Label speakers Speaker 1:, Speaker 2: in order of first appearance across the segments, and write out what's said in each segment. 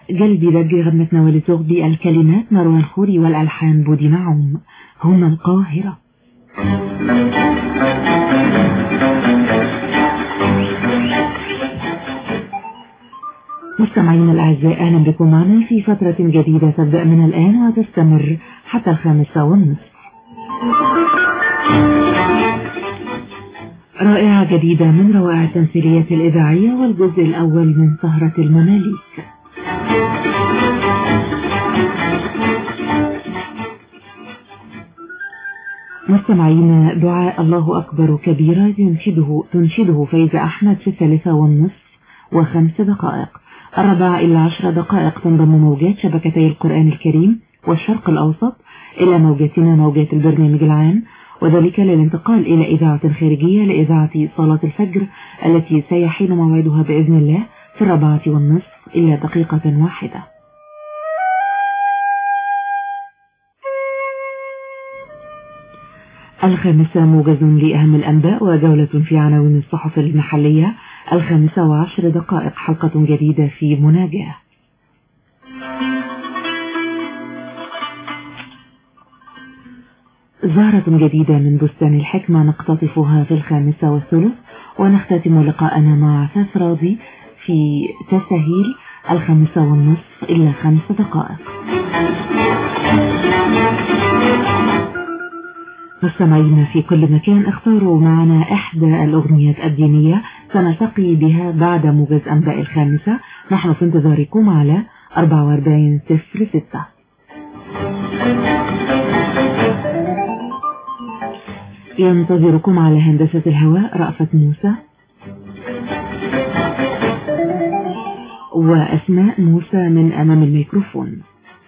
Speaker 1: قلبي دق غنتنا ولزغبي، الكلمات مروان خوري والألحان بودي نعوم. هم القاهرة. مستمعينا الأعزاء، أهلا بكم معنا في فترة جديدة تبدأ من الآن وتستمر حتى 5:30. رائعة جديدة من روائع التمثيليات الإذاعية والجزء الأول من سهرة المماليك. مستمعينا، دعاء الله أكبر كبيرة تنشده فايزة أحمد في 3:05 4:10 تنضم موجات شبكتي القرآن الكريم والشرق الأوسط إلى موجاتنا، موجات البرنامج العام، وذلك للانتقال إلى إذاعة خارجية لإذاعة صلاة الفجر التي سيحين موعدها بإذن الله في 4:30 إلا دقيقة واحدة. الخامسة موجز لأهم الأنباء وجولة في عناوين الصحف المحلية. 5:10 حلقة جديدة في مناجاة. زهرة جديدة من بستان الحكمة نقتطفها في 5:30، ونختتم لقاءنا مع عفاف راضي في تسهيل 5:30 إلا 5 دقائق. مستمعينا في كل مكان، اختاروا معنا إحدى الأغنيات الدينية سنلتقي بها بعد موجز أنباء 5. نحن في انتظاركم على 44:06. ينتظركم على هندسة الهواء رأفت موسى وأسماء موسى من أمام الميكروفون.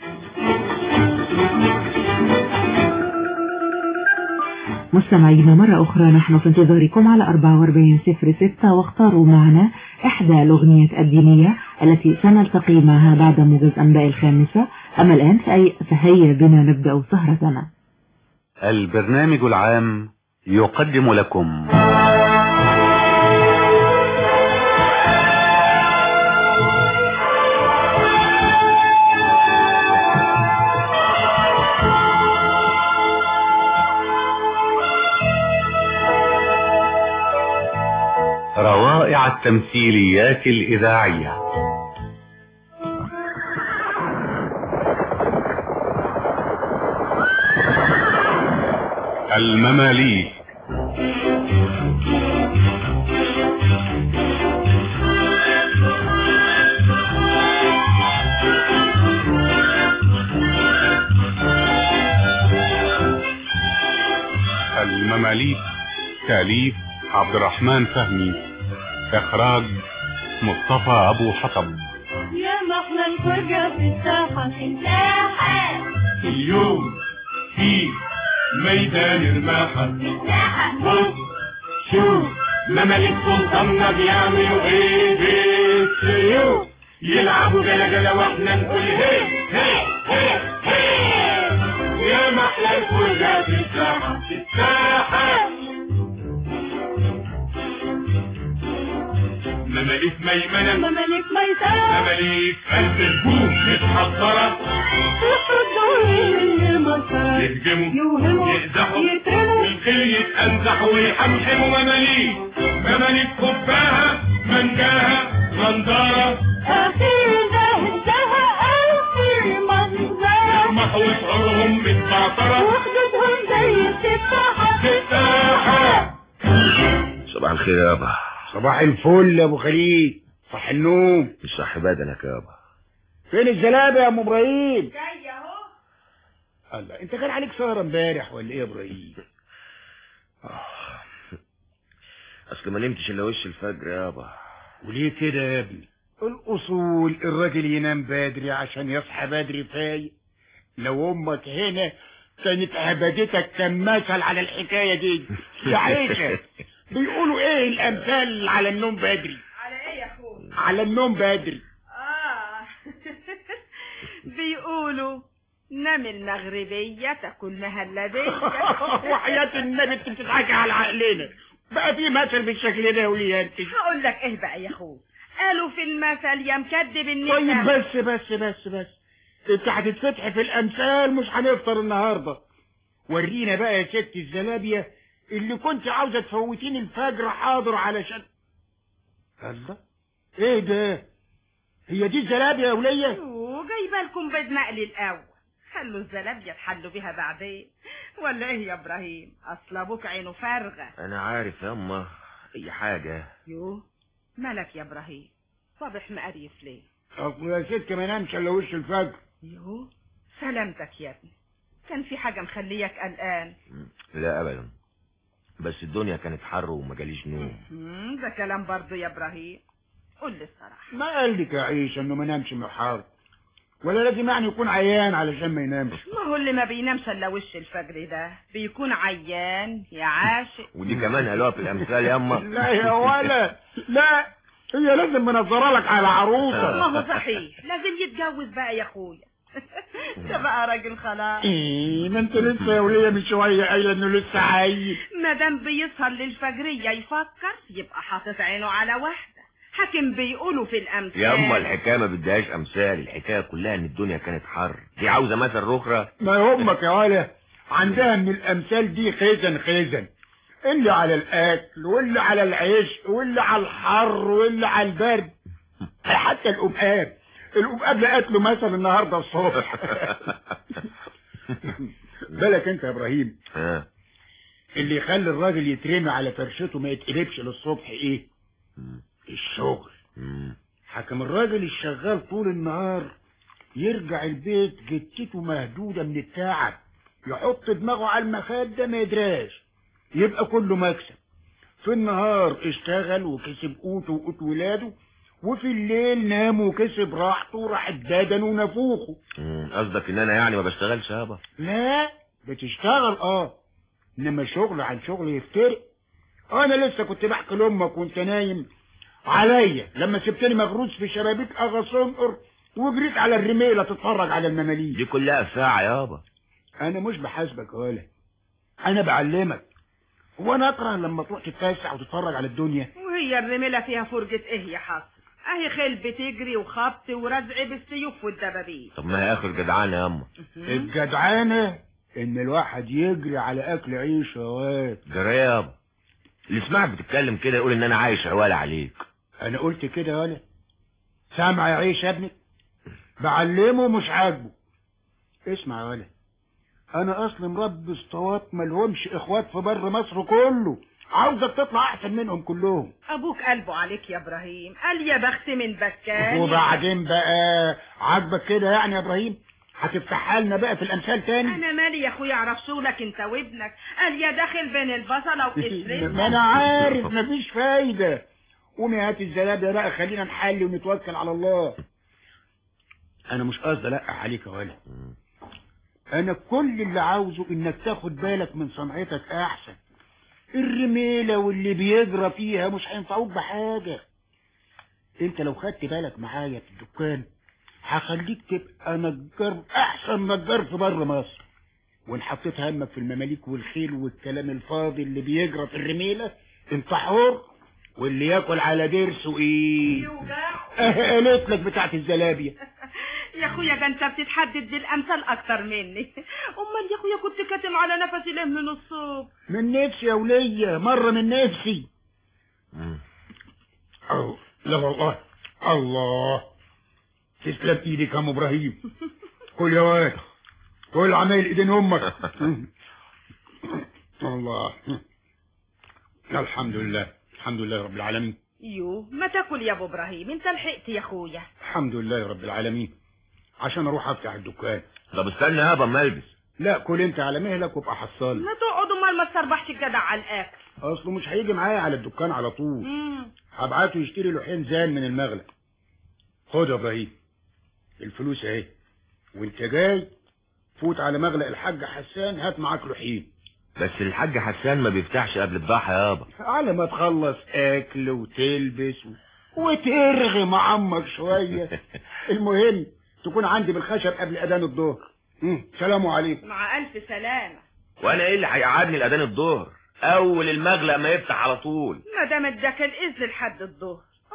Speaker 1: مستمعينا مرة أخرى، نحن في انتظاركم على 44:06، واختاروا معنا إحدى الأغنيات الدينية التي سنلتقي معها بعد موجز أنباء 5. أما الآن فهيا بنا نبدأ سهرتنا.
Speaker 2: البرنامج العام يقدم لكم روائع التمثيليات الإذاعية. المماليك. المماليك تأليف عبد الرحمن فهمي، إخراج مصطفى أبو حطب.
Speaker 3: يا محلى الفرجة في الساحة
Speaker 4: اليوم في ميدان الماحة. بص شوف مماليك سلطاننا بيعملوا ايه بالسيوف، يلعبوا جلا واحنا نقول هي هي هي هي. يا محلى الفرجة في الساحة مماليك ميمنة،
Speaker 3: مماليك ميسرة،
Speaker 4: مماليك قلب الهجوم متحضرة،
Speaker 3: يحطوا من المسار،
Speaker 4: يهجموا
Speaker 3: يوهموا
Speaker 4: يقزحوا
Speaker 3: يترموا،
Speaker 4: الخيل يتأنزحوا ويحمحموا. مماليك خباها منجاها غندارة،
Speaker 3: أخيرا انتهى ألف منظرة،
Speaker 4: يرمحوا وشعورهم متبعترة
Speaker 3: وخدتهم زي
Speaker 4: التفاحة.
Speaker 5: صباح الخير يابا.
Speaker 6: صباح الفل يا ابو خليل، صح النوم؟
Speaker 5: مش صح بدنك يابا.
Speaker 6: فين الجلابه يا ام ابراهيم؟
Speaker 3: جاي اهو.
Speaker 6: الله، انت كان عليك سهره امبارح ولا ايه يا ابراهيم؟
Speaker 5: اصل ما نمتش الا وش الفجر يابا.
Speaker 6: وليه كده يا ابني؟ الاصول الراجل ينام بدري عشان يصحى بدري فايق. لو امك هنا كانت عبادتك كمثل على الحكايه دي يا عيشه. بيقولوا ايه الامثال على النوم بدري؟
Speaker 3: على ايه يا اخويا؟
Speaker 6: على النوم بدري.
Speaker 3: بيقولوا نام المغربية تاكل مهلبية.
Speaker 6: وحياة النبي انت بتضحكي على عقلنا. بقى في مثل بالشكل ده وليه انت؟
Speaker 3: هقول لك ايه بقى يا اخويا، قالوا في المثل يا مكدب النساء.
Speaker 6: طيب بس انت هتتفتح في الامثال، مش هنفطر النهارده. ورينا بقى يا ست الزلابيه اللي كنت عاوزه تفوتيني الفجر حاضر علشان. الله، ايه ده؟ هي دي الزلابيه يا وليه؟
Speaker 3: جايبه لكم بيض مقلي الاول، خلوا الزلابيه تحلوا بيها بعدين، ولا ايه يا ابراهيم؟ اصل ابوك عينه فارغه.
Speaker 5: انا عارف يا اما اي حاجه.
Speaker 3: مالك يا ابراهيم صابح مقريف ليه؟
Speaker 6: اصل يا ست ما نامش الا وش الفجر.
Speaker 3: سلامتك يا ابني، كان في حاجه مخليك قلقان؟
Speaker 5: لا ابدا، بس الدنيا كانت حر وما جاليش نوم.
Speaker 3: ده كلام برضه يا ابراهيم، قول لي الصراحه.
Speaker 6: ما قال لك يا عيشه انه ما نامش من الحر؟ ولا لازم يعني يكون عيان علشان ما ينامش؟
Speaker 3: ما هو اللي ما بينامش الا وش الفجر ده بيكون عيان يا عاشق.
Speaker 5: ودي كمان قالوها في الامثال يا اما.
Speaker 6: لا يا ولا لا، هي لازم منظره لك على عروسه.
Speaker 3: ما هو صحيح لازم يتجوز بقى يا اخويا. ده بقى راجل خلاص.
Speaker 6: ما انت لسه يا وليه من شويه قايله انه لسه عايز.
Speaker 3: ما دام بيسهر للفجريه يفكر يبقى حاطط عينه على واحده. حاكم بيقولوا في الامثال
Speaker 5: يا اما الحكايه ما بدهاش امثال، الحكايه كلها ان الدنيا كانت حر، دي عاوزه مثل رخره.
Speaker 6: ما امك يا ولا عندها من الامثال دي خزن، اللي على الاكل واللي على العيش واللي على الحر واللي على البرد. حتى الأمقاب لقت له مثل النهارده الصبح. بالك انت يا ابراهيم، اللي يخلي الراجل يترمي على فرشته ما يتقلبش للصبح ايه؟ الشغل. حكم الراجل الشغال طول النهار يرجع البيت جتته مهدودة من التعب، يحط دماغه على المخدة ما يدراش، يبقى كله مكسب. في النهار اشتغل وكسب قوته وقوت ولاده، وفي الليل نام وكسب راحته وراحت بدنه ونفوخه.
Speaker 5: قصدك ان انا يعني ما بشتغلش يابا؟
Speaker 6: لا بتشتغل انما شغل عن شغل يفترق. انا لسه كنت بحكي لامك وانت نايم عليا لما سبتني مغروس في شبابيك اغصنقر وجريت على الرميله تتفرج على المماليك.
Speaker 5: دي كلها ساعه يابا.
Speaker 6: انا مش بحاسبك ولا انا بعلمك. هو انا اكره لما تروح تتفسح وتتفرج على الدنيا؟
Speaker 3: وهي الرميله فيها فرجه ايه يا حصر؟ اهي خيل بتجري وخبط ورزع بالسيوف والدبابيس.
Speaker 5: طب ما هي اخر جدعانه يا اما.
Speaker 6: الجدعانه ان الواحد يجري على اكل عيش يا واد.
Speaker 5: جرى يابا، اللي سمعك بتتكلم كده يقول ان انا عايش عوالة عليك.
Speaker 6: انا قلت كده يا ولا؟ سامع يا عيش يا ابني؟ بعلمه مش عاجبه. اسمع يا ولا، انا اصلا مربي اسطوات ملهمش اخوات في بر مصر كله، عاوزك تطلع احسن منهم كلهم.
Speaker 3: ابوك قلبه عليك يا ابراهيم، قال يا بخت من بكاني.
Speaker 6: وبعدين بقى عاجبك كده يعني يا ابراهيم؟ هتفتحها لنا بقى في الامثال تاني؟
Speaker 3: انا مالي يا اخويا، اعرف شغلك انت وابنك. قال يا داخل بين البصله وقشرتها.
Speaker 6: ما انا عارف مفيش فايده. قومي هات الزلابيه بقى، خلينا نحلي ونتوكل على الله. انا مش قصدي القح عليك يا ولد، انا كل اللي عاوزه انك تاخد بالك من صنعتك احسن. الرميله واللي بيجرى فيها مش هينفعوك بحاجه. انت لو خدت بالك معايا في الدكان هخليك تبقى نجار، احسن نجار في بر مصر. وان حطيت همك في المماليك والخيل والكلام الفاضي اللي بيجرى في الرميله انت حر، واللي ياكل على ضرسه ايه؟ قالت لك بتاعت الزلابيه.
Speaker 3: يا اخويا ده انت بتتحدد بالامثال اكتر مني. امال يا اخويا كنت كاتم على نفسي ليه من الصبح؟
Speaker 6: من نفسي يا وليه، مره من نفسي. لا والله. الله تسلم ايدك يا ام ابراهيم. كل يا واد كل عمايل ايدين امك. الله الحمد لله، الحمد لله رب العالمين.
Speaker 3: ما تاكل يا ابو ابراهيم، انت لحقت يا اخويا.
Speaker 6: الحمد لله رب العالمين، عشان اروح افتح الدكان.
Speaker 5: طب استنى يابا اما البس.
Speaker 6: لا كل انت على مهلك وابقى حصالي.
Speaker 3: ما تقعد امال ما تسربحش الجدع على الاكل.
Speaker 6: اصله مش هيجي معايا على الدكان على طول. هبعته يشتري لوحين زان من المغلق. خد يا ابراهيم الفلوس اهي، وانت جاي فوت على مغلق الحاج حسان هات معاك لوحين.
Speaker 5: بس الحاج حسان ما بيفتحش قبل الضحى يابا.
Speaker 6: على ما تخلص اكل وتلبس وترغي مع عمك شويه. المهم تكون عندي بالخشب قبل اذان الظهر. سلام عليكم.
Speaker 3: مع الف سلامه.
Speaker 5: وانا ايه اللي هيقعدني لاذان الظهر؟ اول المغلق ما يفتح على طول.
Speaker 3: ما دام اداك الاذن لحد الظهر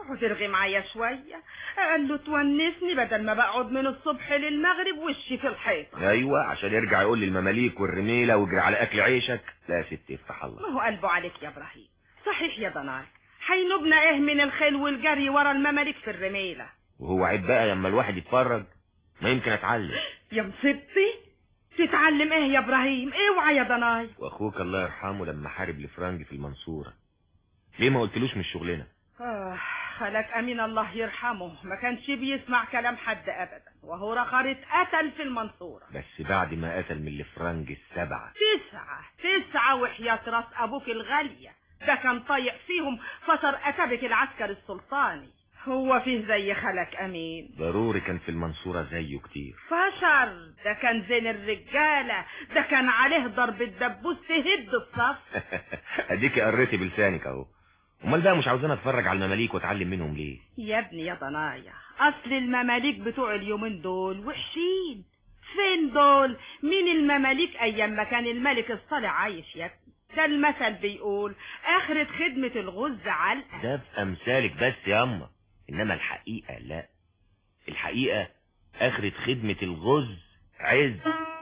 Speaker 3: وترغي معايا شوية. قال له تونسني بدل ما بقعد من الصبح للمغرب وشي في الحيط.
Speaker 5: ايوه عشان يرجع يقول لي المماليك والرميلة ويجري على اكل عيشك. لا يا ست افتح الله.
Speaker 3: ما هو قلبه عليك يا ابراهيم. صحيح يا ضناي، هينوبنا ايه من الخيل والجري ورا المماليك في الرميلة؟
Speaker 5: وهو عيب بقى لما الواحد يتفرج؟ ما يمكن اتعلم.
Speaker 3: يا مصيبتي، تتعلم ايه يا ابراهيم؟ اوعى يا ضناي.
Speaker 5: واخوك الله يرحمه لما حارب لفرنج في المنصورة ليه ما قلتلوش من شغلنا؟
Speaker 3: خالك امين الله يرحمه ما كانش بيسمع كلام حد ابدا، وهو رخر اتقتل في المنصورة.
Speaker 5: بس بعد ما قتل من الفرنج 7.
Speaker 3: 9 وحياة راس ابوك الغالية، ده كان طايق فيهم فصر اتبك العسكر السلطاني. هو فيه زي خالك امين؟
Speaker 5: ضروري كان في المنصورة زيه كتير.
Speaker 3: فشر، ده كان زين الرجالة، ده كان عليه ضرب الدبوس تهد الصف.
Speaker 5: اديكي قريتي بلسانك اهو. امال بقى مش عاوزين اتفرج على المماليك واتعلم منهم ليه؟
Speaker 3: يا ابني يا ضنايا، اصل المماليك بتوع اليومين دول وحشين. فين دول؟ مين المماليك ايام ما كان الملك الصالح عايش يا ابني؟ ده المثل بيقول اخرة خدمة الغز علقة.
Speaker 5: ده في امثالك بس يا اما، انما الحقيقة لا. الحقيقة اخرة خدمة الغز عز.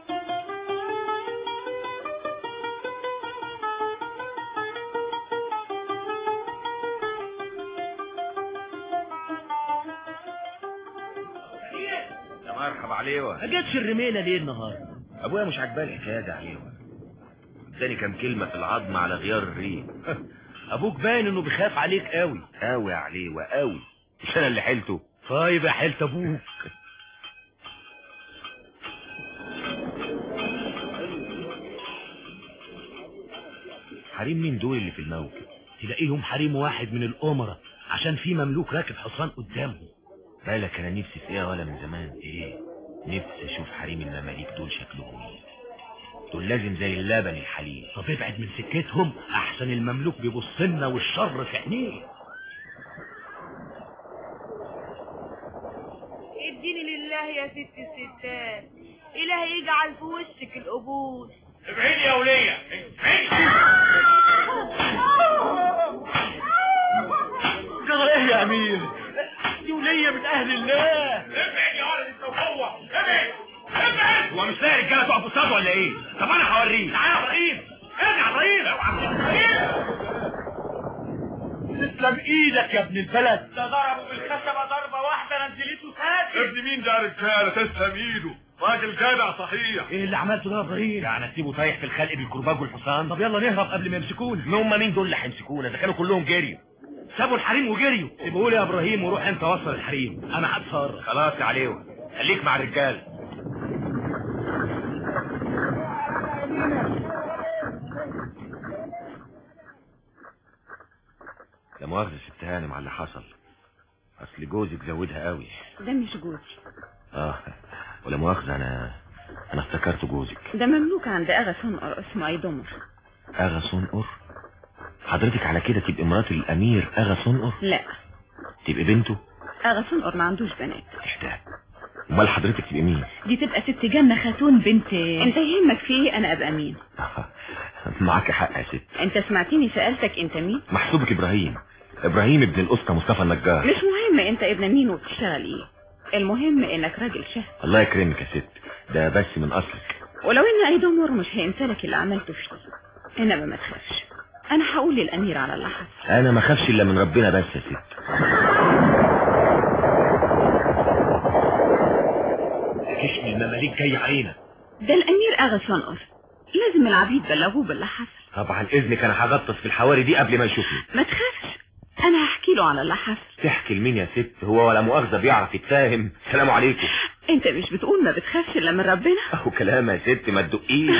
Speaker 5: يا مرحبا عليوة.
Speaker 7: ما جاتش الرميلة ليه النهارده؟
Speaker 5: ابويا مش عجباه الحكايه دي عليوة. اداني كام كلمة في العظم على غيار الريق.
Speaker 7: ابوك باين انه بيخاف عليك قوي.
Speaker 5: قوي يا عليوة قوي، مش انا اللي حيلته.
Speaker 7: طيب يا حيلة ابوك.
Speaker 5: حريم مين دول اللي في الموكب؟
Speaker 7: تلاقيهم حريم واحد من الامراء، عشان في مملوك راكب حصان قدامهم.
Speaker 5: بالك انا نفسي في ايه ولا من زمان؟ ايه؟ نفسي اشوف حريم المماليك دول شكلهم ايه. دول لازم زي اللبن الحليب.
Speaker 7: طب ابعد من سكتهم احسن المملوك بيبص لنا والشر في عينيه.
Speaker 8: اديني لله يا ست الستات، الهي يجعل في وشك القبول.
Speaker 4: ابعدي يا ولية، ابعدي.
Speaker 7: جرى ايه يا امير؟ دي ولية من اهل الله.
Speaker 4: ابعد يا ولد انت وهو، ابعد ابعد.
Speaker 5: هو مش لاقي رجاله تقف قصاده ولا ايه؟ طب انا هوريه.
Speaker 4: تعالى يا ابراهيم، ارجع ابراهيم.
Speaker 7: تسلم ايدك يا ابن البلد.
Speaker 4: ده ضربه بالخشبة ضربة واحدة نزلته ساتر. ابن مين ده يا رجالة؟ تسلم ايده، راجل جدع صحيح.
Speaker 7: ايه اللي عملته ده يا ابراهيم؟
Speaker 5: يعني اسيبه طايح في الخلق بالكرباج والحصان؟
Speaker 7: طب يلا نهرب قبل ما يمسكونا.
Speaker 5: هم مين دول اللي هيمسكونا؟ ده كانوا كلهم جريوا.
Speaker 7: سابوا الحريم وجريوا. سيبوه لي يا ابراهيم وروح انت وصل الحريم، انا هتصرف.
Speaker 5: خلاص يا عليوة، خليك مع الرجال. لا مؤاخذة ست هانم على اللي حصل، اصل جوزك زودها قوي.
Speaker 9: ده مش جوزي.
Speaker 5: ولا مؤاخذة، انا افتكرت جوزك.
Speaker 9: ده مملوك عند اغا صنقر اسمه ايدمر.
Speaker 5: اغا صنقر؟ حضرتك على كده تبقى مرات الامير اغا صنقر؟
Speaker 9: لا،
Speaker 5: تبقى بنته.
Speaker 9: اغا صنقر ما عندوش بنات.
Speaker 5: احتاج. امال حضرتك تبقى مين؟
Speaker 9: دي تبقى ست جنة خاتون بنت. انت يهمك فيه انا ابقى مين؟
Speaker 5: معاك حق يا ست.
Speaker 9: انت سمعتني سألتك انت مين؟
Speaker 5: محسوبك ابراهيم ابن الاسطى مصطفى النجار.
Speaker 9: مش مهم انت ابن مين وبتشتغل ايه، المهم انك راجل شهم.
Speaker 5: الله يكرمك يا ست، ده بس من اصلك.
Speaker 9: ولو ان ايدمر مش هينسالك اللي عملته فيه، انما ما تخافش، انا هقول للامير على اللي حصل.
Speaker 5: انا ما خافش الا من ربنا بس يا ست.
Speaker 7: كشف المماليك جاي علينا.
Speaker 9: ده الامير اغا صنقر، لازم العبيد بلغوه باللي حصل.
Speaker 5: طبعا اذنك انا هغطس في الحواري دي قبل ما يشوفني.
Speaker 9: ما تخافش، انا هحكي له على اللي حصل.
Speaker 5: تحكي لمين يا ست؟ هو ولا مؤاخذة بيعرف يتفاهم. سلام عليكم.
Speaker 9: انت مش بتقول ما بتخافش الا من ربنا؟
Speaker 5: اهو كلام يا ست، ما تدقيش.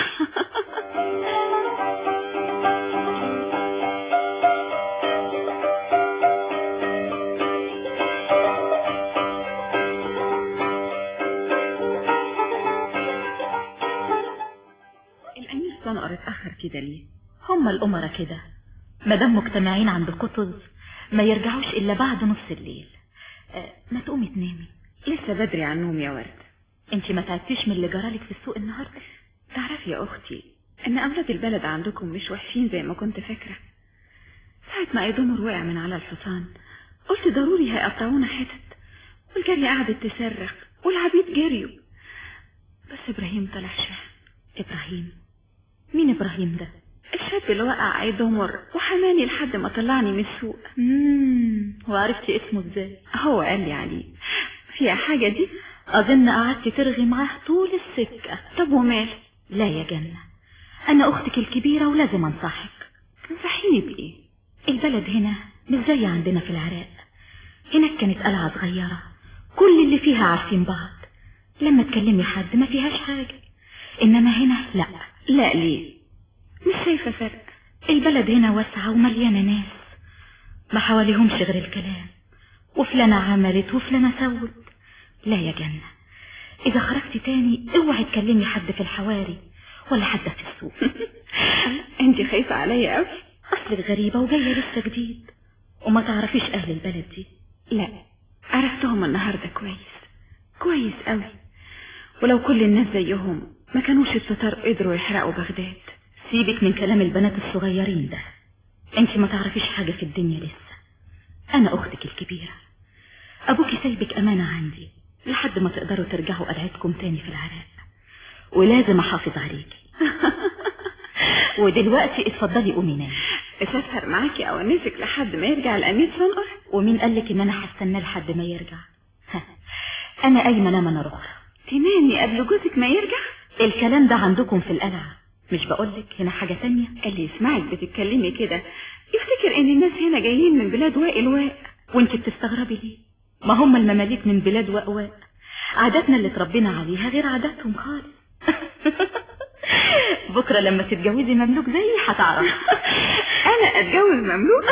Speaker 9: الامير صنقر اتاخر كده ليه؟
Speaker 1: هم الامراء كده، مادام مجتمعين عند قطز ما يرجعوش الا بعد نص الليل. ما تقومي تنامي.
Speaker 9: لسه بدري عن النوم يا ورد.
Speaker 1: انت ما تعبتيش من اللي جرالك في السوق النهارده؟
Speaker 9: تعرفي يا اختي ان اولاد البلد عندكم مش وحشين زي ما كنت فاكره. ساعة ما ايدمر وقع من على الحصان قلت ضروري هيقطعونا حتت، والجري قعدت تصرخ والعبيد جريوا، بس ابراهيم طلع شاه. ابراهيم؟ مين ابراهيم ده؟ الشاب اللي وقع عيد عمر وحماني لحد ما طلعني من السوق. وعرفت اسمه ازاي؟ هو قال لي عليه. فيها حاجة دي؟ اظن قعدت ترغي معاه طول السكة. طب ومال؟ لا يا جنة، انا اختك الكبيرة ولازم انصحك. تنصحيني بايه؟ البلد هنا مش زي عندنا في العراق. هناك كانت قلعة صغيرة كل اللي فيها عارفين بعض، لما تكلمي حد ما فيهاش حاجة. انما هنا لا. لا ليه؟ مش شايفة فرق. البلد هنا واسعة ومليانة ناس ما حواليهمش غير الكلام، وفلانة عملت وفلانة سوت. لا يا جنة، اذا خرجتي تاني اوعي تكلمي حد في الحواري ولا حد في السوق. انت خايفة عليا قوي؟ اصلك غريبة وجاية لسه جديد وما تعرفيش اهل البلد دي. لا، عرفتهم النهاردة كويس قوي، ولو كل الناس زيهم ما كانوش التتار قدروا يحرقوا بغداد. سيبك من كلام البنات الصغيرين ده، انت ما تعرفيش حاجة في الدنيا لسه. انا اختك الكبيرة، ابوكي سايبك امانة عندي لحد ما تقدروا ترجعوا قلعتكم تاني في العراق، ولازم احافظ عليكي. ودلوقتي اتفضلي قومي نامي. اسافر معاكي او انسك لحد ما يرجع الامير صنقر؟ ومين قالك ان انا هستناه لحد ما يرجع؟ انا قايمه انام انا رخرة. تنامي قبل جوزك ما يرجع؟ الكلام ده عندكم في القلعة، مش بقولك هنا حاجة تانية؟ اللي يسمعك بتتكلمي كده يفتكر ان الناس هنا جايين من بلاد واء. وانت بتستغربي ليه؟ ما هم المماليك من بلاد واء. عاداتنا اللي تربينا عليها غير عاداتهم خالص. بكرة لما تتجوزي مملوك زيي هتعرف. انا اتجوز مملوك؟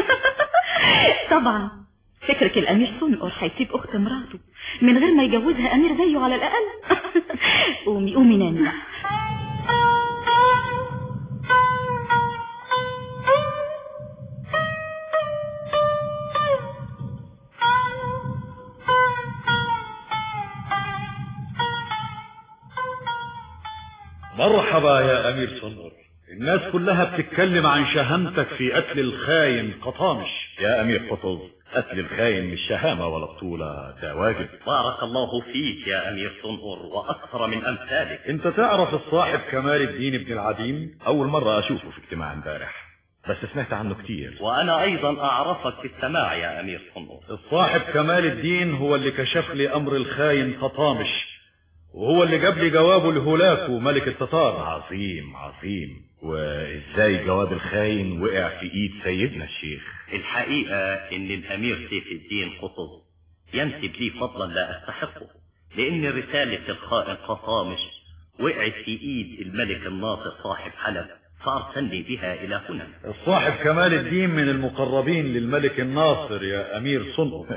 Speaker 9: طبعا. فكرك الامير صنقر هيسيب اخت مراته من غير ما يجوزها امير زيه على الاقل؟ قومي نامي.
Speaker 10: مرحبا يا امير صنقر، الناس كلها بتتكلم عن شهامتك في قتل الخاين قطامش.
Speaker 11: يا امير قطز، قتل الخاين مش شهامة ولا بطولة، ده واجب.
Speaker 12: بارك الله فيك يا امير صنقر واكثر من امثالك.
Speaker 10: انت تعرف الصاحب كمال الدين ابن العديم؟
Speaker 11: اول مرة اشوفه في اجتماع امبارح، بس سمعت عنه كتير.
Speaker 12: وانا ايضا اعرفك في السماع يا امير صنقر.
Speaker 10: الصاحب كمال الدين هو اللي كشف لي امر الخاين قطامش، وهو اللي جاب لي جوابه لهولاكو ملك التتار.
Speaker 11: عظيم. وازاي جواب الخاين وقع في ايد سيدنا الشيخ؟
Speaker 12: الحقيقة ان الامير سيف الدين قطز ينسب لي فضلا لا استحقه، لان رسالة الخائن قطامش وقعت في ايد الملك الناصر صاحب حلب، فارسلني بها الى هنا.
Speaker 10: الصاحب كمال الدين من المقربين للملك الناصر يا امير صنقر.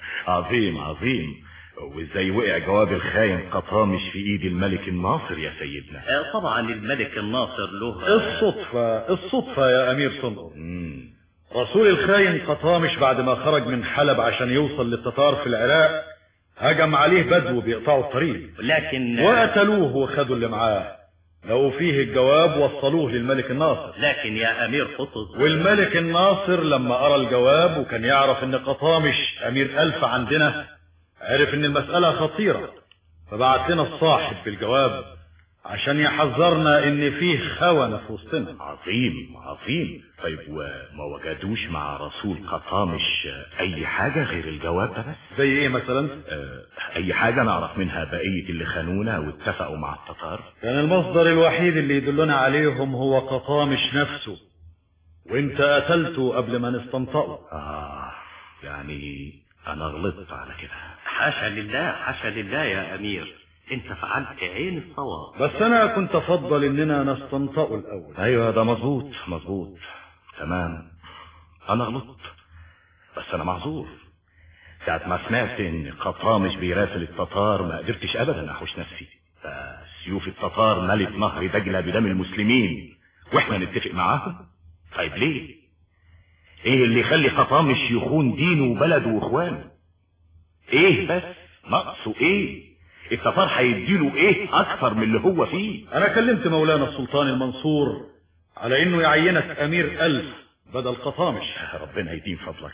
Speaker 11: عظيم. وازاي وقع جواب الخاين قطامش في ايد الملك الناصر يا سيدنا؟
Speaker 12: طبعا الملك الناصر له
Speaker 10: الصدفة يا امير صنقر. رسول الخاين قطامش بعد ما خرج من حلب عشان يوصل للتتار في العراق هجم عليه بدو بيقطعوا الطريق،
Speaker 12: لكن
Speaker 10: وقتلوه وخدوا اللي معاه. لو فيه الجواب وصلوه للملك الناصر.
Speaker 12: لكن يا امير قطز،
Speaker 10: والملك الناصر لما قرأ الجواب وكان يعرف ان قطامش امير الف عندنا، عرف ان المسألة خطيرة، فبعت لنا الصاحب بالجواب عشان يحذرنا ان فيه خونة في وسطنا.
Speaker 11: عظيم. طيب وما وجدوش مع رسول قطامش اي حاجة غير الجواب ده بس؟
Speaker 10: زي ايه مثلا؟
Speaker 11: اي حاجة نعرف منها بقية اللي خانونا واتفقوا مع التتار؟
Speaker 10: كان المصدر الوحيد اللي يدلنا عليهم هو قطامش نفسه، وانت قتلته قبل ما نستنطقه.
Speaker 11: يعني انا غلطت على كده.
Speaker 12: حاشا لله يا امير، انت فعلت عين الصواب.
Speaker 10: بس انا كنت افضل اننا نستنطقه الاول.
Speaker 11: ايوه ده مظبوط تمام. انا غلطت، بس انا معذور. ساعة ما سمعت ان قطامش بيراسل التتار ما قدرتش ابدا احوش نفسي، فسيوف التتار ملت نهر دجلة بدم المسلمين واحنا نتفق معاهم. طيب ليه؟ ايه اللي يخلي قطامش يخون دينه وبلده واخوانه؟ ايه بس نقصه ايه؟ التتار هيديله ايه اكثر من اللي هو فيه؟
Speaker 10: انا كلمت مولانا السلطان المنصور على انه يعينك امير الف بدل قطامش.
Speaker 11: ربنا يديم فضلك.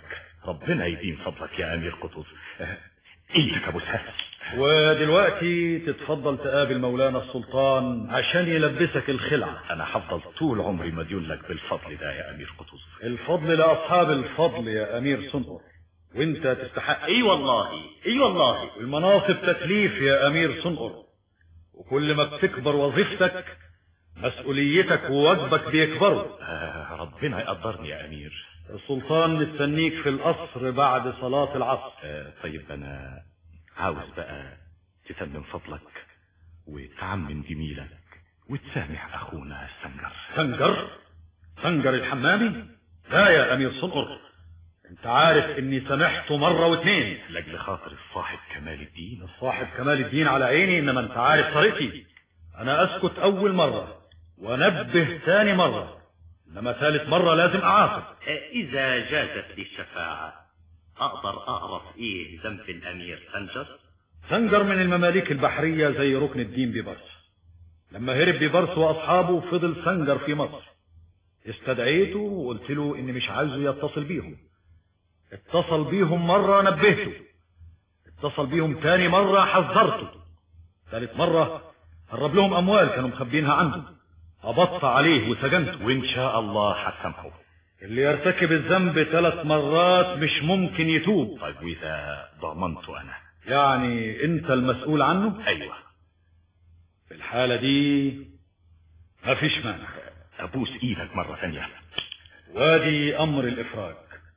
Speaker 11: ربنا يديم فضلك يا امير قطز. ايدك ابو سهل.
Speaker 10: ودلوقتي تتفضل تقابل مولانا السلطان عشان يلبسك الخلعة.
Speaker 11: انا هفضل طول عمري مديون لك بالفضل ده يا امير قطز.
Speaker 10: الفضل لاصحاب الفضل يا امير صنقر، وانت تستحق.
Speaker 12: اي والله اي والله.
Speaker 10: المناصب تكليف يا امير صنقر، وكل ما بتكبر وظيفتك مسؤوليتك وواجبك بيكبروا.
Speaker 11: ربنا يقدرني يا امير.
Speaker 10: السلطان مستنيك في القصر بعد صلاة العصر.
Speaker 11: طيب انا عاوز بقى تتمم فضلك وتعمم جميلك وتسامح اخونا سنجر.
Speaker 10: سنجر الحمامي؟ لا يا امير صنقر، انت عارف اني سامحته مرة واتنين
Speaker 11: لاجل خاطر الصاحب كمال الدين.
Speaker 10: الصاحب كمال الدين على عيني، انما انت عارف طريقتي، انا اسكت اول مرة وانبه ثاني مرة، انما ثالث مرة لازم اعاقب.
Speaker 12: اذا جازت لي الشفاعة اقدر اعرف ايه ذنب الامير
Speaker 10: سنجر من المماليك البحرية زي ركن الدين بيبرس. لما هرب بيبرس واصحابه فضل سنجر في مصر. استدعيته وقلت له اني مش عايزه يتصل بيهم. اتصل بيهم مرة نبهته، اتصل بيهم تاني مرة حذرته، ثالث مرة هرب لهم اموال كانوا مخبينها عنده، هبط عليه وسجنته.
Speaker 11: وان شاء الله هتسامحه.
Speaker 10: اللي يرتكب الذنب 3 مرات مش ممكن يتوب.
Speaker 11: طيب واذا ضمنته انا؟
Speaker 10: يعني انت المسؤول عنه؟
Speaker 11: ايوه.
Speaker 10: في الحالة دي مفيش مانع.
Speaker 11: ابوس ايدك مرة ثانية.
Speaker 10: وادي امر الافراج،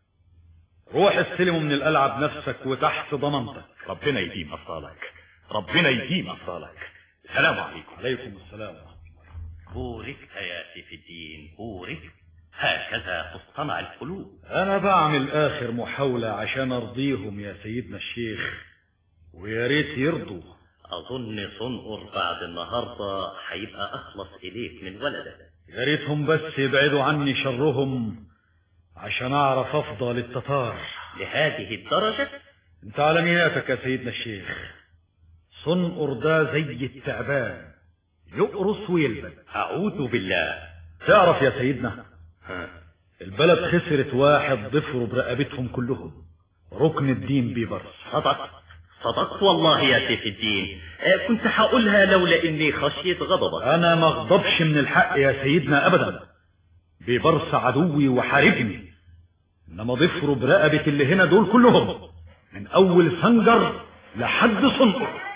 Speaker 10: روح استلمه من القلعة بنفسك وتحت ضمانتك.
Speaker 11: ربنا يديم افضالك، ربنا يديم افضالك. السلام عليكم.
Speaker 10: عليكم السلام.
Speaker 12: بوركت يا سيف الدين بوركت، هكذا تصطنع القلوب.
Speaker 10: انا بعمل اخر محاولة عشان ارضيهم يا سيدنا الشيخ، ويا ريت يرضوا.
Speaker 12: اظن صنقر بعد النهاردة هيبقى اخلص اليك من ولدك.
Speaker 10: يا ريتهم بس يبعدوا عني شرهم عشان اعرف افضى للتتار.
Speaker 12: لهذه الدرجة؟
Speaker 10: انت على نياتك يا سيدنا الشيخ. صنقر ده زي التعبان، يقرص ويلبن.
Speaker 12: اعوذ بالله.
Speaker 10: تعرف يا سيدنا البلد خسرت واحد ضفروا برقبتهم كلهم، ركن الدين بيبرس.
Speaker 12: صدقت والله يا سيف الدين، كنت هقولها لولا اني خشيت غضبك.
Speaker 10: انا ما اغضبش من الحق يا سيدنا ابدا، بيبرس عدوي وحاربني، انما ضفروا برقبة اللي هنا دول كلهم من اول سنجر لحد صنقر.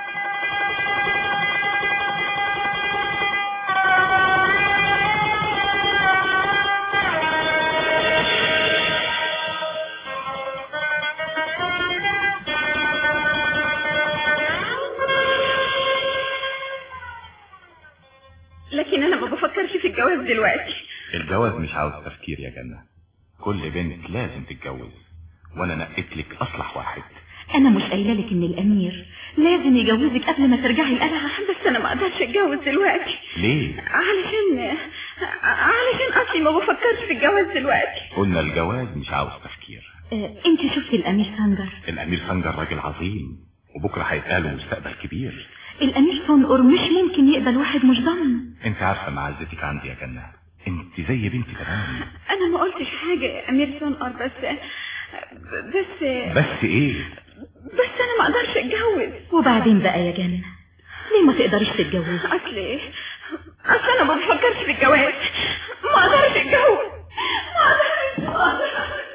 Speaker 9: لكن انا ما بفكرش في الجواز دلوقتي.
Speaker 11: الجواز مش عاوز تفكير يا جنة، كل بنت لازم تتجوز، وانا نقيت لك اصلح واحد.
Speaker 9: انا مش قايله لك ان الامير لازم يجوزك قبل ما ترجعي القلعه، بس انا ما اقدرش اتجوز دلوقتي.
Speaker 11: ليه؟
Speaker 9: علشان اصلي ما بفكرش في الجواز دلوقتي.
Speaker 11: قلنا الجواز مش عاوز تفكير.
Speaker 9: انت شفتي الامير سنجر؟
Speaker 11: الامير سنجر راجل عظيم، وبكره هيبقى له مستقبل كبير.
Speaker 9: الامير صنقر مش ممكن يقبل واحد مش ضامن.
Speaker 11: انت عارفه معزتك عندي يا جنة، انت زي بنتي تمام.
Speaker 9: انا ما قلتش حاجه يا امير صنقر، بس
Speaker 11: ايه؟
Speaker 9: بس انا ما اقدرش اتجوز. وبعدين بقى يا جنة ليه ما تقدريش تتجوزي؟ اصل انا ما بفكرش في الجواز، ما اقدرش اتجوز، ما اقدرش.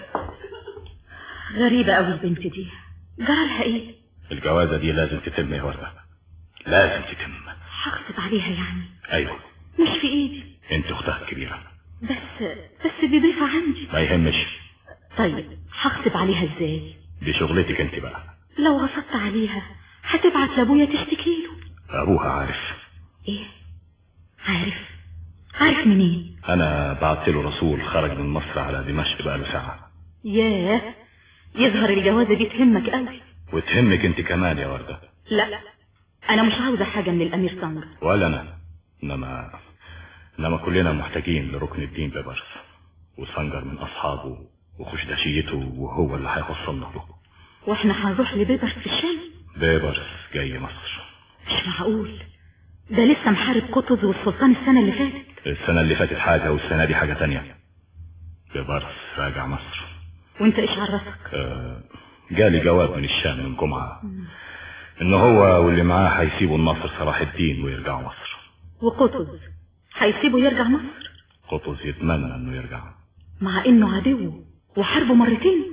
Speaker 9: غريبه قوي البنت دي، جرالها ايه؟
Speaker 11: الجوازه دي لازم تتم يا وردة، لازم تتم.
Speaker 9: هغصب عليها يعني؟
Speaker 11: ايوه.
Speaker 9: مش في ايدي.
Speaker 11: انت اختها الكبيره.
Speaker 9: بس دي ضيفه عندي.
Speaker 11: ما يهمش.
Speaker 9: طيب هغصب عليها ازاي؟
Speaker 11: دي شغلتك انت بقى.
Speaker 9: لو غصبت عليها هتبعت لابويا تشتكي له.
Speaker 11: ابوها عارف.
Speaker 9: ايه؟ عارف منين؟
Speaker 11: انا بعت له رسول خرج من مصر على دمشق بقى له ساعه.
Speaker 9: ياه، يظهر الجوازه دي تهمك قوي.
Speaker 11: وتهمك انت كمان يا وردة.
Speaker 9: لا انا مش عاوزه حاجه من الامير سنجر.
Speaker 11: ولا انا، انما كلنا محتاجين لركن الدين بيبرس، وسنجر من اصحابه وخشدشيته، وهو اللي هيوصلنا له.
Speaker 9: واحنا هنروح لبيبرس في الشام؟
Speaker 11: بيبرس جاي مصر.
Speaker 9: مش معقول، ده لسه محارب قطز والسلطان السنه اللي فاتت.
Speaker 11: السنه اللي فاتت حاجه والسنه دي حاجه تانية. بيبرس راجع مصر،
Speaker 9: وانت ايش عرفك؟
Speaker 11: جالي جواب من الشام من جمعة ان هو واللي معاه هيسيبوا الناصر صلاح الدين ويرجعوا مصر.
Speaker 9: وقطز هيسيبه يرجع مصر؟
Speaker 11: قطز يتمنى انه يرجع
Speaker 9: مع انه عدو وحاربه مرتين.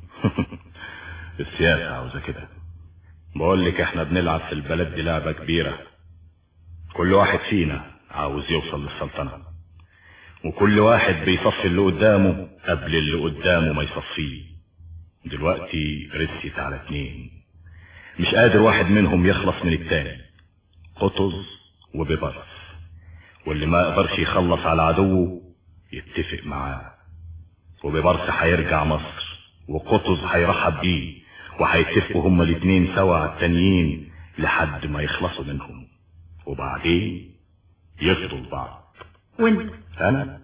Speaker 11: السياسة عاوزة كده. بقول لك احنا بنلعب في البلد دي لعبة كبيرة، كل واحد فينا عاوز يوصل للسلطنة، وكل واحد بيصفي اللي قدامه قبل اللي قدامه ما يصفيه. دلوقتي رسيت على 2، مش قادر واحد منهم يخلص من التاني، قطز وبيبرس، واللي ما يقدرش يخلص على عدوه يتفق معاه. وبيبرس هيرجع مصر وقطز هيرحب بيه، وهيتفقوا هما الاتنين سوا على التانيين لحد ما يخلصوا منهم، وبعدين يفضوا لبعض.
Speaker 9: وانت؟
Speaker 11: انا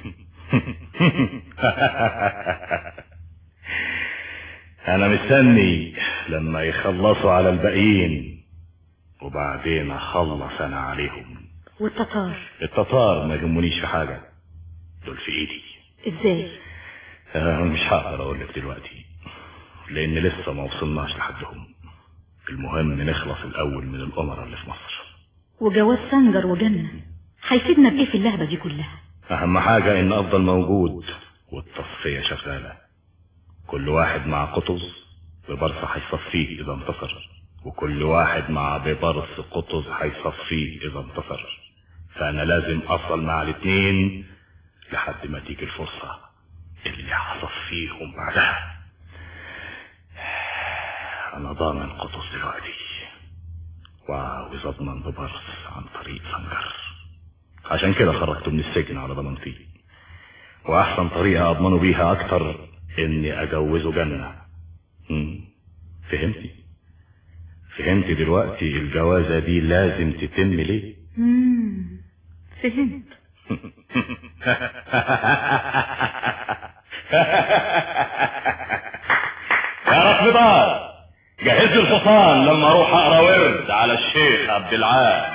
Speaker 11: انا مستني لما يخلصوا على الباقيين وبعدين اخلص انا عليهم. التتار ما يهمونيش في حاجة، دول في ايدي.
Speaker 9: ازاي؟
Speaker 11: مش هقدر اقول لك دلوقتي لان لسه ما وصلناش لحدهم. المهم نخلص الاول من الامراء اللي في مصر.
Speaker 9: وجواز سنجر وجنة هيفيدنا بايه في اللعبة دي كلها؟
Speaker 11: اهم حاجة ان افضل موجود والتصفية شغالة. كل واحد مع قطز ببرص هيصفيه اذا انتصر، وكل واحد مع ببرص قطز هيصفيه اذا انتصر. فانا لازم افضل مع الاتنين لحد ما تيجي الفرصة اللي هصفيهم بعدها. انا ضامن قطز دلوقتي وعاوز اضمن ببرص عن طريق سنجر، عشان كده خرجته من السجن على ضمانتي، واحسن طريقة اضمنه بيها اكتر اني اجوزه جنة. فهمتي دلوقتي الجوازة دي لازم تتم ليه؟
Speaker 9: فهمت.
Speaker 11: يا رفضار جهز الحصان لما اروح اقرا ورد على الشيخ عبد العال.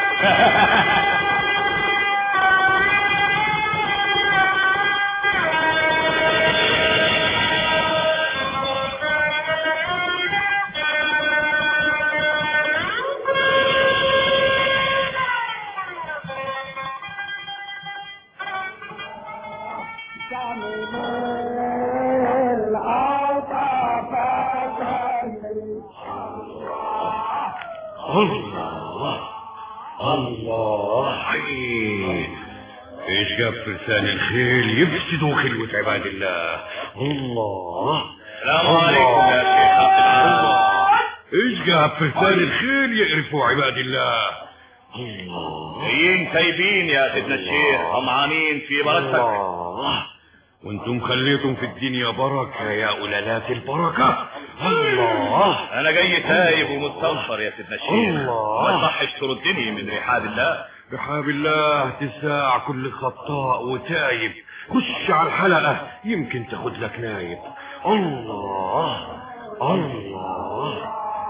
Speaker 4: الله ايش جاب فرسان الخيل يفسدوا خلوة عباد الله. الله
Speaker 11: السلام عليكم يا شيخ عبد العال.
Speaker 4: ايش جاب فرسان الخيل يقرفوا عباد الله.
Speaker 11: جايين تايبين يا سيدنا الشيخ، طمعانين في بركتك.
Speaker 4: وانتم خليتم في الدنيا بركة يا أولالات البركة. الله
Speaker 11: انا جاي تايب ومستغفر يا سيدنا الشيخ. ما تصحش تردني من رحاب الله.
Speaker 4: رحاب الله تساع كل خطاء وتايب. خش على الحلقة يمكن تاخد لك نايب. الله الله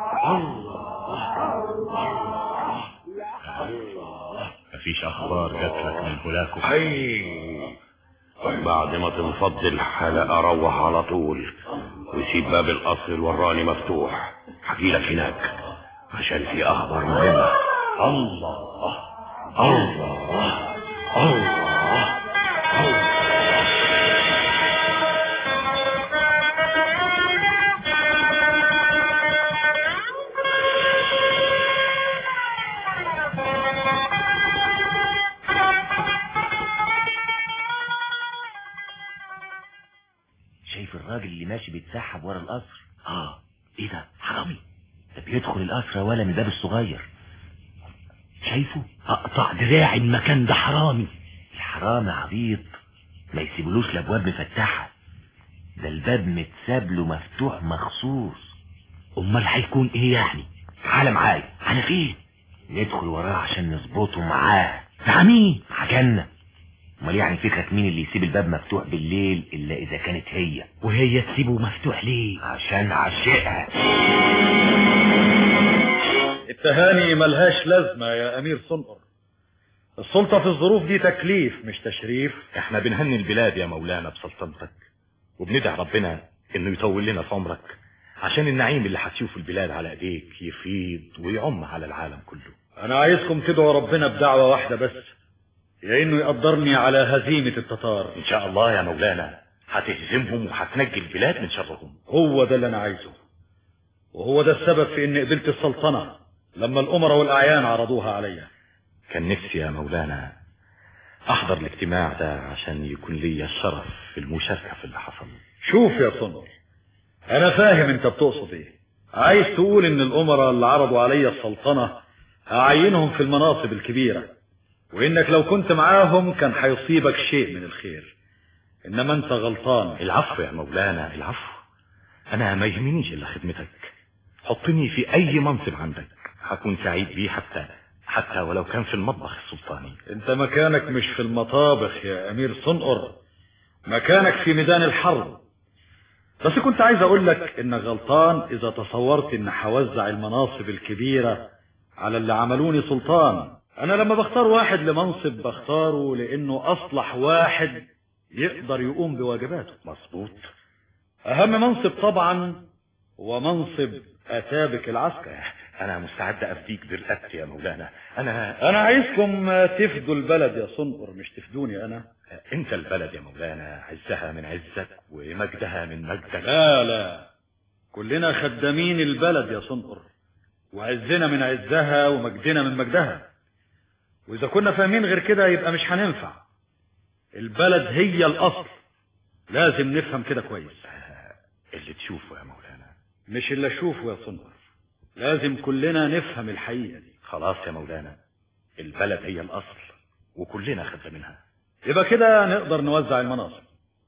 Speaker 11: الله. مفيش اخبار جات لك من هناك؟
Speaker 4: بعد ما تنفض الحلقة روح على طول وسيب باب القصر الوراني مفتوح. هجيلك هناك عشان في اخبار مهمة. الله الله الله الله.
Speaker 5: شايف الراجل اللي ماشي بيتسحب ورا القصر؟ ايه ده؟ حرامي ده بيدخل القصر ولا من الباب الصغير. شايفه؟
Speaker 7: اقطع دراعي المكان ده حرامي.
Speaker 5: الحرامي عبيط ما يسيبلوش الابواب مفتحه، ده الباب متساب له مفتوح مخصوص.
Speaker 7: امال هيكون ايه يعني؟
Speaker 5: تعالى معايا.
Speaker 7: على فين؟
Speaker 5: ندخل وراه عشان نظبطه معاه.
Speaker 7: مع مين؟
Speaker 5: مع جنة. امال يعني فكرك مين اللي يسيب الباب مفتوح بالليل الا اذا كانت هي؟
Speaker 7: وهي تسيبه مفتوح ليه؟
Speaker 5: عشان عشقها.
Speaker 10: التهاني ملهاش لازمة يا امير صنقر. السلطة في الظروف دي تكليف مش تشريف.
Speaker 11: احنا بنهني البلاد يا مولانا بسلطنتك، وبندعي ربنا انه يطول لنا في عمرك عشان النعيم اللي هتشوفه البلاد على ايديك يفيض ويعم على العالم كله.
Speaker 10: انا عايزكم تدعوا ربنا بدعوة واحدة بس، يا انه يقدرني على هزيمة التتار.
Speaker 11: ان شاء الله يا مولانا هتهزمهم وهتنجي البلاد من شرهم.
Speaker 10: هو ده اللي انا عايزه، وهو ده السبب في اني قبلت السلطنة لما الامراء والاعيان عرضوها عليا.
Speaker 11: كان نفسي يا مولانا احضر الاجتماع ده عشان يكون لي الشرف في المشاركة في اللي حصل.
Speaker 10: شوف يا صنر، انا فاهم انت بتقصد ايه. عايز تقول ان الامراء اللي عرضوا عليا السلطنة هعينهم في المناصب الكبيرة، وانك لو كنت معاهم كان هيصيبك شيء من الخير، انما انت غلطان.
Speaker 11: العفو يا مولانا العفو، انا ما يهمنيش الا خدمتك. حطني في اي منصب عندك هكون سعيد بيه، حتى ولو كان في المطبخ السلطاني.
Speaker 10: انت مكانك مش في المطابخ يا امير صنقر، مكانك في ميدان الحرب. بس كنت عايز اقول لك انك غلطان اذا تصورت ان هوزع المناصب الكبيرة على اللي عملوني سلطان. انا لما بختار واحد لمنصب بختاره لانه اصلح واحد يقدر يقوم بواجباته.
Speaker 11: مظبوط.
Speaker 10: اهم منصب طبعا هو منصب اتابك العسكر.
Speaker 11: انا مستعد افديك برقبتي يا مولانا.
Speaker 10: انا عايزكم تفدوا البلد يا صنقر، مش تفدوني انا.
Speaker 11: انت البلد يا مولانا، عزها من عزك ومجدها من مجدك.
Speaker 10: لا كلنا خدامين البلد يا صنقر، وعزنا من عزها ومجدنا من مجدها، واذا كنا فاهمين غير كده يبقى مش هننفع. البلد هي الاصل، لازم نفهم كده كويس.
Speaker 11: اللي تشوفه يا مولانا.
Speaker 10: مش اللي اشوفه يا صنقر، لازم كلنا نفهم الحقيقة دي.
Speaker 11: خلاص يا مولانا، البلد هي الاصل وكلنا خدامينها.
Speaker 10: يبقى كده نقدر نوزع المناصب.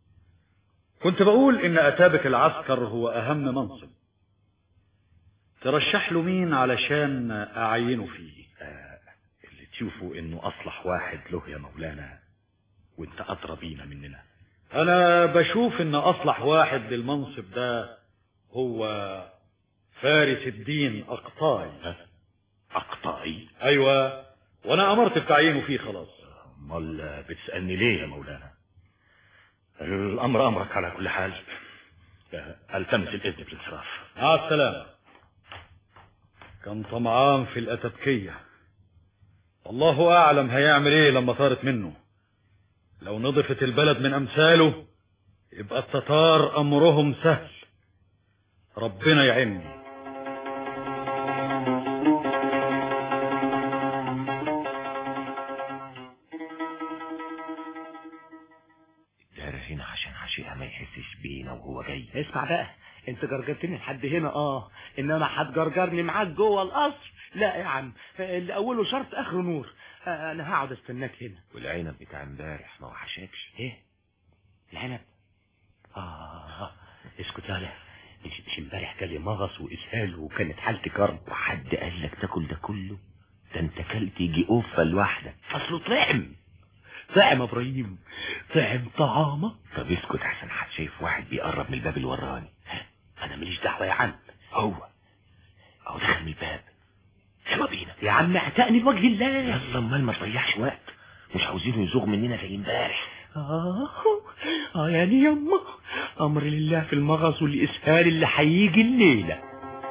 Speaker 10: كنت بقول ان اتابك العسكر هو اهم منصب، ترشح له مين علشان اعينه فيه؟
Speaker 11: اللي تشوفه انه اصلح واحد له يا مولانا، وانت ادرى بينا مننا.
Speaker 10: انا بشوف ان اصلح واحد للمنصب ده هو فارس الدين أقطاعي.
Speaker 11: أقطاعي؟
Speaker 10: ايوه، وانا امرت بتعيينه فيه خلاص.
Speaker 11: امال بتسألني ليه يا مولانا؟ الامر امرك على كل حال. التمس الاذن بالانصراف.
Speaker 10: مع السلامة. كان طمعان في الاتبكية، الله اعلم هيعمل ايه لما طارت منه. لو نضفت البلد من امثاله يبقى التتار امرهم سهل. ربنا يعيني.
Speaker 5: هنا عشان عشيقها ما يحسش بينا وهو جاي.
Speaker 7: اسمع بقى، انت جرجرتني لحد هنا انما هتجرجرني معاك جوه القصر؟ لا يا عم، اللي اوله شرط اخره نور. انا هقعد استناك هنا.
Speaker 5: والعنب بتاع امبارح ما وحشكش؟
Speaker 7: ايه العنب؟ اسكت يالا، مش امبارح كان لي مغص واسهال وكانت حالتي كرب.
Speaker 5: وحد قال لك تاكل ده كله؟ ده انت كلت يجي قفه لوحدك.
Speaker 7: اصله طعم ابراهيم، طعم طعامه.
Speaker 5: طب اسكت احسن، شايف واحد بيقرب من الباب اللي وراني.
Speaker 7: انا ماليش دعوه يا عم،
Speaker 5: هو دخل من الباب. يلا بينا
Speaker 7: يا عم، اعتقني بوجه الله.
Speaker 5: يلا امال ما تضيعش وقت، مش عاوزينه يزوغ مننا زي امبارح.
Speaker 7: يعني يما امر لله في المغص والاسهال اللي هيجي الليله.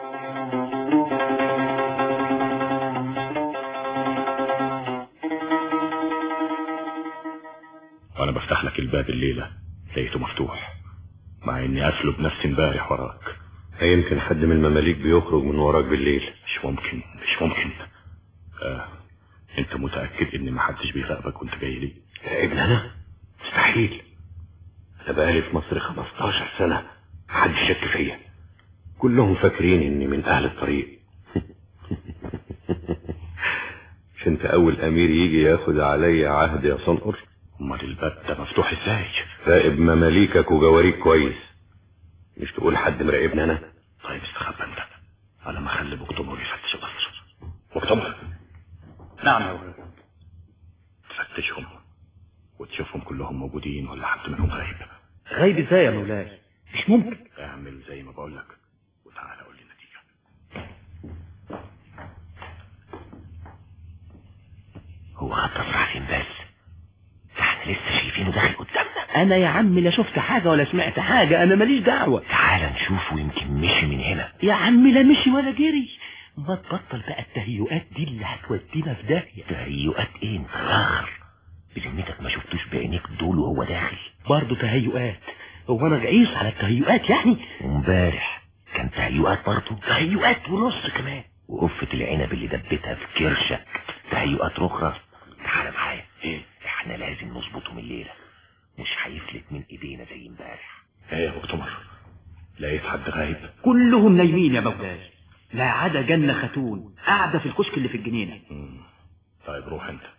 Speaker 11: وانا بفتح لك الباب الليلة لقيته مفتوح، مع اني قافله بنفسي امبارح وراك.
Speaker 13: يمكن حد من المماليك بيخرج من وراك بالليل.
Speaker 11: مش ممكن. انت متأكد ان محدش بيراقبك وانت جاي لي؟
Speaker 13: يا ابن انا مستحيل، انا بقالي في مصر 15 سنة محدش شك فيا، كلهم فاكرين اني من اهل الطريق. مش انت اول امير يجي ياخد علي عهد يا صنقر؟
Speaker 11: امال الباب ده مفتوح ازاي؟
Speaker 13: راقب مماليكك وجواريك كويس، مش تقول حد مراقبني انا؟
Speaker 11: طيب استخبى انت على ما اخلي بكتمر يفتش القصر. بكتمر.
Speaker 10: نعم يا ولد.
Speaker 11: تفتشهم وتشوفهم كلهم موجودين ولا حد منهم غايب.
Speaker 7: غايب ازاي يا مولاي؟ مش ممكن.
Speaker 11: اعمل زي ما بقول لك وتعالى قول لي النتيجة.
Speaker 5: هو خطف راح فين بس؟ احنا لسه شايفينه داخل قدامنا.
Speaker 7: انا يا عم لا شفت حاجة ولا سمعت حاجة، انا ماليش دعوة.
Speaker 5: تعال نشوفه يمكن مشي من هنا.
Speaker 7: يا عم لا مشي ولا جري. ما تبطل بقى التهيؤات دي اللي هتودينا في داهية.
Speaker 5: تهيؤات ايه انت الاخر؟ بذمتك ما شفتوش بعينيك دول وهو داخل؟
Speaker 7: برضه تهيؤات؟ هو انا رئيس على التهيؤات يعني؟
Speaker 5: وامبارح كان تهيؤات برضه؟
Speaker 7: تهيؤات ونص كمان.
Speaker 5: وقفة العنب اللي دبتها في كرشك تهيؤات اخرى. تعال معايا.
Speaker 11: ايه؟
Speaker 5: احنا لازم نظبطه من الليلة، مش هيفلت من ايدينا زي امبارح.
Speaker 11: ايه يا مؤتمر؟ لقيت حد غايب؟
Speaker 14: كلهم نايمين يا مولاي، لا عدا جنة خاتون قاعدة في الكشك اللي في الجنينة.
Speaker 11: طيب روح انت.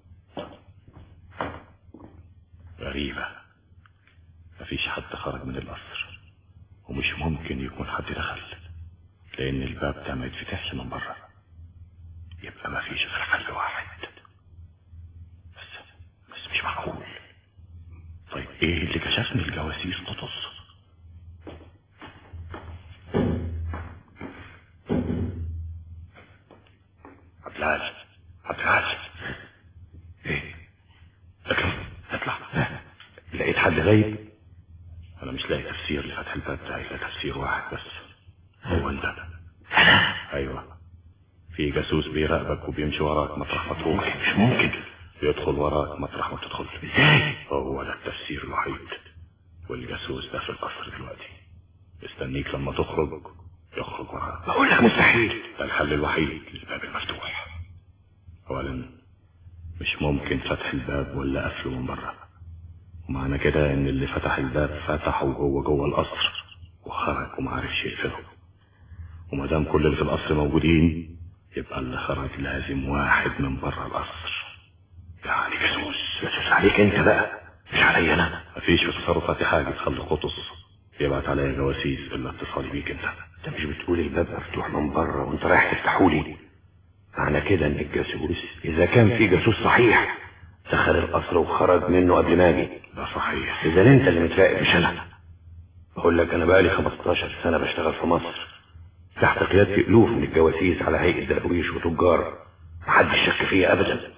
Speaker 11: غريبة، مفيش حد خرج من القصر، ومش ممكن يكون حد دخل، لان الباب ده ما يتفتحش من بره. يبقى مفيش غير حل واحد، بس مش معقول. طيب ايه اللي كشفني الجواسيس قطز؟ عبد العال ايه؟ اطلع. لقيت حد غايب؟ انا مش لاقي تفسير لفتح الباب ده الا تفسير واحد بس، هو انت. ايوه، في جاسوس بيراقبك وبيمشي وراك مطرح ما تروح.
Speaker 5: مش ممكن
Speaker 11: يدخل وراك مطرح ما تدخل.
Speaker 5: ازاي؟
Speaker 11: هو ده التفسير الوحيد، والجاسوس ده في القصر دلوقتي استنيك لما تخرج يخرج وراك.
Speaker 5: بقول لك مستحيل.
Speaker 11: ده الحل الوحيد للباب المفتوح. اولا مش ممكن فتح الباب ولا قفله من بره، ومعنى كده ان اللي فتح الباب فتحه وهو جوه القصر وخرج ومعرفش يقفله، ومادام كل اللي في القصر موجودين يبقى اللي خرج لازم واحد من بره القصر، يعني جاسوس.
Speaker 5: عليك انت بقى مش عليا انا.
Speaker 11: مفيش في تصرفاتي حاجه تخلي قطز يبعت عليا جواسيس الا اتصالي بيك انت.
Speaker 5: انت مش بتقول الباب مفتوح من بره وانت رايح تفتحولي؟ معنى كده ان الجاسوس اذا كان في جاسوس صحيح دخل القصر وخرج منه قبل ما اجي.
Speaker 11: ده صحيح.
Speaker 5: اذا انت اللي متراقب مش انا. بقول لك انا بقالي 15 سنه بشتغل في مصر تحت قيادة الوف من الجواسيس على هيئة دراويش وتجار، محدش شك فيها ابدا.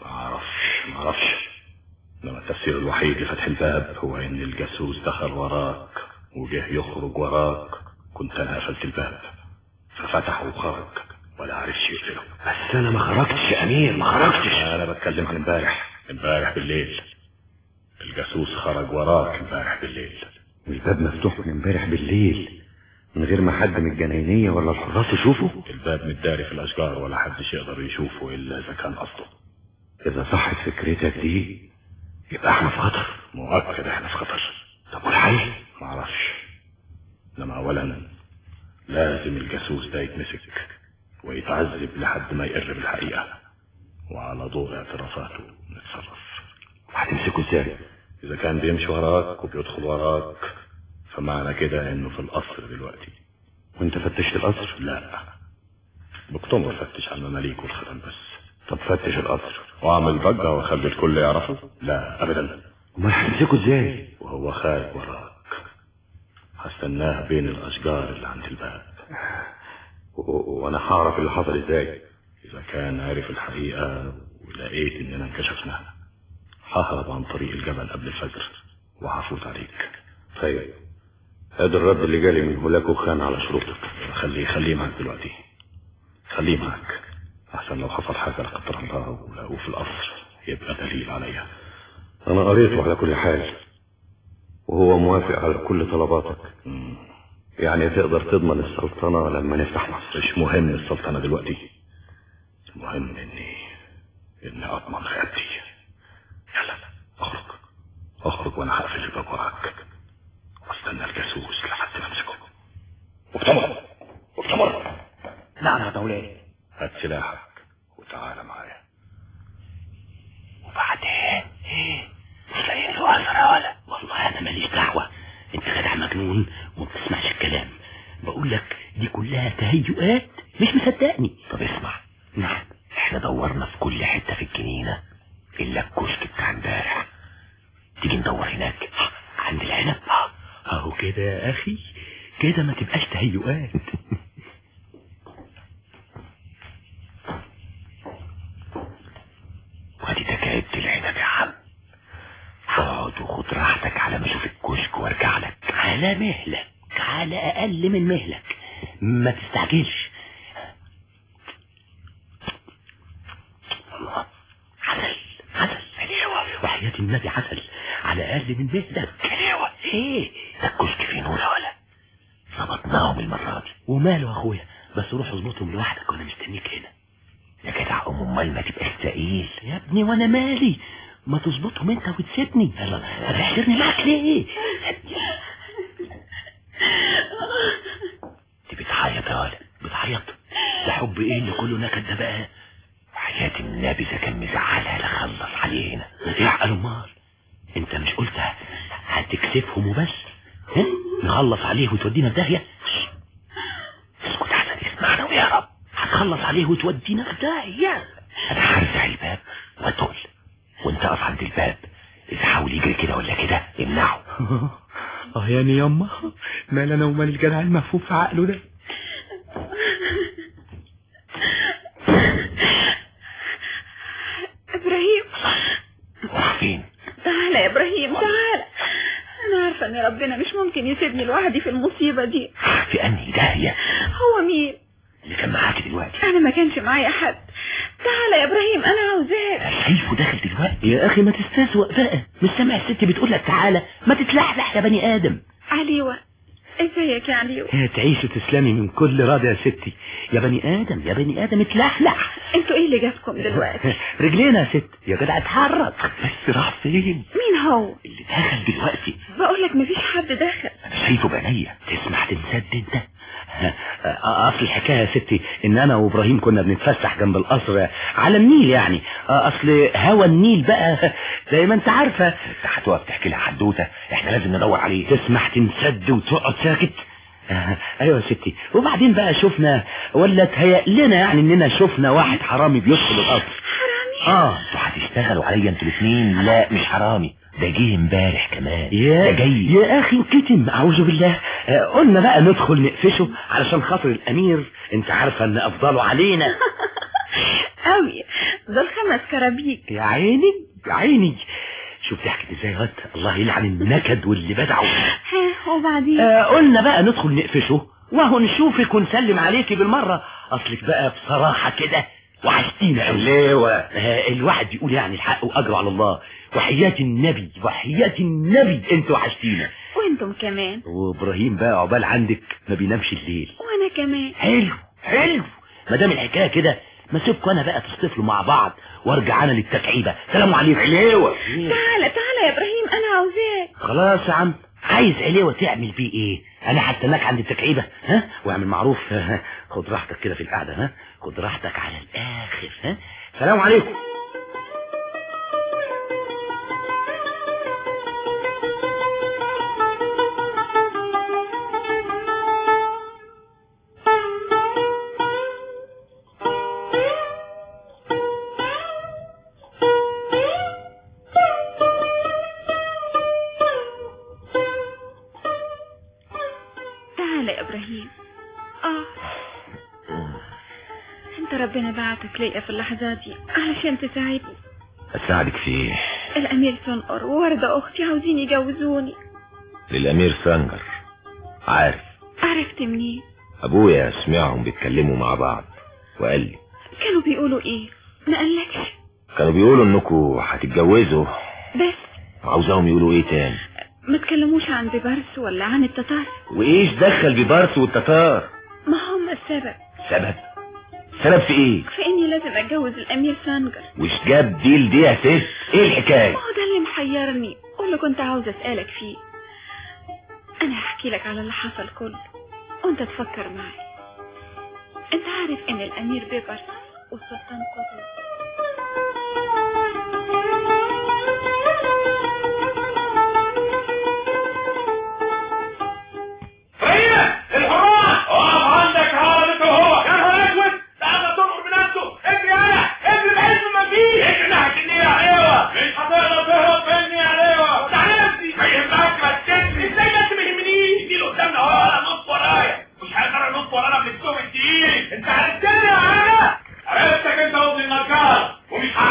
Speaker 11: معرفش. انما التفسير الوحيد لفتح الباب هو ان الجاسوس دخل وراك وجه يخرج وراك، كنت انا قفلت الباب ففتحه وخرج ولا عرفش يقفله.
Speaker 5: بس انا ما خرجتش يا امير، ما خرجتش.
Speaker 11: انا بتكلم عن امبارح بالليل. الجاسوس خرج وراك امبارح بالليل.
Speaker 5: والباب مفتوح من امبارح بالليل من غير ما حد من الجناينية ولا الحراس يشوفه؟
Speaker 11: الباب متداري في الاشجار ولا حدش يقدر يشوفه الا اذا كان قصده.
Speaker 5: اذا صحت فكرتك دي يبقى احنا في خطر.
Speaker 11: مؤكد احنا في خطر.
Speaker 5: طب والحل؟
Speaker 11: معرفش. انما اولا لازم الجاسوس ده يتمسك ويتعذب لحد ما يقر بالحقيقة، وعلى ضوء اعترافاته نتصرف.
Speaker 5: هتمسكه ازاي؟
Speaker 11: اذا كان بيمشي وراك وبيدخل وراك فمعنى كده انه في القصر دلوقتي.
Speaker 5: وانت فتشت القصر؟
Speaker 11: لا، بكتمر فتش على المماليك والخدم بس.
Speaker 5: طب فتش القصر
Speaker 11: واعمل ضجة واخلي الكل يعرفه؟ لا ابدا.
Speaker 5: امال هتمسكه ازاي؟
Speaker 11: وهو خارج وراك هستناه بين الاشجار اللي عند الباب.
Speaker 5: وانا هعرف اللي حصل ازاي؟
Speaker 11: اذا كان عارف الحقيقة ولقيت اننا انكشفنا ههرب عن طريق الجبل قبل الفجر وهفوت عليك.
Speaker 5: طيب هذا الرد اللي جالي من هولاكو خان على شروطك.
Speaker 11: خليه معك دلوقتي، خليه معك احسن لو حصل حاجة لا قدر الله ولقوه في القصر يبقى دليل عليا.
Speaker 5: انا قريته على كل حال وهو موافق على كل طلباتك. يعني تقدر تضمن السلطنة لما نفتح مصر.
Speaker 11: مش مهم السلطنة دلوقتي، المهم اني اضمن رقبتي. يلا اخرج وانا هقفل الباب وراك واستنى الجاسوس لحد ما امسكه. مؤتمر.
Speaker 14: نعم يا مولاي.
Speaker 11: هات سلاحك وتعالى معايا.
Speaker 5: وبعدين ايه؟ مش لاقيين له اثر يا ولا؟ والله انا ماليش دعوة، انت جدع مجنون وما بتسمعش الكلام. بقول لك دي كلها تهيؤات، مش مصدقني. طب اسمع. نعم. احنا دورنا في كل حتة في الجنينة الا الكشك بتاع امبارح. تيجي ندور هناك عند العنب.
Speaker 7: اهو كده يا اخي، كده ما تبقاش تهيؤات.
Speaker 5: وادي تكايبت العنب يا عم. اقعد وخد راحتك على ما على مهلك، على اقل من مهلك، ما تستعجلش. عسل وحياة النبي عسل، على اقل من مهلك. ايه
Speaker 4: ده الكشك فيه نور ولا ظبطناهم المرة دي؟
Speaker 5: وماله اخويا، بس روح اظبطهم لوحدك وانا مستنيك هنا.
Speaker 4: يا جدع امال ما تبقاش تقيل
Speaker 5: يا ابني، وانا مالي، ما تظبطهم انت وتسيبني. هتحشرني معاك ليه؟
Speaker 4: انت بتعيط يا ولد؟
Speaker 5: بتعيط؟ ده حب ايه اللي كله نكد ده بقى؟
Speaker 4: حياة النبي اذا كان مزعلها لخلص عليه هنا.
Speaker 5: متعقل امال؟ انت مش قلت هتكسفهم وبس؟ نخلص عليه وتودينا في داهيه؟
Speaker 4: اسكت عشان يسمعنا ويا رب.
Speaker 5: هتخلص عليه وتودينا في داهيه؟
Speaker 4: انا هرزع الباب وادخل وانت اقف عند الباب، اذا حاول يجري كده ولا كده امنعه.
Speaker 7: يعني ياما مال انا ومال الجدع المفهوم في عقله ده.
Speaker 9: ابراهيم
Speaker 4: راح فين؟
Speaker 9: تعالى يا ابراهيم تعالى، انا عارفه ان ربنا مش ممكن يسيبني لوحدي في المصيبه دي.
Speaker 4: في انهي داهيه؟
Speaker 9: هو مين
Speaker 4: اللي كان معاك دلوقتي؟
Speaker 9: انا ما كانش معايا حد. تعالى يا ابراهيم انا عاوزاك.
Speaker 4: شايفه داخل دلوقتي.
Speaker 5: يا اخي ما تستسوق بقى، مش سامع الست بتقول لك تعالى؟ ما تتلحلح يا بني ادم.
Speaker 9: عليوة ازيك يا عليوة؟
Speaker 5: تعيش وتسلمي من كل راضي يا ستي. يا بني ادم يا بني ادم اتلحلح.
Speaker 9: انتوا ايه اللي جابكم دلوقتي؟
Speaker 5: رجلينا يا ست. يا جدع اتحرك.
Speaker 4: بس راح فين؟
Speaker 9: مين هو
Speaker 4: اللي دخل دلوقتي؟
Speaker 9: بقولك مفيش حد دخل.
Speaker 4: انا شايفه بعينيا.
Speaker 5: تسمع تنسد انت؟ اصل الحكايه يا ستي ان انا وابراهيم كنا بنتفسح جنب القصر على النيل يعني. اصل هوا النيل بقى زي ما انت عارفه.
Speaker 4: انت هتقف تحكي لها حدوته؟ احنا لازم ندور عليه.
Speaker 5: تسمح تنسد وتقعد ساكت؟ ايوه يا ستي. وبعدين بقى شفنا ولا تهيأ لنا يعني اننا شفنا واحد حرامي بيدخل القصر.
Speaker 9: حرامي؟
Speaker 4: انتوا هتشتغلوا عليا انتوا الاثنين؟ لا مش حرامي، ده جه امبارح كمان.
Speaker 5: ده
Speaker 4: جاي
Speaker 5: يا اخي انكتم، اعوذ بالله. قلنا بقى ندخل نقفشه علشان خاطر الامير، انت عارفه ان افضله علينا.
Speaker 9: قوي دول 5 كرابيك.
Speaker 5: يا عيني يا عيني. شوف ضحكت ازاي غد، الله يلعن النكد واللي بدعوا.
Speaker 9: وبعدين
Speaker 5: قلنا بقى ندخل نقفشه وهو نشوفك ونسلم عليكي بالمره. اصلك بقى بصراحه كده وحشتينا قوي.
Speaker 4: ليه
Speaker 5: الواحد يقول يعني الحق واجره على الله. وحياة النبي وحياة النبي انتوا وحشتينا.
Speaker 9: وانتم كمان.
Speaker 5: وابراهيم بقى عقبال عندك ما بينامش الليل.
Speaker 9: وانا كمان.
Speaker 5: حلو ما دام الحكايه كده ما سيبكوا انا بقى تصطفلوا مع بعض وارجع انا للتكعيبه. سلام عليكم.
Speaker 4: عليوه
Speaker 9: تعالى يا ابراهيم انا عاوزاك.
Speaker 5: خلاص يا عم. عايز عليوه تعمل بيه ايه؟ انا هستناك عند التكعيبه. واعمل معروف. خد راحتك كده في القعده. خد راحتك على الاخر. سلام عليكم.
Speaker 9: ربنا بعتك ليا في اللحظات دي علشان تساعدني.
Speaker 4: اساعدك في ايه؟
Speaker 9: الامير سنقر ووردة اختي عاوزين يجوزوني
Speaker 4: للامير سنجر.
Speaker 9: عرفت منين؟
Speaker 4: ابويا سمعهم بيتكلموا مع بعض وقال لي.
Speaker 9: كانوا بيقولوا ايه؟ ما قالكش؟
Speaker 4: كانوا بيقولوا انكوا هتتجوزوا
Speaker 9: بس.
Speaker 4: عاوزاهم يقولوا ايه تاني؟
Speaker 9: ما تكلموش عن بيبرس ولا عن التتار.
Speaker 4: وايش دخل بيبرس والتتار؟
Speaker 9: ما هم السبب.
Speaker 4: سبب في ايه؟
Speaker 9: في اني لازم اتجوز الامير سانجر.
Speaker 4: وش جاب ديل دي يا ست؟ ايه الحكايه؟
Speaker 9: ما هو ده اللي محيرني واللي كنت عاوز اسالك فيه. انا هحكي لك على اللي حصل كله وانت تفكر معي. انت عارف ان الامير بيبرس والسلطان قطز
Speaker 15: انت عرفتني يا عم؟ عرفتك انت وابن النجار ومش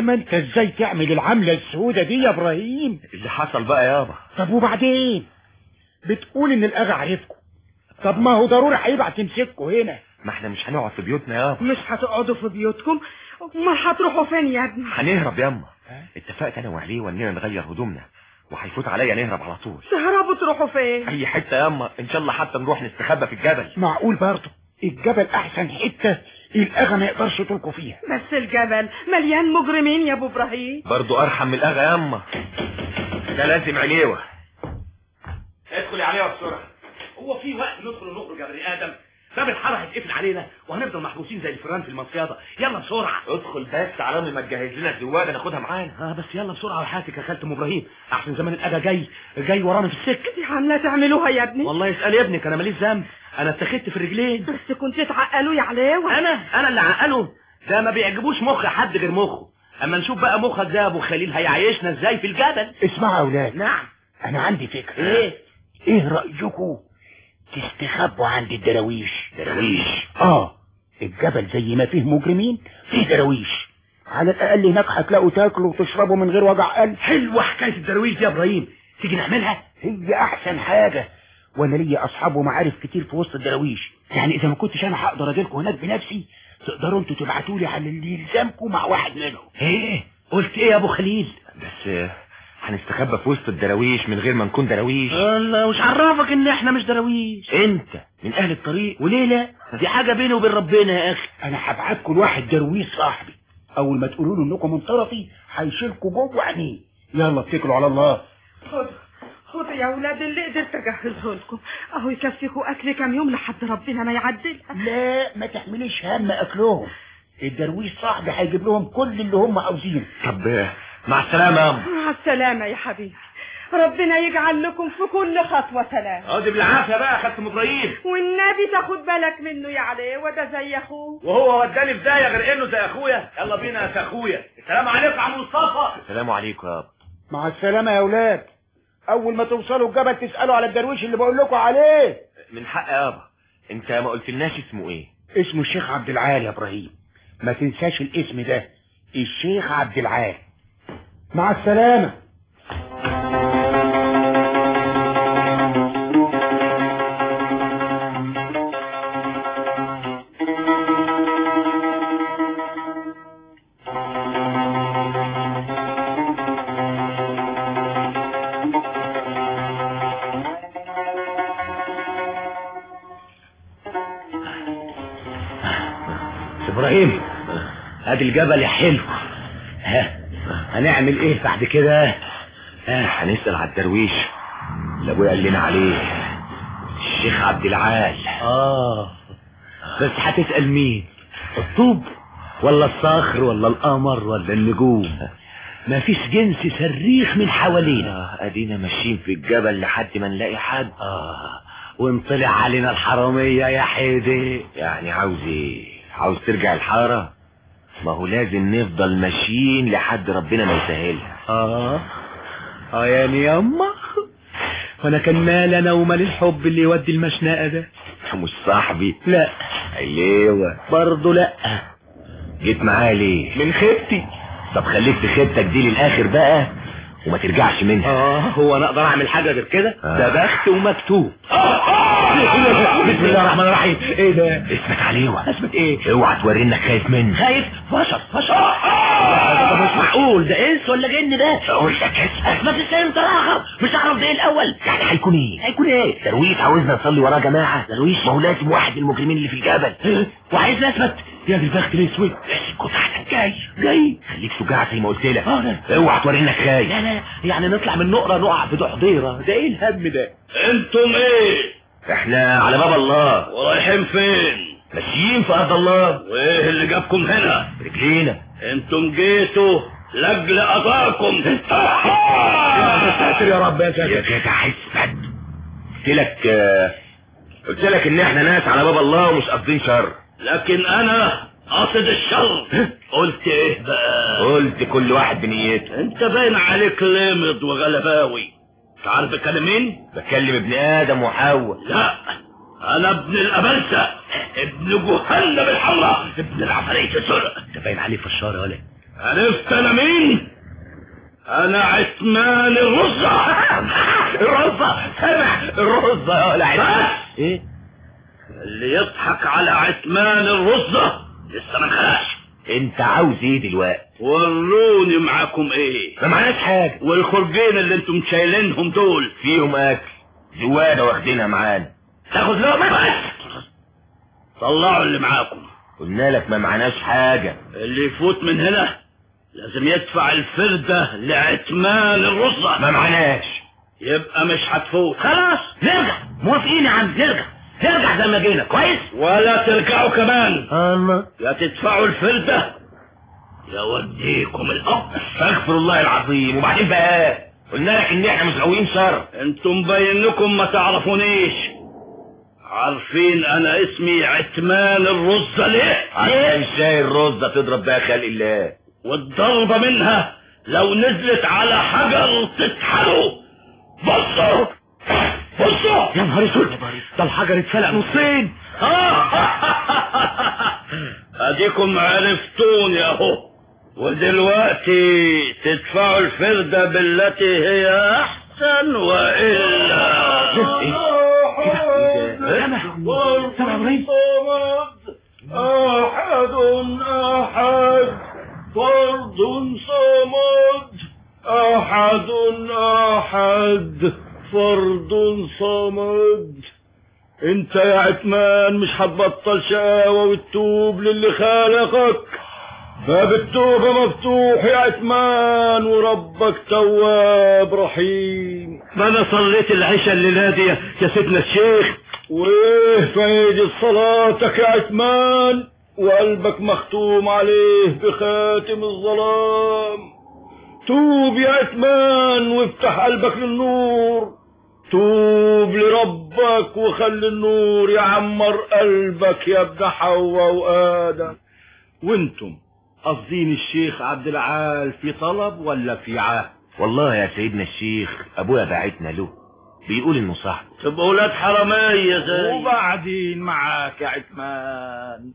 Speaker 6: انما انت ازاي تعمل العملة السودة دي يا ابراهيم؟
Speaker 11: اللي حصل بقى يابا.
Speaker 6: طب وبعدين بتقول ان الاغا عرفكم، طب ما هو ضروري هيبعت يمسككوا هنا.
Speaker 11: ما احنا مش هنقعد في بيوتنا يابا.
Speaker 3: مش هتقعدوا في بيوتكم؟ امال هتروحوا فين يا ابني؟
Speaker 11: هنهرب ياما. اتفقت انا وعليه واننا نغير هدومنا وهيفوت عليا نهرب على طول.
Speaker 3: تهربوا تروحوا فين؟
Speaker 11: اي حته ياما، ان شاء الله حتى نروح نستخبى في الجبل.
Speaker 6: معقول برضه الجبل احسن حته الاغا ما يقدرش يطلقوا فيها.
Speaker 3: بس الجبل مليان مجرمين يا ابو ابراهيم.
Speaker 11: برضه ارحم من الاغا ياما. ده لازم عليوه.
Speaker 7: ادخلي عليها بسرعه. هو في وقت ندخل ونخرج يا بني ادم؟ باب الحاره هيتقفل علينا وهنفضل محبوسين زي الفيران في المصيده. يلا بسرعه.
Speaker 11: ادخل بس على ما تجهز لنا الزواده ناخدها معانا.
Speaker 7: بس يلا بسرعه وحياتك يا خالة ام ابراهيم، احسن زمان الاذى جاي ورانا في السكه.
Speaker 3: دي عامله تعملوها يا ابني؟
Speaker 7: والله اسال يا ابنك، انا ماليش ذنب، انا اتخذت في الرجلين.
Speaker 3: بس كنت تعقلوا يا علاوه.
Speaker 7: انا اللي عقله؟ ده ما بيعجبوش مخ حد غير مخه. اما نشوف بقى مخك ده ابو خليل هيعيشنا ازاي في الجبل.
Speaker 6: اسمعوا يا اولاد.
Speaker 7: نعم.
Speaker 6: انا عندي فكره.
Speaker 7: ايه
Speaker 6: رايكم تستخبوا عند الدراويش؟
Speaker 11: دراويش؟
Speaker 6: الجبل زي ما فيه مجرمين فيه دراويش، على الاقل هناك هتلاقوا تاكلوا وتشربوا من غير وجع قلب.
Speaker 7: حلوه حكايه الدراويش دي يا ابراهيم، تيجي نعملها؟
Speaker 6: هي احسن حاجه، وانا ليا اصحاب ومعارف كتير في وسط الدراويش، يعني اذا ما كنتش انا هقدر اجيلكم هناك بنفسي تقدروا انتوا تبعتوا لي على اللي يلزمكم مع واحد منهم.
Speaker 7: ايه قلت ايه يا ابو خليل؟
Speaker 11: بس هنستخبى في وسط الدراويش من غير ما نكون دراويش.
Speaker 7: الله، وش عرفك ان احنا مش دراويش؟
Speaker 11: انت من اهل الطريق.
Speaker 7: وليه لا؟ دي حاجه بيني وبين ربنا يا اخي.
Speaker 6: انا هبعتكم لواحد درويش صاحبي، اول ما تقولوا له انكم من طرفي هيشيلكوا جوه عينيه. يلا اتكلوا على الله.
Speaker 3: خدوا يا اولاد اللي قدرت اجهزه لكم، اهو يكفيكوا اكل كام يوم لحد ربنا ما يعدلها.
Speaker 6: لا ما تحمليش هم اكلهم، الدرويش صاحبي هيجيب لهم كل اللي هم عاوزينه.
Speaker 11: طب مع السلامه يا ماما.
Speaker 3: مع السلامه يا حبيبي، ربنا يجعل لكم في كل خطوه سلام.
Speaker 7: اقعدي بالعافيه بقى يا خالة ام ابراهيم،
Speaker 3: والنبي تاخد بالك منه يا علي، وده زي اخوه.
Speaker 7: وهو وداني في داهيه غير انه زي اخويا. يلا بينا يا اخويا. السلام عليكم يا عم مصطفى.
Speaker 11: السلام عليكم يا ابا.
Speaker 6: مع السلامه يا اولاد، اول ما توصلوا الجبل تسالوا على الدرويش اللي بقول لكم عليه.
Speaker 11: من حق يا ابا. انت ما قلتلناش اسمه ايه؟
Speaker 6: اسمه الشيخ عبد العال يا ابراهيم، ما تنساش الاسم ده، الشيخ عبد العال. مع السلامه.
Speaker 7: ابراهيم، ادي الجبل يا حلو. هنعمل ايه بعد كده؟
Speaker 11: هنسأل على الدرويش اللي ابويا قال لنا عليه، الشيخ عبد العال.
Speaker 7: بس هتسأل مين؟ الطوب ولا الصخر ولا القمر ولا النجوم؟ مفيش جنس صريخ من حوالينا.
Speaker 11: ادينا ماشيين في الجبل لحد ما نلاقي حد.
Speaker 7: ونطلع علينا الحرامية يا حيدي.
Speaker 11: يعني عاوز ايه؟ عاوز ترجع الحارة؟ ما هو لازم نفضل ماشيين لحد ربنا ما يسهلها.
Speaker 7: يعني ياما، وانا كان مال انا ومال الحب اللي يودي المشنقة ده؟
Speaker 11: مش صاحبي.
Speaker 7: لا.
Speaker 11: ايوه
Speaker 7: برضه لا.
Speaker 11: جيت معايا ليه؟
Speaker 7: من خيبتي.
Speaker 11: طب خليك في خيبتك دي للاخر بقى وما ترجعش منها.
Speaker 7: هو انا اقدر اعمل حاجة غير كده؟ ده بخت ومكتوب. بسم الله الرحمن الرحيم. ايه ده؟
Speaker 11: اثبت عليه.
Speaker 7: اثبت ايه؟
Speaker 11: اوعى توري انك خايف منه.
Speaker 7: خايف؟ بشر. ده مش معقول، ده انس ولا جن ده؟
Speaker 11: اقول لك اسمع.
Speaker 7: ما تسلم تراخر، مش هعرف ده ايه الاول.
Speaker 11: يعني هيكون ايه؟ درويش عاوزنا نصلي وراه جماعه.
Speaker 7: درويش؟
Speaker 11: ما هو لازم واحد من المجرمين اللي في الجبل.
Speaker 7: وعايز اثبت يا دي البخت الاسود.
Speaker 11: اسكت احسن. جاي خليك شجاع زي ما قلت لك. اوعى توري انك خايف.
Speaker 7: لا يعني نطلع من نقره نقع في ضحضيره. ده ايه الهم ده؟
Speaker 4: انتم ايه؟
Speaker 11: احنا على باب الله.
Speaker 4: ورايحين فين؟
Speaker 11: ماشيين في ارض الله.
Speaker 4: وايه اللي جابكم هنا؟
Speaker 11: رجلينا.
Speaker 4: انتم جيتوا لاجل اذاكم.
Speaker 11: يا ساتر يا رب يا ساتر. يا جدع اثبت. قلت لك ان احنا ناس على باب الله ومش قاصدين شر.
Speaker 4: لكن انا قاصد الشر. قلت ايه بقى؟
Speaker 11: قلت كل واحد بنيته.
Speaker 4: انت باين عليك لامض وغلباوي. انت عارف بكلم مين؟
Speaker 11: بكلم ابن ادم وحواء.
Speaker 4: لا، انا ابن الابلسه، ابن جهنم الحمراء، ابن العفاريت السرق.
Speaker 7: انت باين عليه فشار يا ولد.
Speaker 4: عرفت انا مين؟ انا عثمان الرزة.
Speaker 5: الرزة سامع الرزة يا ولد.
Speaker 4: ايه اللي يضحك على عثمان الرزة لسه ما انخلقش.
Speaker 5: انت عاوز ايه دلوقتي؟
Speaker 4: وروني معاكم ايه.
Speaker 5: ما معناش حاجة.
Speaker 4: والخرجين اللي انتم شايلينهم دول
Speaker 5: فيهم اكل، زوادة واخدينها معانا. تاخد لقمة بس.
Speaker 4: طلعوا اللي معاكم.
Speaker 5: قلنا لك ما معناش حاجة.
Speaker 4: اللي يفوت من هنا لازم يدفع الفردة لعثمان الرزة.
Speaker 5: ما معناش.
Speaker 4: يبقى مش هتفوت.
Speaker 5: خلاص نرجع. موافقين يا عم، نرجع زي ما جينا. كويس.
Speaker 4: ولا ترجعوا كمان.
Speaker 5: الله.
Speaker 4: يا تدفعوا الفردة يا وديكم الأرض.
Speaker 5: استغفر الله العظيم. وبعدين بقى قلنا لك ان احنا مش غاويين شر.
Speaker 4: انتم مبين لكم ما تعرفونيش. عارفين انا اسمي عثمان الرزة ليه؟
Speaker 5: عشان شاي الرزة تضرب بها خلق الله،
Speaker 4: والضربة منها لو نزلت على حجر تتحرق. بصوا
Speaker 5: يا نهار اسود، ده الحجر اتفلق نصين.
Speaker 4: اديكم عرفتوني اهو، ودلوقتي تدفعوا الفردة بالتي هي احسن والا احد فرد صمد. احد فرد صمد. انت يا عثمان مش هتبطل شقاوة وتتوب للي خالقك. باب التوبة مفتوح يا عثمان، وربك تواب رحيم. ما انا صليت العشاء الليلة دي يا سيدنا الشيخ. وايه فايدة صلاتك يا عثمان وقلبك مختوم عليه بخاتم الظلام؟ توب يا عثمان وافتح قلبك للنور. توب لربك وخلي النور يعمر قلبك يا ابن حواء وآدم. وانتم قصدين الشيخ عبد العال في طلب ولا في عهد؟
Speaker 5: والله يا سيدنا الشيخ ابويا بعتنا له، بيقول انه صاحبه.
Speaker 4: تبقوا ولاد حرامية زي.
Speaker 6: وبعدين معاك يا عثمان.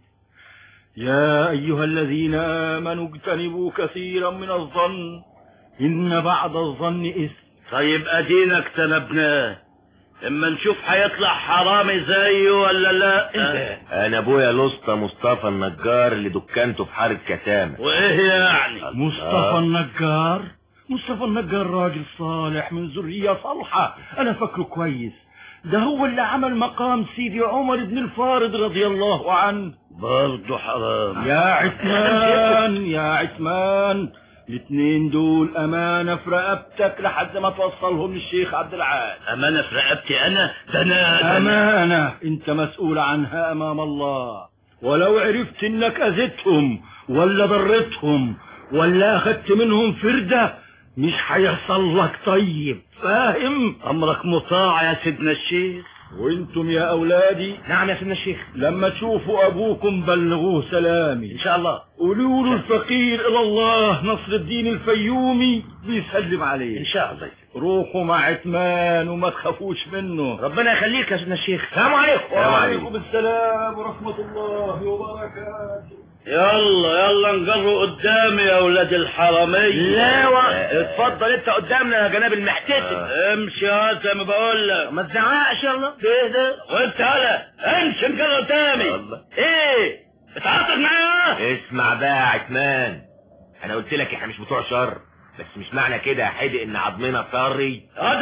Speaker 6: يا ايها الذين امنوا اجتنبوا كثيرا من الظن ان بعض الظن اثم.
Speaker 4: طيب ادينا اجتنبناه، اما نشوف هيطلع حرامي زيه ولا لا.
Speaker 5: انا ابويا الاسطى مصطفى النجار اللي دكانته في حارة كتامة.
Speaker 4: وايه يعني؟
Speaker 6: مصطفى النجار؟ مصطفى النجار راجل صالح من ذرية صالحة، انا فاكره كويس. ده هو اللي عمل مقام سيدي عمر بن الفارض رضي الله عنه.
Speaker 4: برضه حرام
Speaker 6: يا عثمان يا عثمان. الاثنين دول امانة في رقبتك لحد ما توصلهم للشيخ عبد العال.
Speaker 4: امانة في رقبتي انا؟ ده انا
Speaker 6: امانة انت مسؤول عنها امام الله، ولو عرفت انك اذيتهم ولا ضرتهم ولا اخدت منهم فردة مش هيحصل لك. طيب فاهم؟
Speaker 4: امرك مطاع يا سيدنا الشيخ.
Speaker 6: وانتم يا اولادي.
Speaker 5: نعم يا سيدنا الشيخ.
Speaker 6: لما تشوفوا ابوكم بلغوه سلامي
Speaker 5: ان شاء الله.
Speaker 6: قولوا له الفقير الى الله نصر الدين الفيومي بيسلم عليه
Speaker 5: ان شاء الله.
Speaker 6: روحوا مع عثمان وما تخافوش منه.
Speaker 5: ربنا يخليك يا سيدنا الشيخ. السلام عليكم.
Speaker 6: وعليكم السلام ورحمة الله وبركاته.
Speaker 4: يلا نجروا قدامي يا ولاد الحرامية.
Speaker 5: لا اتفضل انت قدامنا يا جناب المحتسب.
Speaker 4: امشي يا زي ما بقول لك.
Speaker 5: ما تزعقش يلا.
Speaker 4: ده وانت هلا امشي نجروا قدامي.
Speaker 5: الله.
Speaker 4: ايه اتعاطف معايا؟
Speaker 5: اسمع بقى يا عثمان، انا قلت لك احنا مش بتوع شر، بس مش معنى كده يا حدق ان عظمنا طري.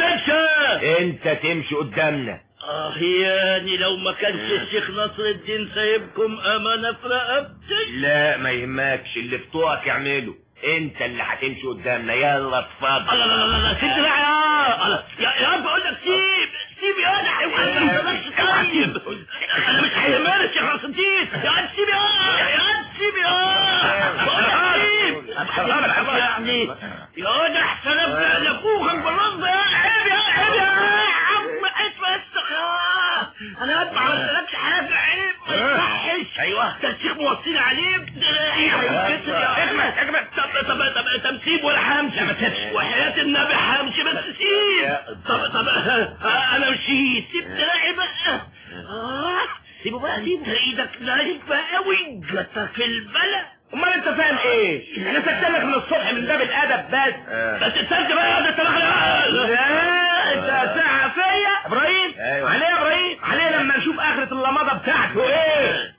Speaker 5: انت تمشي قدامنا.
Speaker 4: يعني لو ما كانش الشيخ نصر الدين سايبكم امانة في رقبتي.
Speaker 5: لا ما يهمكش، اللي بتوعك يعمله. انت اللي هتمشي قدامنا. يلا اتفضل.
Speaker 4: لا سيب بقى يا بقول لك سيب يا انا طيب انا مش هيهمني الشيخ نصر الدين. يا سيب يعني يا ده احسن ابدا لابوك بالرصد. عيب يا عم اسمع انا ادفع ما سالكش حاجه. عيب ما يصحش.
Speaker 5: ايوه
Speaker 4: ده الشيخ موصيني عليه. اجمل طب تمسيب ولا همشي؟ لا ما تسيبش وحياة النبي همشي بس سيب. طب انا مشيت. سيب دراعي بقى. سيبه بقى. سيبه ايدك ناشفه قوي جاتك البلا.
Speaker 7: امال انت فاهم ايه؟ انا سكتلك من الصبح من باب الادب بس تسد بقى يا لا انت ساعة فيا ابراهيم. عليه يا ابراهيم، عليه لما نشوف اخرة اللمضة بتاعته ايه.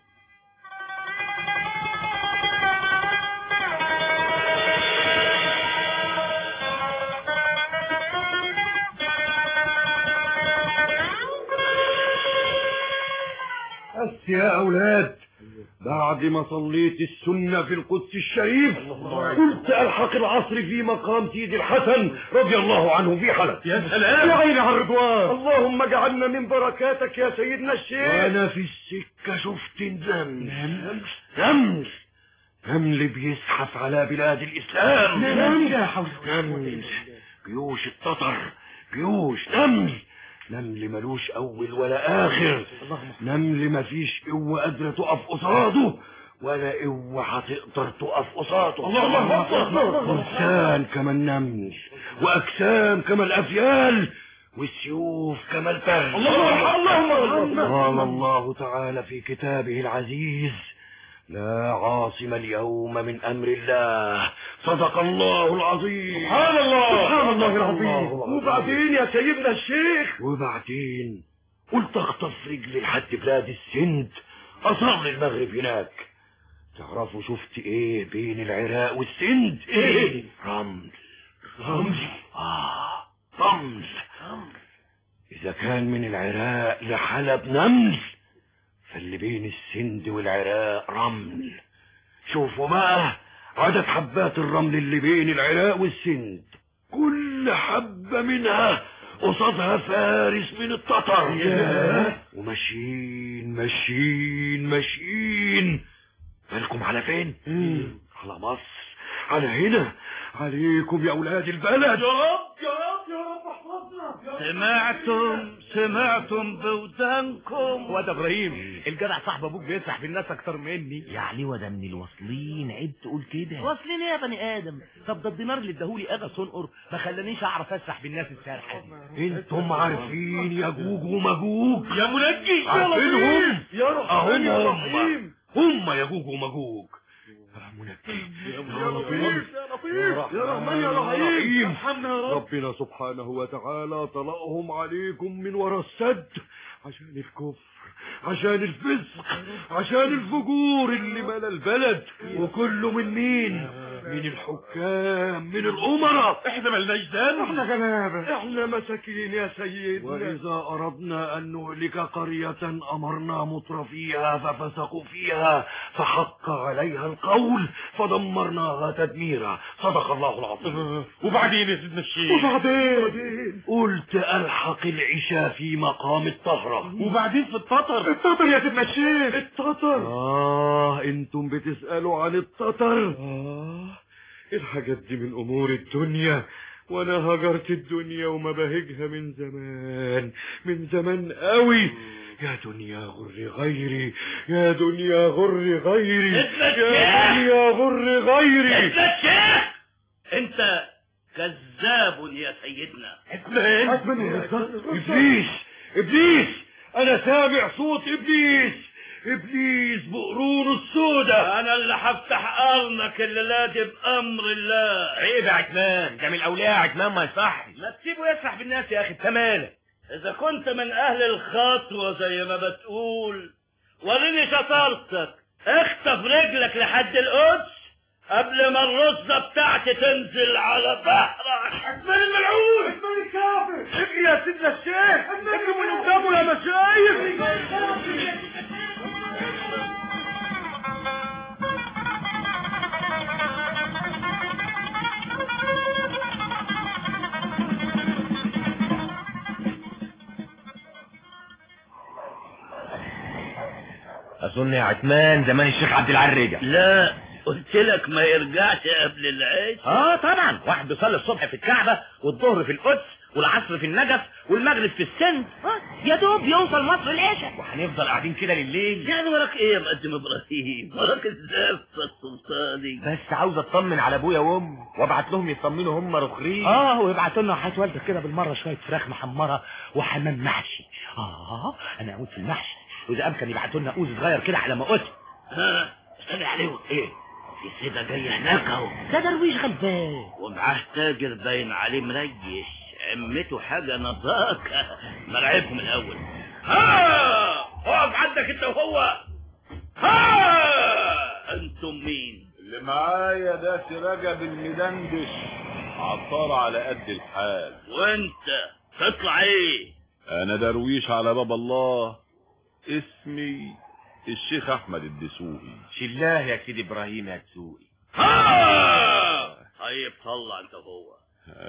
Speaker 15: بس يا أولاد، بعد ما صليت السنة في القدس الشريف قلت ألحق العصر في مقام سيدي الحسن رضي الله عنه في حلب.
Speaker 10: يا سلام،
Speaker 15: يا عيني على الرضوان. اللهم اجعلنا من بركاتك يا سيدنا الشيخ. وأنا في السكة شفت نمل بيزحف على بلاد الإسلام. نمل جيوش التتر، نمل ملوش اول ولا اخر. نمل مفيش قوة قادرة تقف قصاده ولا قوة هتقدر تقف قصاده. انسان كما النمل، واجسام كما الافيال، والسيوف كما البرد. قال الله تعالى في كتابه العزيز: لا عاصم اليوم من امر الله. صدق الله العظيم. سبحان الله العظيم. وبعدين يا سيدنا الشيخ، وبعدين قلت اخطف رجلي لحد بلاد السند اصلي المغرب هناك. تعرفوا شفت ايه بين العراق والسند؟ ايه؟ رمل. رمل. اذا كان من العراق لحلب نمل، فاللي بين السند والعراق رمل. شوفوا بقى عدد حبات الرمل اللي بين العراق والسند، كل حبة منها قصادها فارس من التتر. وماشيين بالكم على فين؟ على مصر، على هنا، عليكم يا اولاد البلد. يا رب سمعتم بودانكم.
Speaker 7: واد ابراهيم، الجدع صاحب ابوك بيسرح بالناس اكتر مني.
Speaker 5: يعني وده من الواصلين، عيب تقول كده.
Speaker 7: واصلين ايه يا بني ادم؟ طب ده الدينار اللي اداهولي اجا صنقر ما خلانيش اعرف اسرح بالناس السارحه دي.
Speaker 15: انتم عارفين ياجوج وماجوج
Speaker 10: يا منجي؟
Speaker 15: عارفينهم؟ هم ياجوج وماجوج. يا رحمن يا رحيم. ربنا سبحانه وتعالى طلقهم عليكم من ورا السد عشان الكفر، عشان الفسق، عشان الفجور اللي ملا البلد. وكله من مين؟ من الحكام، من الأمراء.
Speaker 10: احنا ملناش ذنب،
Speaker 15: احنا غلابة، احنا مساكين يا سيدنا. وإذا أردنا أن نهلك قرية أمرنا مترفيها ففسقوا فيها فحق عليها القول فدمرناها تدميرا. صدق الله العظيم.
Speaker 10: وبعدين يا سيدنا الشيخ؟
Speaker 15: وبعدين قلت ألحق العشاء في مقام الطهرة.
Speaker 10: وبعدين في التتر
Speaker 15: يا سيدنا الشيخ. التتر. انتم بتسألوا عن التتر. الحاجات دي من امور الدنيا، وانا هجرت الدنيا ومباهجها من زمان قوي. يا دنيا غر غيري، يا دنيا غر غيري، يا دنيا غر غيري.
Speaker 12: انت كذاب يا سيدنا.
Speaker 15: ابليس، انا سامع صوت ابليس بقرونه السوداء.
Speaker 12: انا اللي هفتح قرنك الليله دي بامر الله.
Speaker 7: عيب يا عتمان، ده من الاولياء يا عتمان، ما يصحش.
Speaker 12: ما تسيبه يسرح بالناس يا اخي، انت مالك؟ اذا كنت من اهل الخطوه زي ما بتقول وريني شطارتك. اخطف رجلك لحد القدس قبل ما الرزه بتاعتي تنزل على ظهرك.
Speaker 15: عثمان الملعون، عثمان الكافر. اجري يا سيدنا الشيخ، اجري من قدامه يا مشايخ.
Speaker 7: اظن يا عثمان زمان الشيخ عبد العال رجع.
Speaker 12: لا، قلت لك ما يرجعش قبل العشاء.
Speaker 7: طبعا، واحد بيصلي الصبح في الكعبة والظهر في القدس والعصر في النجف والمغرب في السند، يا دوب يوصل مصر العشاء، وهنفضل قاعدين كده لليل.
Speaker 12: يعني وراك ايه يا مقدم ابراهيم؟ وراك الزفة السلطاني.
Speaker 7: بس عاوز اطمن على ابويا وامي وابعت لهم يطمنوا هم رخرين. ويبعتوا لنا حياة والدك كده بالمره شويه فراخ محمره وحمام محشي. انا اموت في المحشي، واذا امكن يبعتوا لنا قوز صغير كده على ما قلت.
Speaker 12: استنى عليهم.
Speaker 7: ايه؟
Speaker 5: كده جاي هناك اهو. ده درويش غلبان ومعاه تاجر باين عليه مريش، عمته حاجه نضاكه. مرعبهم الاول. ها اقف عندك انت وهو. ها انتم مين؟
Speaker 16: اللي معايا ده سراجة بالمدندش، عطار على قد الحال.
Speaker 5: وانت تطلع ايه؟
Speaker 16: انا درويش على باب الله، اسمي الشيخ احمد الدسوقي.
Speaker 7: شلاه يا سيدي ابراهيم يا دسوقي.
Speaker 5: طيب طلع انت هو.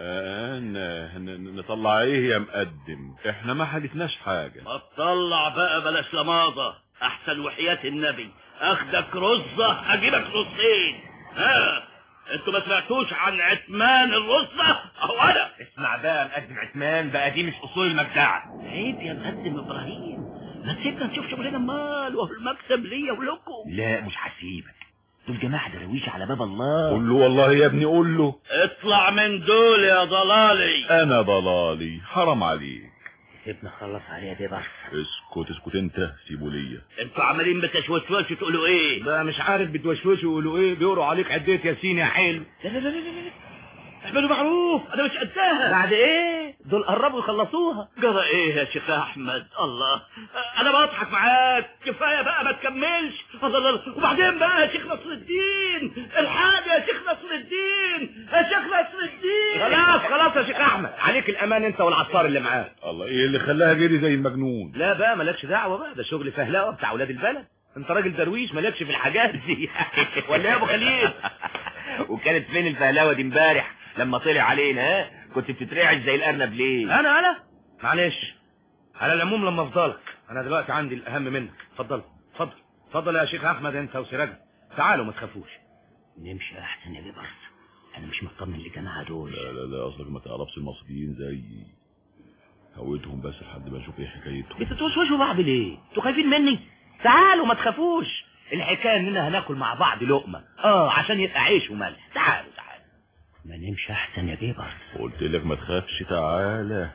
Speaker 16: نطلع ايه يا مقدم؟ احنا ما حدثناش حاجة.
Speaker 5: ما تطلع بقى بلاش لماضة، احسن وحياة النبي اخدك رزة اجيبك رصين. ها انتوا ما سمعتوش عن عتمان الرزة؟ اهو انا.
Speaker 7: اسمع بقى مقدم عتمان بقى، دي مش اصول المجدعة.
Speaker 5: عيب يا مقدم ابراهيم، ما تسيبنا نشوف شغلنا مال وهو المكسب ليا ولكم.
Speaker 7: لا مش هسيبك، دول جماعة درويش على باب الله.
Speaker 16: قول له والله يا ابني قول له.
Speaker 5: اطلع من دول يا ضلالي.
Speaker 16: انا ضلالي؟ حرام عليك.
Speaker 5: سيبنا خلص عليها دي بس.
Speaker 16: اسكت انت، سيبوا ليا.
Speaker 5: انتوا عمالين بتشوشوشوا تقولوا ايه؟
Speaker 7: بقى مش عارف بتوشوشوا يقولوا ايه، بيقروا عليك عديت ياسين يا حلو.
Speaker 5: لا لا لا لا اعملوا معروف، انا مش قدها. بعد ايه؟ دول قربوا يخلصوها. جرى ايه يا شيخ احمد؟ الله انا بضحك معاك، كفايه بقى ما تكملش. الله وبعدين بقى يا شيخ نصر الدين، الحاجه يا شيخ نصر الدين، يا شيخ نصر الدين.
Speaker 7: خلاص يا شيخ احمد، عليك الامان انت والعطار اللي معاك.
Speaker 16: الله ايه اللي خلاها جري زي المجنون؟
Speaker 7: لا بقى مالكش دعوه بقى، ده شغل فهلاوه بتاع اولاد البلد. انت راجل درويش مالكش في الحاجات دي. ولا يا ابو خليل؟ وكانت فين الفهلاوه دي امبارح لما طلع علينا؟ ها كنت بتترعش زي الارنب ليه؟
Speaker 5: انا
Speaker 7: معلش، على العموم لما افضلك، انا دلوقتي عندي الاهم منك. اتفضل يا شيخ احمد انت وسراج، تعالوا ما تخافوش.
Speaker 5: نمشي احسن يا بيبرس، انا مش مطمن للجماعه دول.
Speaker 16: لا اصلك ما تعرفش المصريين زيي، هودهم بس لحد ما اشوف ايه حكايتهم.
Speaker 5: بتتوشوشوا بعض ليه؟ انتوا خايفين مني؟ تعالوا ما تخافوش، الحكايه اننا هناكل مع بعض لقمه عشان يبقى عيش وملح. تعالوا ما نمشي احسن يا بيبرس.
Speaker 16: قلت لك ما تخافش، تعالى.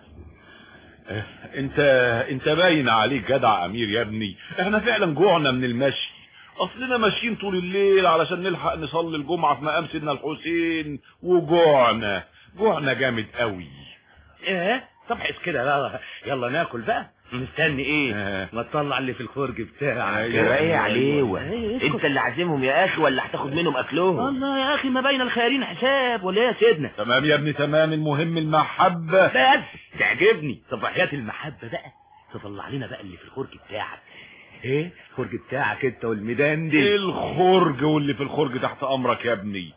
Speaker 16: انت باين عليك جدع امير يا ابني. احنا فعلا جوعنا من المشي، اصلنا ماشيين طول الليل علشان نلحق نصلي الجمعة في مقام سيدنا الحسين، وجوعنا جامد قوي.
Speaker 7: طب حس كده، يلا ناكل بقى. مستني ايه؟ ما تطلع اللي في الخرج بتاعك.
Speaker 5: ايه عليه؟ انت اللي عازمهم يا اخي ولا هتاخد منهم اكلهم؟ الله يا اخي ما بين الخيارين حساب، ولا ايه يا سيدنا؟
Speaker 16: تمام يا ابني تمام، المهم المحبة
Speaker 7: بس تعجبني. طب وحياة المحبة بقى تطلع لنا بقى اللي في الخرج بتاعك. ايه الخرج بتاعك انت والميدان دي؟
Speaker 16: الخرج واللي في الخرج تحت امرك يا ابني.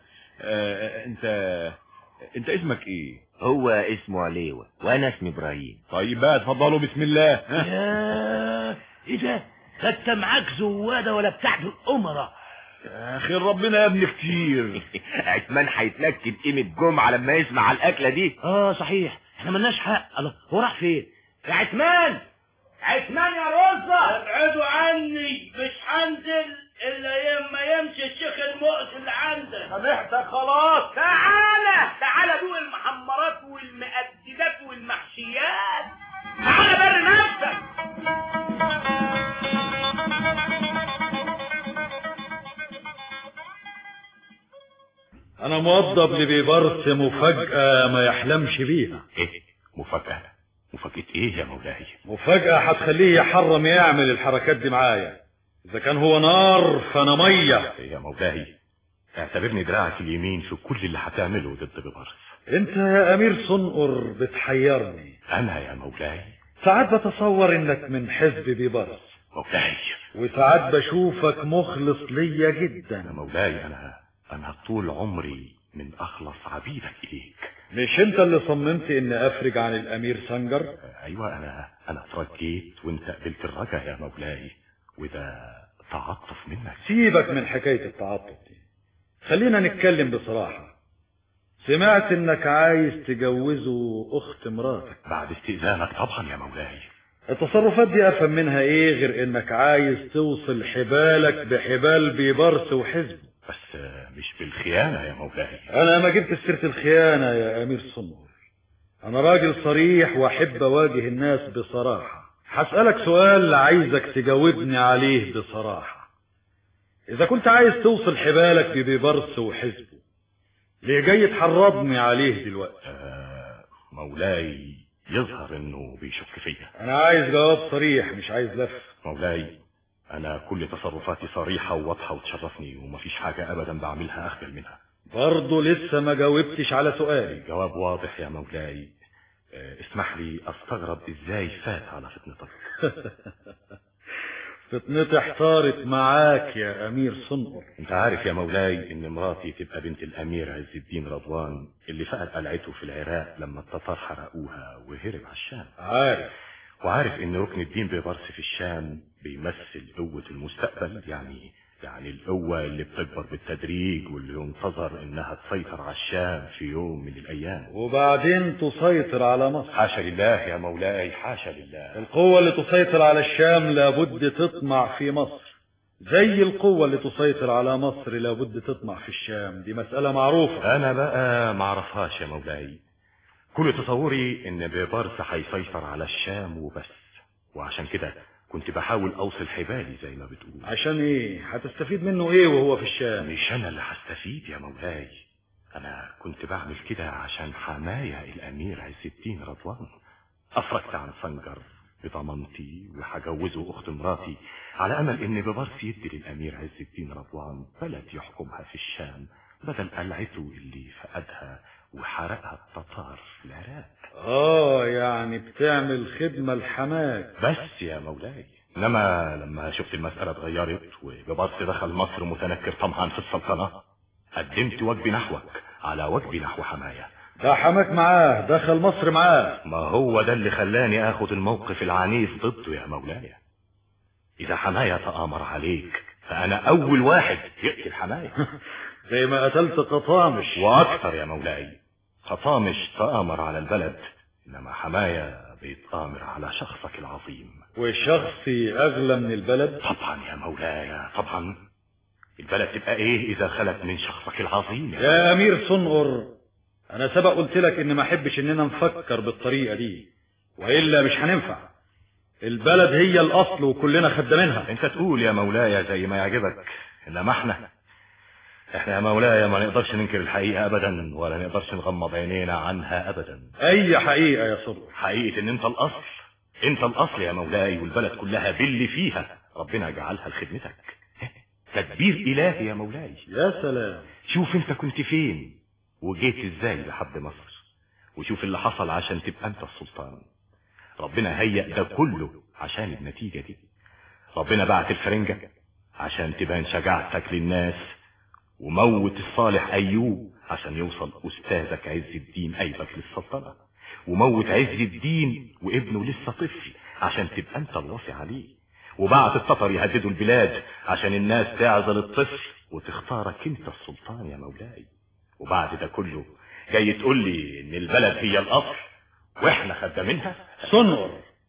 Speaker 16: انت اسمك ايه؟
Speaker 7: هو اسمه عليوة وانا اسمي ابراهيم.
Speaker 16: طيب بقى اتفضلوا بسم الله.
Speaker 5: ايه ده؟ انت معاك زواده ولا بتاع الامراء؟
Speaker 16: خير ربنا يا ابني كتير.
Speaker 7: عثمان هيتلكد قيمة جمعة لما يسمع على الاكله دي.
Speaker 5: صحيح احنا ملناش حق. الله هو راح فين؟ يا عثمان يا رزة، ابعدوا عني، مش هنزل الا لما يمشي الشيخ المؤس اللي عندك.
Speaker 16: سامحتك خلاص.
Speaker 5: تعالى دوق المحمرات والمقددات والمحشيات، تعالى بر نفسك.
Speaker 10: انا موظف لبيبرس مفاجأة ما يحلمش بيها.
Speaker 4: ايه مفاجأة ايه يا مولاي؟
Speaker 10: مفاجأة هتخليه يحرم يعمل الحركات دي معايا. اذا كان هو نار فانا مية.
Speaker 4: يا مولاي اعتبرني دراعك اليمين في كل اللي هتعمله ضد بيبرس.
Speaker 10: انت يا امير صنقر بتحيرني.
Speaker 4: انا يا مولاي
Speaker 10: ساعات بتصور انك من حزب بيبرس
Speaker 4: مولاي،
Speaker 10: وساعات بشوفك مخلص ليا جدا.
Speaker 4: يا مولاي انا طول عمري من اخلص عبيدك اليك.
Speaker 10: مش انت اللي صممت ان افرج عن الامير سنجر؟
Speaker 4: ايوه انا اترجيت وانت قبلت الرجا يا مولاي، وده تعاطف منك.
Speaker 10: سيبك من حكاية التعاطف دي، خلينا نتكلم بصراحة. سمعت انك عايز تجوزه اخت مراتك.
Speaker 4: بعد استئذانك طبعا يا مولاي.
Speaker 10: التصرفات دي افهم منها ايه غير انك عايز توصل حبالك بحبال بيبرس وحزبه؟
Speaker 4: بس مش بالخيانة يا مولاي.
Speaker 10: انا ما جبت سيرة الخيانة يا امير صنور، انا راجل صريح واحب اواجه الناس بصراحة. هسألك سؤال عايزك تجاوبني عليه بصراحة. اذا كنت عايز توصل حبالك ببيبرس وحزبه، ليه جاي تحرضني عليه دلوقتي؟
Speaker 11: مولاي يظهر انه بيشك فيا.
Speaker 10: انا عايز جواب صريح، مش عايز لف.
Speaker 11: مولاي انا كل تصرفاتي صريحة وواضحة وتشرفني، ومفيش حاجة ابدا بعملها اخجل منها.
Speaker 10: برضه لسه ما جاوبتش على سؤالي.
Speaker 11: الجواب واضح يا مولاي. اسمح لي استغرب ازاي فات على فطنتك.
Speaker 10: فطنتي احتارت معاك يا امير صنقر.
Speaker 11: انت عارف يا مولاي ان مراتي تبقى بنت الامير عز الدين رضوان اللي فقد قلعته في العراق لما التتار حرقوها وهرب على الشام.
Speaker 10: عارف.
Speaker 11: وعارف ان ركن الدين بيبرس في الشام بيمثل قوة المستقبل، يعني القوة اللي بتكبر بالتدريج واللي ينتظر انها تسيطر على الشام في يوم من الايام،
Speaker 10: وبعدين تسيطر على مصر.
Speaker 11: حاشا لله يا مولاي، حاشا لله.
Speaker 10: القوة اللي تسيطر على الشام لابد تطمع في مصر، زي القوة اللي تسيطر على مصر لابد تطمع في الشام. دي مسألة معروفة.
Speaker 11: انا بقى معرفهاش يا مولاي. كل تصوري ان بيبرس هيسيطر على الشام وبس، وعشان كده كنت بحاول اوصل حبالي زي ما بتقول.
Speaker 10: عشان ايه؟ هتستفيد منه ايه وهو في الشام؟
Speaker 11: مش انا اللي هستفيد يا مولاي، انا كنت بعمل كده عشان حماية الامير عز الدين رضوان. افرجت عن سنجر بضمانتي وهجوزه اخت مراتي على امل ان بيبرس يدي للامير عز الدين رضوان بلد يحكمها في الشام بدل قلعته اللي فقدها وحرقها التتار في العراق.
Speaker 10: يعني بتعمل خدمة لحماك
Speaker 11: بس يا مولاي. انما لما شفت المسألة اتغيرت وبيبرس دخل مصر متنكر طمعا في السلطنة، قدمت واجبي نحوك على واجبي نحو حماية.
Speaker 10: ده حماك معاه، دخل مصر معاه.
Speaker 11: ما هو ده اللي خلاني اخد الموقف العنيف ضده يا مولاي. اذا حماية تآمر عليك فانا اول واحد يقتل حماية.
Speaker 10: زي ما قتلت قطامش
Speaker 11: واكثر يا مولاي. قطامش تآمر على البلد، انما حماية بيتآمر على شخصك العظيم.
Speaker 10: وشخصي اغلى من البلد؟
Speaker 11: طبعا يا مولاي طبعا. البلد تبقى ايه اذا خلت من شخصك العظيم
Speaker 10: يا امير صنقر. انا سبق قلت لك ان ما احبش اننا نفكر بالطريقة دي، وإلا مش هننفع. البلد هي الاصل وكلنا خدامينها.
Speaker 11: انت تقول يا مولاي زي ما يعجبك، انما احنا يا مولاي ما نقدرش ننكر الحقيقة ابدا، ولا نقدرش نغمض عينينا عنها ابدا.
Speaker 10: اي حقيقة يا صبر؟
Speaker 11: حقيقة ان انت الاصل. انت الاصل يا مولاي، والبلد كلها باللي فيها ربنا جعلها لخدمتك. تدبير الهي يا مولاي.
Speaker 10: يا سلام.
Speaker 11: شوف انت كنت فين وجيت ازاي لحد مصر، وشوف اللي حصل عشان تبقى انت السلطان. ربنا هيأ ده كله عشان النتيجة دي. ربنا بعت الفرنجة عشان تبان شجاعتك للناس، وموت الصالح ايوب عشان يوصل استاذك عز الدين ايبك للسلطنة، وموت عز الدين وابنه لسه طفل عشان تبقى انت الوصي عليه، وبعت التتر يهددوا البلاد عشان الناس تعزل الطفل وتختارك انت السلطان يا مولاي. وبعد ده كله جاي تقول لي ان البلد هي الاصل واحنا خدامينها؟
Speaker 10: صنقر،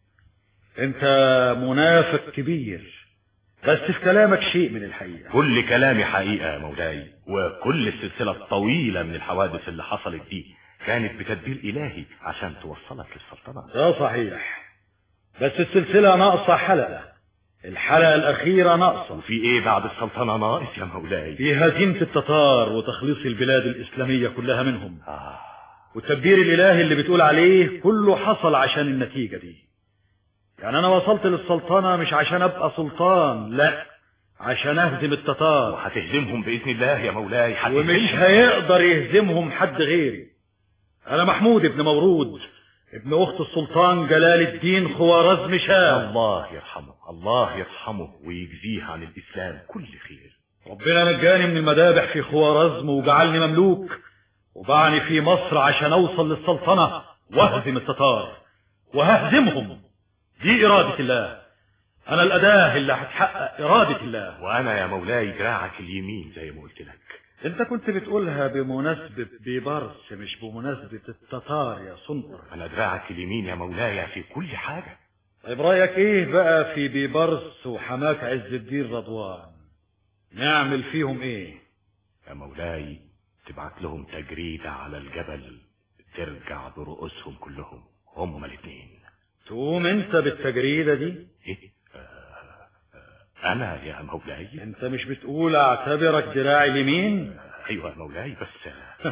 Speaker 10: انت منافق كبير، بس في كلامك شيء من الحقيقة.
Speaker 11: كل كلامي حقيقة يا مولاي، وكل السلسلة الطويلة من الحوادث اللي حصلت دي كانت بتدبير الهي عشان توصلك للسلطنة.
Speaker 10: ده صحيح، بس السلسلة ناقصة حلقة. الحلقة الأخيرة ناقصة.
Speaker 11: وفي ايه بعد السلطنة ناقص يا مولاي؟
Speaker 10: في هزيمة التتار وتخليص البلاد الإسلامية كلها منهم. والتدبير الإلهي اللي بتقول عليه كله حصل عشان النتيجة دي. يعني أنا وصلت للسلطنة مش عشان أبقى سلطان، لا، عشان أهزم التتار.
Speaker 11: وهتهزمهم بإذن الله يا مولاي.
Speaker 10: ومش هيقدر يهزمهم حد غيري. أنا محمود ابن مورود، ابن أخت السلطان جلال الدين خوارزم شاه.
Speaker 11: الله يرحمه، الله يرحمه ويجزيه عن الإسلام كل خير.
Speaker 10: ربنا نجاني من المذابح في خوارزم وجعلني مملوك، وبعني في مصر عشان أوصل للسلطنة وأهزم التتار وههزمهم. دي إرادة الله، أنا الأداة اللي هتحقق إرادة الله.
Speaker 11: وأنا يا مولاي دراعك اليمين زي ما قلت لك.
Speaker 10: انت كنت بتقولها بمناسبة بيبرس مش بمناسبة التتار يا صنقر.
Speaker 11: انا دراعك اليمين يا مولاي في كل حاجة.
Speaker 10: طيب رأيك ايه بقى في بيبرس وحماك عز الدين رضوان؟ نعمل فيهم ايه؟
Speaker 11: يا مولاي تبعت لهم تجريدة على الجبل ترجع برؤوسهم كلهم هم الاثنين.
Speaker 10: تقوم انت بالتجريدة دي؟
Speaker 11: ايه؟ انا يا مولاي.
Speaker 10: انت مش بتقول اعتبرك دراعي اليمين؟
Speaker 11: ايوه يا مولاي بس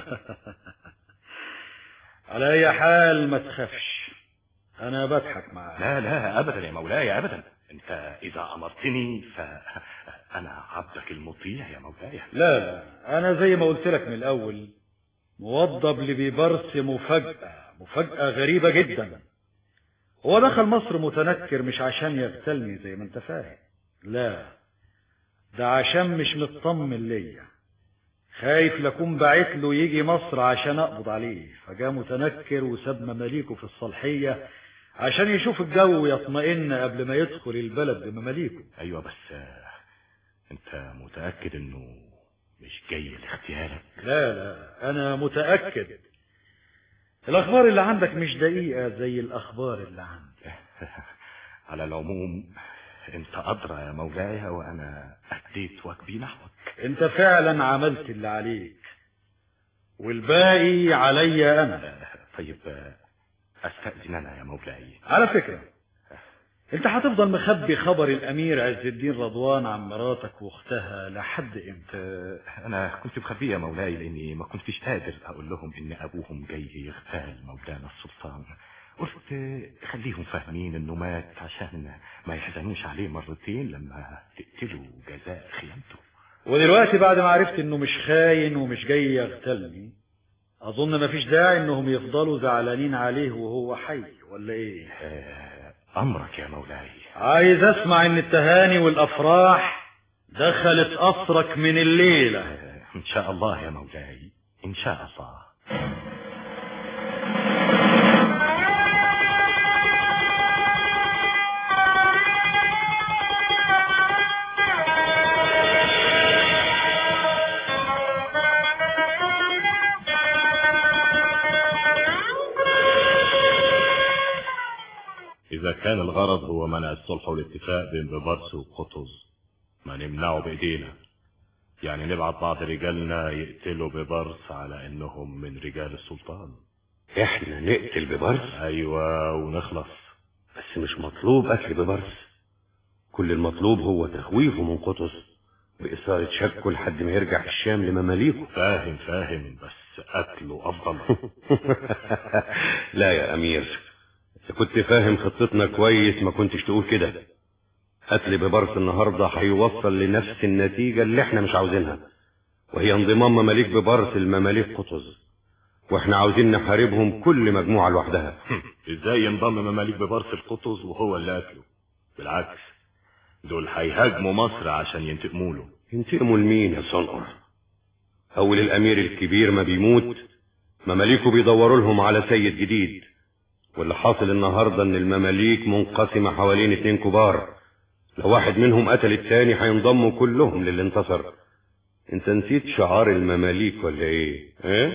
Speaker 10: على اي حال ما تخافش، انا بضحك معاك.
Speaker 11: لا لا ابدا يا مولاي ابدا، انت اذا امرتني فانا عبدك المطيع يا مولاي.
Speaker 10: لا لا، انا زي ما قلت لك من الاول موضب لبيبرس مفاجأة غريبة جدا. هو دخل مصر متنكر مش عشان يغتالني زي ما انت فاهم، لا، ده عشان مش مطمن ليا، خايف لكون بعت له يجي مصر عشان اقبض عليه، فجاء متنكر وساب مماليكه في الصالحية عشان يشوف الجو ويطمئن قبل ما يدخل البلد بمماليكه.
Speaker 11: ايوه بس انت متأكد انه مش جاي لاغتيالك؟
Speaker 10: لا لا، انا متأكد. الاخبار اللي عندك مش دقيقة زي الاخبار اللي عندي.
Speaker 11: على العموم انت ادرى يا مولاي، وانا اديت واجبي نحوك.
Speaker 10: انت فعلا عملت اللي عليك والباقي عليا انا.
Speaker 11: طيب استأذن انا يا مولاي.
Speaker 10: على فكرة انت هتفضل مخبي خبر الامير عز الدين رضوان عن مراتك واختها لحد امتى؟
Speaker 11: انا كنت مخبيه يا مولاي لاني ما كنتش قادر اقول لهم ان ابوهم جاي يغتال مولانا السلطان. قلت خليهم فاهمين انه مات عشان ما يحزنوش عليه مرتين لما تقتلوا جزاء خيانته.
Speaker 10: ودلوقتي بعد ما عرفت انه مش خاين ومش جاي يغتالني، اظن مفيش داعي انهم يفضلوا زعلانين عليه وهو حي، ولا ايه؟
Speaker 11: امرك يا مولاي.
Speaker 10: عايز اسمع ان التهاني والافراح دخلت قصرك من الليلة.
Speaker 11: ان شاء الله يا مولاي، ان شاء الله.
Speaker 16: إذا كان الغرض هو منع الصلح والاتفاق بين بيبرس وقطز، ما نمنعه بإيدينا. يعني نبعت بعض رجالنا يقتلوا بيبرس على إنهم من رجال السلطان.
Speaker 13: إحنا نقتل بيبرس؟
Speaker 16: أيوة ونخلص.
Speaker 13: بس مش مطلوب قتل بيبرس، كل المطلوب هو تخويفه من قطز بإثارة شكه لحد ما يرجع الشام لمماليكه.
Speaker 16: فاهم بس قتله أفضل.
Speaker 13: لا يا أمير، إذا كنت فاهم خطتنا كويس ما كنتش تقول كده. قتل بيبرس النهاردة هيوصل لنفس النتيجة اللي احنا مش عاوزينها، وهي انضمام مماليك بيبرس لمماليك قطز، واحنا عاوزين نحاربهم كل مجموعة لوحدها.
Speaker 16: ازاي ينضم مماليك بيبرس لقطز وهو اللي قتله؟ بالعكس، دول هيهاجموا مصر عشان ينتقموا له.
Speaker 13: ينتقموا لمين يا صنقر؟ اول الامير الكبير ما بيموت مماليكه بيدوروا لهم على سيد جديد، واللي حاصل النهاردة ان المماليك منقسمة حوالين 2 كبار، لو واحد منهم قتل التاني هينضموا كلهم للي انتصر. انت نسيت شعار المماليك ولا ايه؟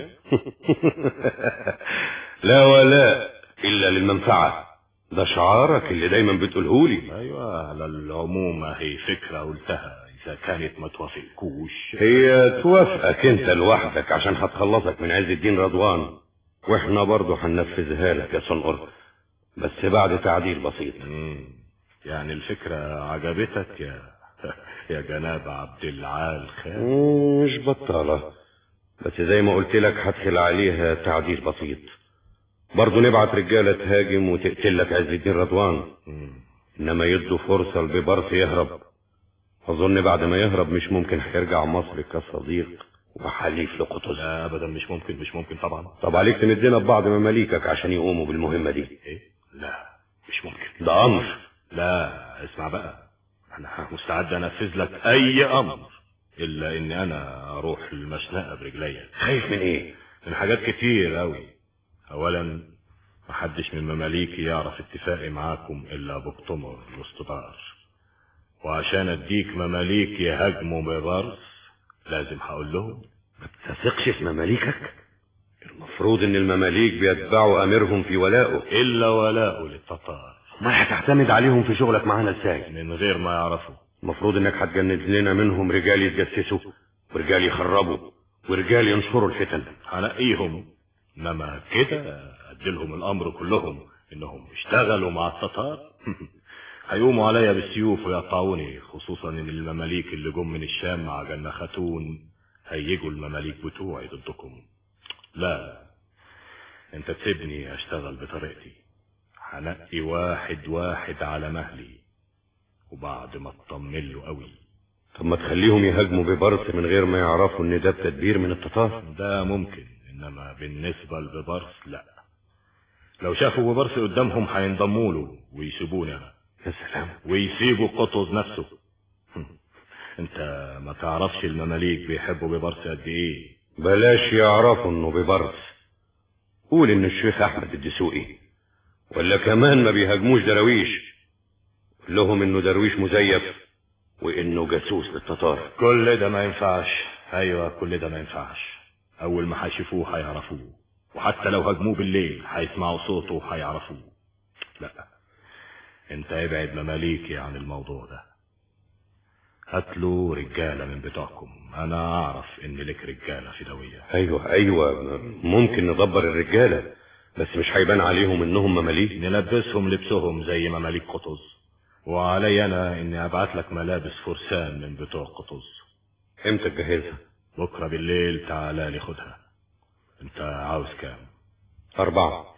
Speaker 13: لا ولا الا للمنفعة، ده شعارك اللي دايما بتقولهولي.
Speaker 16: ايوه، على العموم هي فكرة قلتها، اذا كانت ما توافقكوش.
Speaker 13: هي توافقك انت لوحدك عشان هتخلصك من عز الدين رضوان، واحنا برضو هننفذها لك يا صنقر، بس بعد تعديل بسيط.
Speaker 16: يعني الفكرة عجبتك يا جناب عبد العال خان؟
Speaker 13: مش بطالة، بس زي ما قلت لك هدخل عليها تعديل بسيط. برضو نبعت رجالة تهاجم وتقتل لك عز الدين رضوان، انما يدوا فرصة لبيبرس يهرب. اظن بعد ما يهرب مش ممكن هيرجع مصر كصديق وحليف لقطز.
Speaker 16: لا ابدا، مش ممكن طبعا.
Speaker 13: طب عليك تمدنا ببعض مماليكك عشان يقوموا بالمهمة دي.
Speaker 16: ايه؟ لا مش ممكن،
Speaker 13: ده امر.
Speaker 16: لا اسمع بقى، انا مستعد انفذ لك اي امر الا اني انا اروح المشنقة برجليا.
Speaker 13: خايف من ايه؟
Speaker 16: من حاجات كتير قوي. اولا، محدش من مماليكي يعرف اتفاقي معاكم الا بقتمر الاستدار، وعشان اديك مماليك يهاجموا بيبرس لازم هقول لهم.
Speaker 13: ما تثقش في مماليكك؟ المفروض ان المماليك بيتبعوا اميرهم في ولائه.
Speaker 16: الا ولاءه للتتار.
Speaker 13: ما هتعتمد عليهم في شغلك معانا ازاي؟
Speaker 16: من غير ما يعرفوا.
Speaker 13: المفروض انك هتجند لنا منهم رجال يتجسسوا ورجال يخربوا ورجال ينشروا الفتن.
Speaker 16: هنقيهم، انما كده اديلهم الامر كلهم انهم اشتغلوا مع التتار.
Speaker 11: هيقوموا عليا بالسيوف ويقطعوني، خصوصا ان المماليك اللي جم من الشام مع جنة خاتون هيجوا المماليك بتوعي ضدكم. لا، انت تسيبني اشتغل بطريقتي، هنقي واحد واحد على مهلي، وبعد ما اطمن له قوي.
Speaker 13: طب ما تخليهم يهاجموا ببرص من غير ما يعرفوا ان ده بتدبير من التتار؟
Speaker 11: ده ممكن، انما بالنسبة لببرص لا. لو شافوا ببرص قدامهم هينضموا له ويسيبوني انا.
Speaker 13: يا سلام.
Speaker 11: ويسيبوا قطز نفسه. انت ما تعرفش المماليك بيحبوا ببرص قد ايه.
Speaker 13: بلاش يعرفوا انه ببرص، قول ان الشيخ احمد الدسوقي، ولا كمان ما بيهاجموش درويش، قول لهم انه درويش مزيف وانه جاسوس للتتار.
Speaker 11: كل ده ما ينفعش. ايوه كل ده ما ينفعش. اول ما هيشوفوه هيعرفوه، وحتى لو هاجموه بالليل هيسمعوا صوته وهيعرفوه. لا، انت ابعد مماليكي عن الموضوع ده. هاتلوا رجالة من بتوعكم، انا اعرف ان لك رجالة فدوية.
Speaker 13: ايوه ممكن ندبر الرجالة، بس مش هيبان عليهم انهم مماليك.
Speaker 11: نلبسهم لبسهم زي مماليك قطز، وعلي انا اني ابعت لك ملابس فرسان من بتوع قطز.
Speaker 13: امتى تجهزها؟
Speaker 11: بكرة بالليل تعالى لي خدها. انت عاوز كام؟
Speaker 13: 4.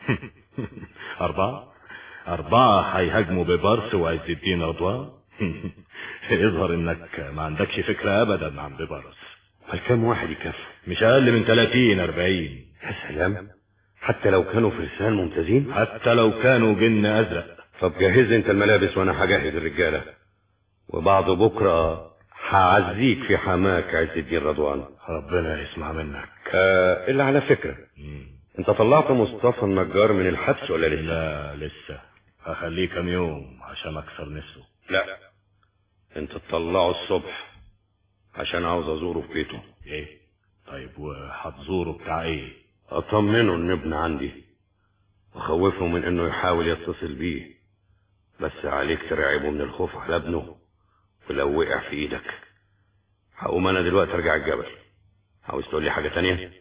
Speaker 11: 4 هيهاجموا ببرص وعز الدين رضوان. يظهر انك ما عندكش فكرة ابدا عن ببرص.
Speaker 13: كام واحد يكفي؟
Speaker 11: مش اقل من 30-40.
Speaker 13: يا سلام، حتى لو كانوا فرسان ممتازين؟
Speaker 11: حتى لو كانوا جن ازرق.
Speaker 13: طب جهز انت الملابس وانا هجهز الرجالة، وبعد بكرة هعزيك في حماك عز الدين رضوان.
Speaker 11: ربنا يسمع منك.
Speaker 13: الا على فكرة، انت طلعت مصطفى النجار من الحبس ولا لسه؟
Speaker 11: لا لسه، هخليه كام يوم عشان اكسر نفسه.
Speaker 13: لا، انت تطلعه الصبح عشان عاوز ازوره في بيته.
Speaker 11: ايه؟ طيب وهتزوره بتاع ايه؟
Speaker 13: اطمنه ان ابن عندي، وخوفه من انه يحاول يتصل بيه، بس عليك ترعبه من الخوف على ابنه، ولو وقع في ايدك. هقوم انا دلوقتي ارجع الجبل. عاوز تقول لي حاجة تانية؟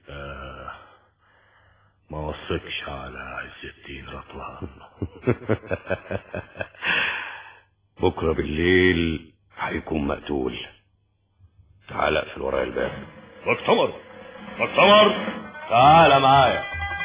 Speaker 11: ما وثقش على عز الدين رضوان.
Speaker 13: بكرة بالليل هيكون مقتول. تعال اقفل ورايا الباب.
Speaker 11: مؤتمر تعال معايا.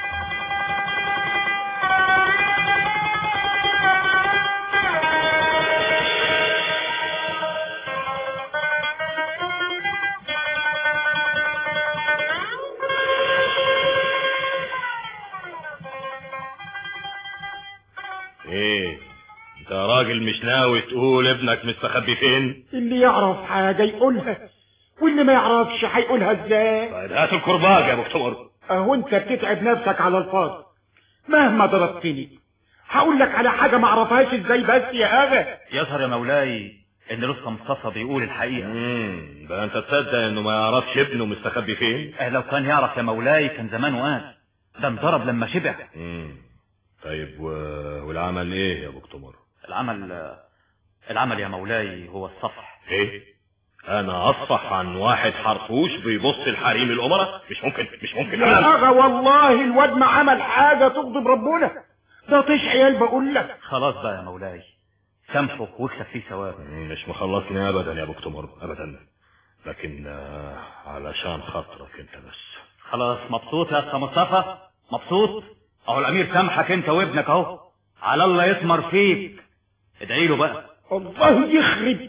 Speaker 11: ايه انت يا راجل مش ناوي تقول ابنك مستخبي فين؟
Speaker 6: اللي يعرف حاجة يقولها، واللي ما يعرفش هيقولها ازاي؟
Speaker 11: طيب هات الكرباج يا مؤتمر.
Speaker 6: اهو انت بتتعب نفسك على الفاضي. مهما ضربتني هقول لك على حاجة ما اعرفهاش ازاي بس يا اغا.
Speaker 14: يظهر يا مولاي ان لسه مصطفى بيقول الحقيقة.
Speaker 11: ده انت تصدق انه ما يعرفش ابنه مستخبي فين؟
Speaker 14: لو كان يعرف يا مولاي كان زمانه قال. ده انضرب لما شبع.
Speaker 11: طيب والعمل ايه يا مؤتمر؟
Speaker 14: العمل يا مولاي هو الصفح.
Speaker 11: ايه؟ انا اصفح عن واحد حرفوش بيبص الحريم الامراء؟ مش ممكن
Speaker 6: يا اغا والله الواد ما عمل حاجة تغضب ربنا، ده طيش عيال بقول لك.
Speaker 14: خلاص بقى يا مولاي، سامحه واكسب فيه ثواب.
Speaker 11: مش مخلصني ابدا يا مؤتمر ابدا، لكن علشان خاطرك انت بس.
Speaker 14: خلاص مبسوط يا اخ مصطفى؟ مبسوط؟ اهو الامير سامحك انت وابنك اهو، على الله يثمر فيك. ادعي له بقى.
Speaker 6: الله يخرب.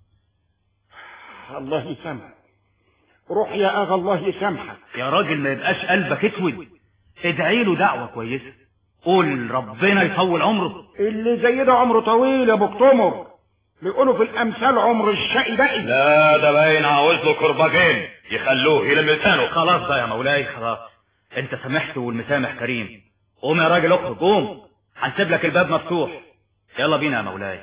Speaker 6: الله يسامحك. روح يا اغا الله يسامحك.
Speaker 14: يا راجل ما يبقاش قلبك اسود، ادعي له دعوة كويسة، قول ربنا يطول عمره.
Speaker 6: اللي زي ده عمره طويل يا ابو اكتمر، بيقولوا في الامثال عمر الشقي باقي.
Speaker 11: لا ده باين عاوز له كرباجين يخلوه يلم لسانه.
Speaker 14: خلاص بقى يا مولاي خلاص، انت سامحت والمسامح كريم. قوم يا راجل اخرج قوم، هنسيب لك الباب مفتوح. يلا بينا يا مولاي.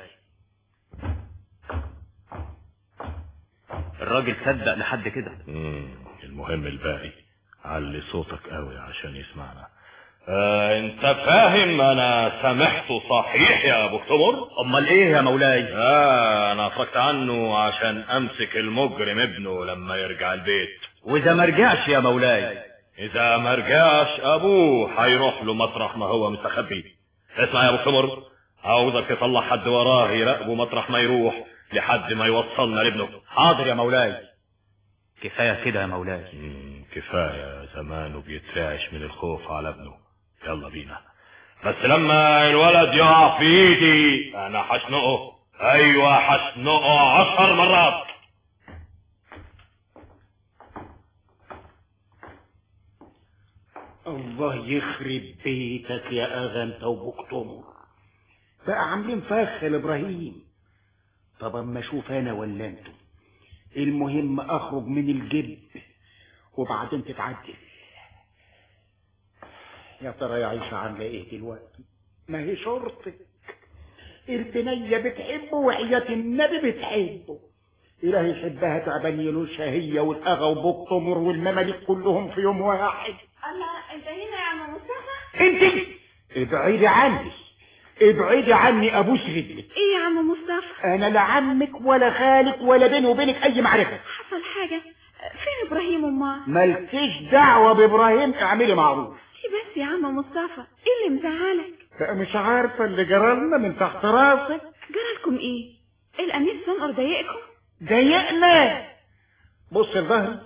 Speaker 14: الراجل صدق لحد كده.
Speaker 11: المهم الباقي علي صوتك قوي عشان يسمعنا. انت فاهم انا سامحته صحيح يا ابو اكتمر؟
Speaker 14: امال ايه يا مولاي؟
Speaker 11: انا فرجت عنه عشان امسك المجرم ابنه لما يرجع البيت.
Speaker 14: واذا ما رجعش يا مولاي؟
Speaker 11: اذا ما رجعش ابوه هيروح له مطرح ما هو مستخبي. اسمع يا ابو اكتمر،
Speaker 4: عاوزك تطلع حد وراه يراقبه مطرح ما يروح لحد ما يوصلنا لابنه.
Speaker 14: حاضر يا مولاي. كفاية كده يا مولاي.
Speaker 11: كفاية، زمانه بيترعش من الخوف على ابنه. يلا بينا، بس لما الولد يقع في ايدي انا هشنقه. ايوه هشنقه 10 مرات.
Speaker 6: الله يخرب بيتك يا اغا انت وبكتمر، بقى عاملين فخ لابراهيم. طب اما اشوف انا ولا انتم، المهم اخرج من الجب وبعدين تتعدل. يا ترى يا عيشة عاملة ايه دلوقتي؟ ما هي شرطك، البنية بتحبه وحياة النبي بتحبه. إلهي يحبها تعبان يلوشها هي والأغا وبكتمر والمماليك كلهم في يوم واحد.
Speaker 9: الله، انت هنا يا عم مصطفى؟
Speaker 6: انت ابعدي عني، ابعدي عني ابوس رجلك.
Speaker 9: ايه يا عم مصطفى؟
Speaker 6: انا لا عمك ولا خالك ولا بيني وبينك اي معرفة.
Speaker 9: حصل حاجة؟ فين ابراهيم امال؟
Speaker 6: مالكيش دعوة بابراهيم، اعملي معروف.
Speaker 9: ايه بس يا عم مصطفى؟ ايه اللي مزعلك؟
Speaker 6: بقى مش عارفة اللي جرالنا من تحت راسك؟
Speaker 9: جرالكم ايه؟ الامير سنقر ضايقكم؟
Speaker 6: ضايقنا؟ بص الظهر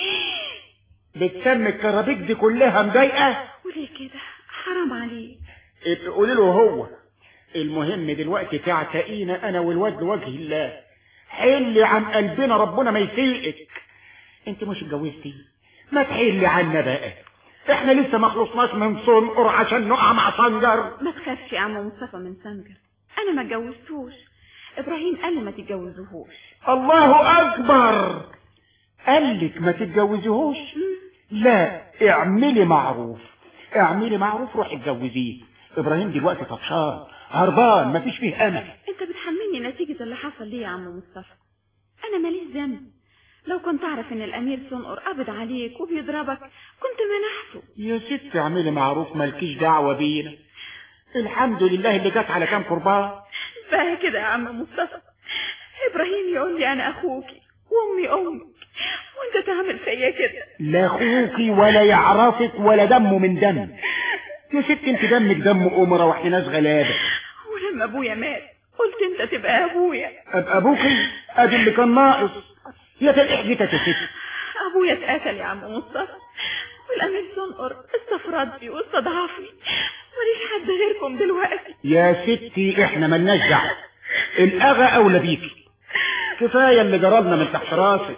Speaker 6: بتسمي الكرابيك دي كلها مضايقة؟
Speaker 9: وليه كده؟ حرام عليك.
Speaker 6: قولي له هو. المهم دلوقتي تعتقينا انا والواد لوجه الله، حلي عن قلبنا ربنا ما يسيئك. انت مش اتجوزتي؟ ما تحلي عنا بقى، احنا لسه ما خلصناش من صنقر عشان نقع مع صنجر.
Speaker 9: ما تخافش يا عم مصطفى من صنجر، انا ما اتجوزتوش. ابراهيم قال لي ما تتجوزوهوش.
Speaker 6: الله اكبر، قال لك ما تتجوزيهوش؟ لا، اعملي معروف، اعملي معروف، روحي اتجوزيه. ابراهيم دلوقتي طفشان هربان مفيش فيه امل.
Speaker 9: انت بتحملني نتيجة اللي حصل ليه يا عم مصطفى؟ انا ماليش ذنب. لو كنت اعرف ان الامير سنقر قبض عليك وبيضربك كنت منحته.
Speaker 6: يا ست اعملي معروف، مالكيش دعوة بينا. الحمد لله اللي جت على كام قربان.
Speaker 9: بقى كده يا عم مصطفى، ابراهيم يقول لي انا اخوكي وامي امك، وانت تعمل فيا كده.
Speaker 6: لا اخوكي ولا يعرفك ولا دمه من دم. يا ست انت دمك دم امرا واحنا ناس غلابه.
Speaker 9: ولما ابويا مات قلت انت تبقى ابويا.
Speaker 6: ابقى ابوكي؟ ادي اللي كان ناقص. يا تلحجتك يا ست.
Speaker 9: ابويا اتقتل يا عم مصطفى، والامير سنقر استفردني واستضعفني، ماليش حد غيركم دلوقتي.
Speaker 6: يا ستي احنا ملناش دعوه، الاغا اولى بيكي. كفايه اللي جرالنا من تحت راسك.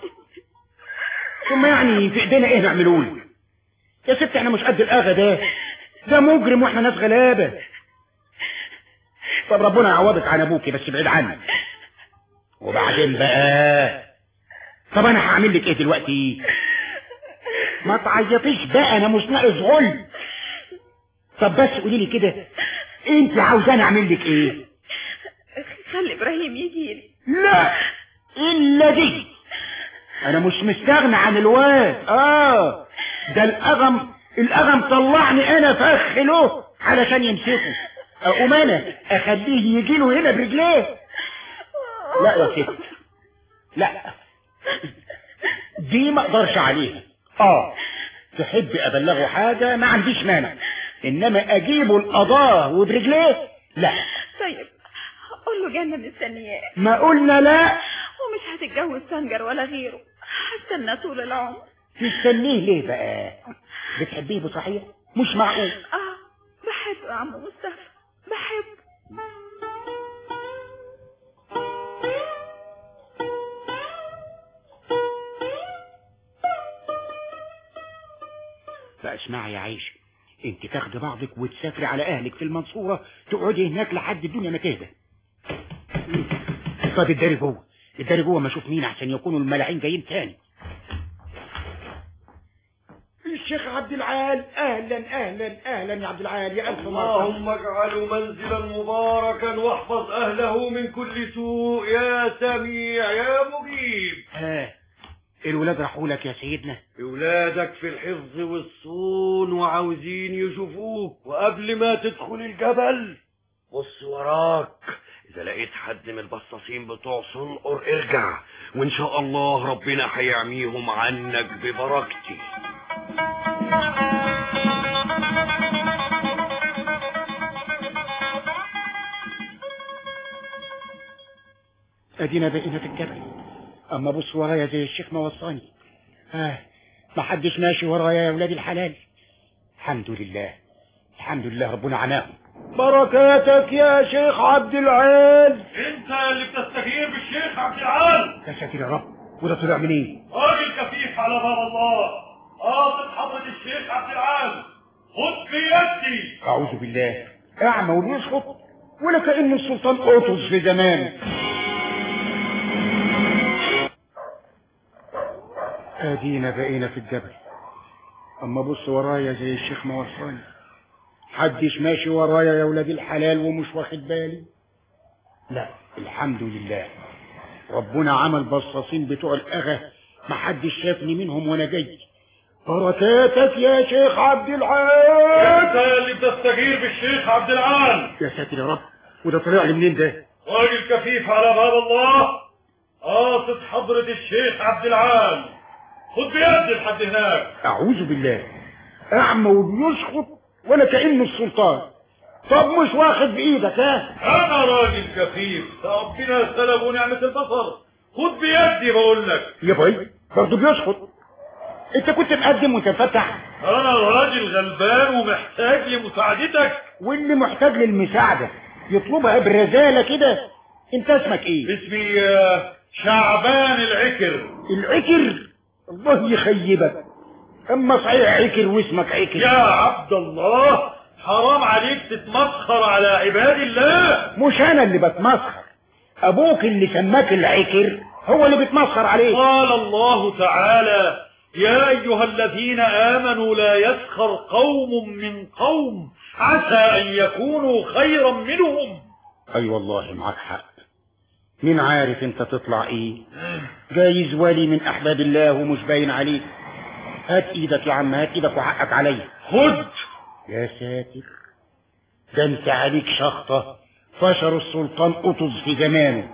Speaker 6: ثم يعني في ايدينا ايه نعملوله؟ يا ست احنا مش قد الاغا ده مجرم واحنا ناس غلابه. طب ربنا يعوضك عن ابوكي، بس بعيد عني. وبعدين بقى، طب انا هعمل لك ايه دلوقتي؟ ما تعيطيش بقى، انا مش ناقص غل. طب بس قولي لي كده، انت عاوزاني اعمل لك ايه؟
Speaker 9: خلي ابراهيم يجيلي.
Speaker 6: لا الا دي، انا مش مستغنى عن الواد. ده الاغم طلعني انا فخ له علشان يمسكه، اقوم انا اخليه يجيله هنا برجليه؟ لا يا ست، لا دي ما اقدرش عليها. تحب ابلغه حاجة ما عنديش مانع، انما اجيبه القضاء وبرجليه لا.
Speaker 9: طيب قول له جنة مستنياه.
Speaker 6: ما قلنا لا؟
Speaker 9: ومش هتتجوز سنجر ولا غيره، هستنى طول العمر.
Speaker 6: تستنيه ليه بقى؟ بتحبيه بصحيح؟ مش معقول.
Speaker 9: بحبه يا عم مصطفى، بحبه.
Speaker 6: فاسمعي يا عيشة، انت تاخدي بعضك وتسافري على اهلك في المنصورة، تقعدي هناك لحد الدنيا ما تهدى. طب الداري جوه ما اشوف مين احسن يكونوا الملاعين جايين تاني. الشيخ عبد العال، اهلا اهلا اهلا يا عبد العال، يا الف مرحبا.
Speaker 15: اللهم اجعله منزلا مباركا واحفظ اهله من كل سوء يا سميع يا مجيب.
Speaker 6: الولاد راحوا لك يا سيدنا؟
Speaker 15: اولادك في الحفظ والصون وعاوزين يشوفوك، وقبل ما تدخل الجبل بص وراك، اذا لقيت حد من البصاصين بتوع صنقر ارجع، وان شاء الله ربنا هيعميهم عنك ببركتي.
Speaker 6: ادينا بقينا في الجبل. اما بص ورايا زي الشيخ ما وصاني. ما حدش ماشي ورايا يا ولاد الحلال. الحمد لله الحمد لله، ربنا عناهم. بركاتك يا شيخ عبد العال.
Speaker 10: انت اللي بتستجير بالشيخ عبد العال.
Speaker 6: يا ساتر يا رب، وده طلع منين؟
Speaker 10: راجل كفيف على باب الله، قاصد حضرة الشيخ عبد العال، خد بيدي.
Speaker 6: اعوذ بالله، اعمى وبيسقط ولا كأن السلطان قطز في زمان. ادينا بقينا في الجبل. اما بص ورايا زي الشيخ ما وصاني. حدش ماشي ورايا يا ولاد الحلال ومش واخد بالي. لا الحمد لله، ربنا عمل بصاصين بتوع الاغا ما حدش شافني منهم وانا جاي. بركاتك يا شيخ عبد العال.
Speaker 10: انت اللي بتستجير بالشيخ عبد العال.
Speaker 6: يا ساتر يا رب، وده طلع لي منين ده؟
Speaker 10: راجل كفيف على باب الله، قاصد حضرة الشيخ عبد العال، خد بيدي لحد هناك.
Speaker 6: اعوذ بالله، اعمى وبيسقط ولا كأنه السلطان. طب مش واخد بايدك؟
Speaker 10: انا راجل كفيف، ربنا سلب نعمة البصر، خد بيدي بقول لك.
Speaker 6: يا باي برضه بيسقط. انت كنت مقدم وتفتح.
Speaker 10: انا راجل غلبان ومحتاج لمساعدتك.
Speaker 6: واللي محتاج للمساعدة يطلبها برزالة كده. انت اسمك ايه؟
Speaker 10: اسمي شعبان العكر.
Speaker 6: العكر؟ الله يخيبك، اما صحيح عكر واسمك عكر.
Speaker 10: يا عبد الله حرام عليك تتمسخر على عباد الله.
Speaker 6: مش انا اللي بتمسخر، ابوك اللي سماك العكر هو اللي بيتمسخر عليك.
Speaker 10: قال الله تعالى: يا ايها الذين امنوا لا يسخر قوم من قوم عسى ان يكونوا خيرا منهم.
Speaker 6: اي والله معك حق. مين عارف انت تطلع ايه؟ جايز ولي من احباب الله ومش باين عليك. هات ايدك يا عم، هات ايدك وحقك عليا.
Speaker 10: خد.
Speaker 6: يا ساتر، ده انت عليك شخطة فشر السلطان قطز في زمانه.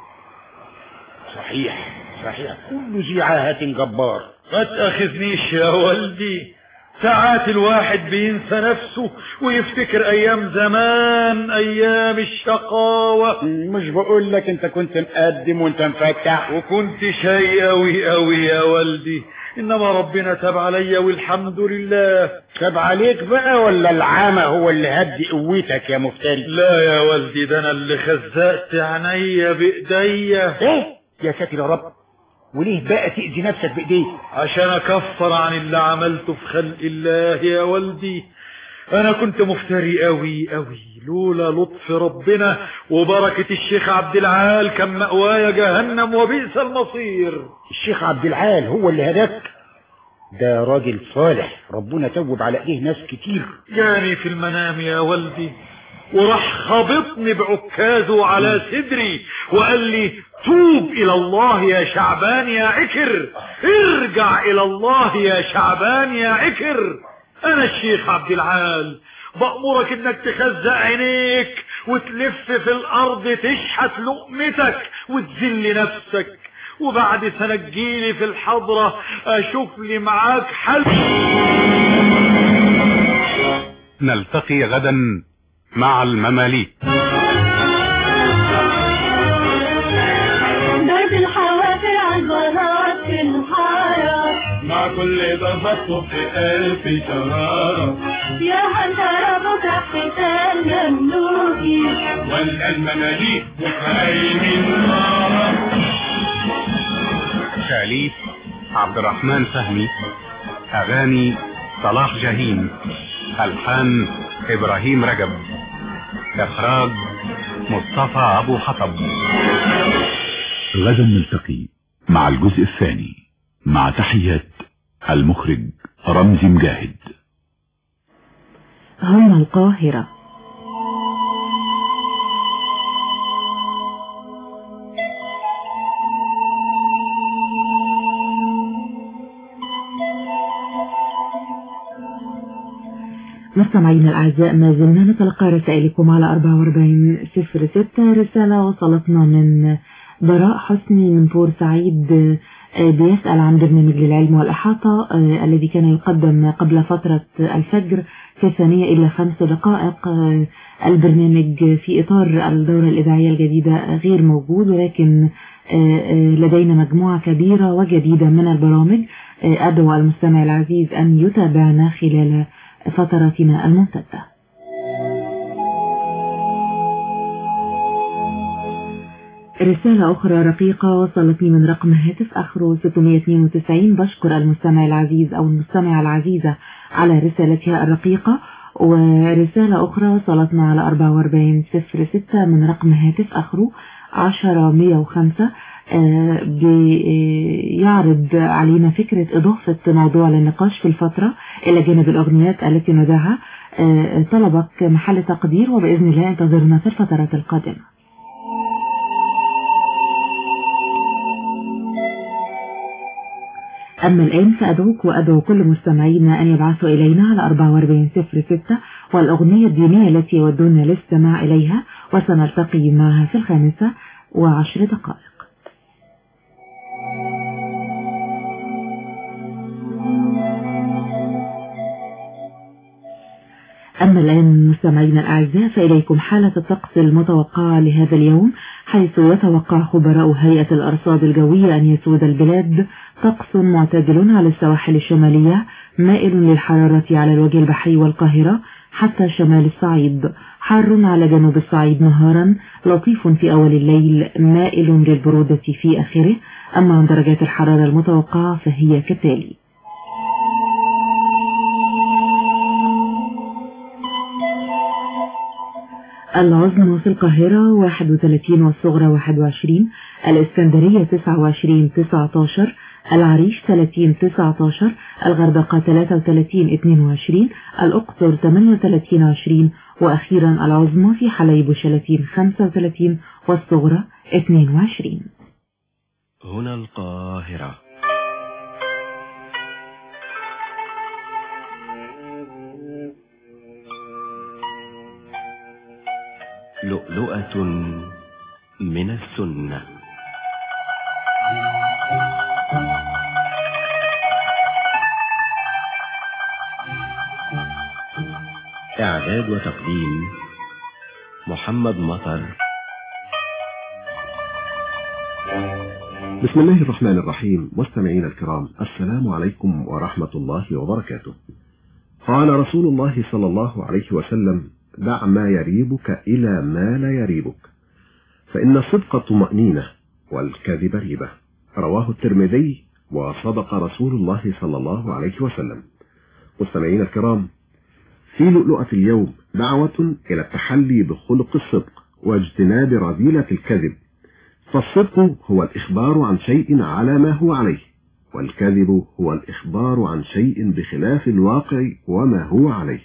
Speaker 6: صحيح كل ذي عاهة جبار.
Speaker 10: ما تأخذنيش يا والدي، ساعات الواحد بينسى نفسه ويفتكر ايام زمان، ايام الشقاوة.
Speaker 6: مش بقول لك انت كنت مقدم وانت مفتح
Speaker 10: وكنت شيء قوي قوي يا والدي، انما ربنا تاب عليا والحمد لله.
Speaker 6: تاب عليك بقى ولا العامة هو اللي هدي قوتك يا مفتري؟
Speaker 10: لا يا والدي، ده انا اللي خزقت عينيا بايديا.
Speaker 6: ايه يا ساتر يا رب، وليه بقى تأذي نفسك بايديك؟
Speaker 10: عشان اكفر عن اللي عملته في خلق الله يا والدي. انا كنت مفتري قوي قوي، لولا لطف ربنا وبركة الشيخ عبد العال كان مأوايا جهنم وبئس المصير.
Speaker 6: الشيخ عبد العال هو اللي هداك؟ ده راجل صالح، ربنا توب على ايديه ناس كتير.
Speaker 10: جاني في المنام يا والدي وراح خبطني بعكازه على صدري وقال لي: توب الى الله يا شعبان يا عكر، ارجع الى الله يا شعبان يا عكر. انا الشيخ عبد العال بأمرك انك تخزق عينيك وتلف في الارض تشحت لقمتك وتذل نفسك، وبعد سنة تجيلي في الحضرة اشوف لي معاك حل.
Speaker 2: نلتقي غدا مع المماليك.
Speaker 17: درب الحوافر عالبنات في الحارة،
Speaker 10: مع كل ضربة في ألف شرارة،
Speaker 17: يا هنترى بكرة حتال مملوكي
Speaker 10: ولا المماليك بخير النار.
Speaker 2: تأليف عبد الرحمن فهمي، أغاني صلاح جاهين، ألحان إبراهيم رجب، إخراج مصطفى أبو حطب.
Speaker 18: غدا نلتقي مع الجزء الثاني، مع تحيات المخرج رمزي مجاهد.
Speaker 1: هنا القاهرة. مستمعينا الأعزاء، ما زلنا نتلقى رسائلكم على 4406. رسالة وصلتنا من براء حسني من بورسعيد، بيسأل عن برنامج للعلم والإحاطة الذي كان يقدم قبل فترة الفجر في 2:05. البرنامج في إطار الدورة الإذاعية الجديدة غير موجود، ولكن لدينا مجموعة كبيرة وجديدة من البرامج. أدعو المستمع العزيز أن يتابعنا خلال فترتنا الممتدة. رسالة أخرى رقيقة وصلتني من رقم هاتف آخره 692. بشكر المستمع العزيز أو المستمعة العزيزة على رسالتها الرقيقة. ورسالة أخرى وصلتنا على 4406 من رقم هاتف آخره 10105. بيعرض علينا فكرة إضافة موضوع للنقاش في الفترة إلى جانب الأغنيات التي نذاعها. طلبك محل تقدير، وبإذن الله انتظرنا في الفترات القادمة. أما الآن فأدعوك وأدعو كل مستمعينا أن يبعثوا إلينا على 4406 والأغنية الدينية التي يودون الاستماع إليها، وسنلتقي معها في 15 دقائق. أما الآن مستمعينا الأعزاء فإليكم حالة الطقس المتوقعة لهذا اليوم، حيث يتوقع خبراء هيئة الأرصاد الجوية أن يسود البلاد طقس معتدل على السواحل الشمالية، مائل للحرارة على الوجه البحري والقاهرة حتى شمال الصعيد، حار على جنوب الصعيد نهارا، لطيف في أول الليل، مائل للبرودة في آخره. أما عن درجات الحرارة المتوقعة فهي كالتالي: العظمى في القاهرة 31 والصغرى 21، الإسكندرية 29-19، العريش 30-19، الغردقة 33-22، الأقصر 38-20، وأخيرا العظمى في حلايب 35 والصغرى 22.
Speaker 19: هنا القاهرة. لؤلؤة من السنة. إعداد وتقديم محمد مطر.
Speaker 20: بسم الله الرحمن الرحيم. مستمعين الكرام، السلام عليكم ورحمة الله وبركاته. قال رسول الله صلى الله عليه وسلم: دع ما يريبك إلى ما لا يريبك، فإن الصدق طمأنينة والكذب ريبة. رواه الترمذي، وصدق رسول الله صلى الله عليه وسلم. مستمعين الكرام، في لؤلؤة اليوم دعوة إلى التحلي بخلق الصدق واجتناب رذيلة الكذب. فالصدق هو الإخبار عن شيء على ما هو عليه، والكذب هو الإخبار عن شيء بخلاف الواقع وما هو عليه.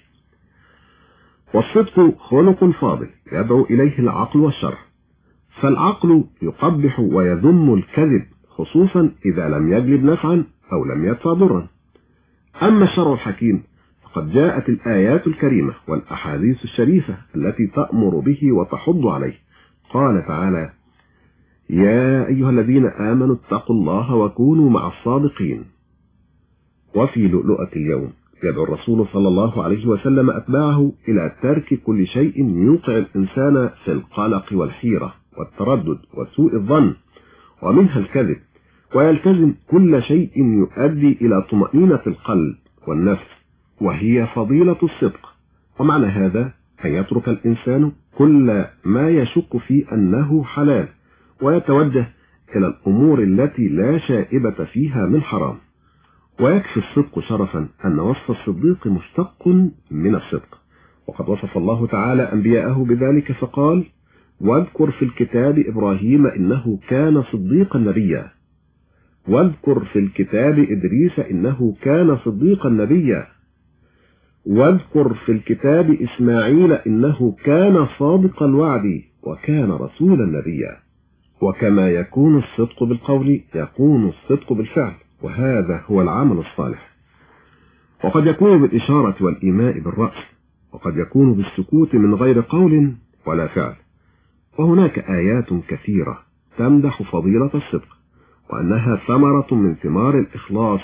Speaker 20: والصدق خلق فاضل يدعو إليه العقل والشرع، فالعقل يقبح ويذم الكذب خصوصا إذا لم يجلب نفعا أو لم يدفع ضرا. أما الشرع الحكيم فقد جاءت الآيات الكريمة والأحاديث الشريفة التي تأمر به وتحض عليه. قال تعالى: يا أيها الذين آمنوا اتقوا الله وكونوا مع الصادقين. وفي لؤلؤة اليوم يدعو الرسول صلى الله عليه وسلم أتباعه إلى ترك كل شيء يوقع الإنسان في القلق والحيرة والتردد وسوء الظن، ومنها الكذب، ويلتزم كل شيء يؤدي إلى طمأنينة القلب والنفس، وهي فضيلة الصدق. ومعنى هذا أن يترك الإنسان كل ما يشك في أنه حلال، ويتوجه إلى الأمور التي لا شائبة فيها من حرام. ويكفي الصدق شرفا أن وصف الصديق مشتق من الصدق، وقد وصف الله تعالى أنبياءه بذلك فقال: واذكر في الكتاب إبراهيم إنه كان صديقا نبيا، واذكر في الكتاب إدريس إنه كان صديقا نبيا، واذكر في الكتاب إسماعيل إنه كان صادق الوعد وكان رسولا نبيا. وكما يكون الصدق بالقول يكون الصدق بالفعل، وهذا هو العمل الصالح. وقد يكون بالإشارة والإيماء بالرأس، وقد يكون بالسكوت من غير قول ولا فعل. وهناك آيات كثيرة تمدح فضيلة الصدق، وأنها ثمرة من ثمار الإخلاص،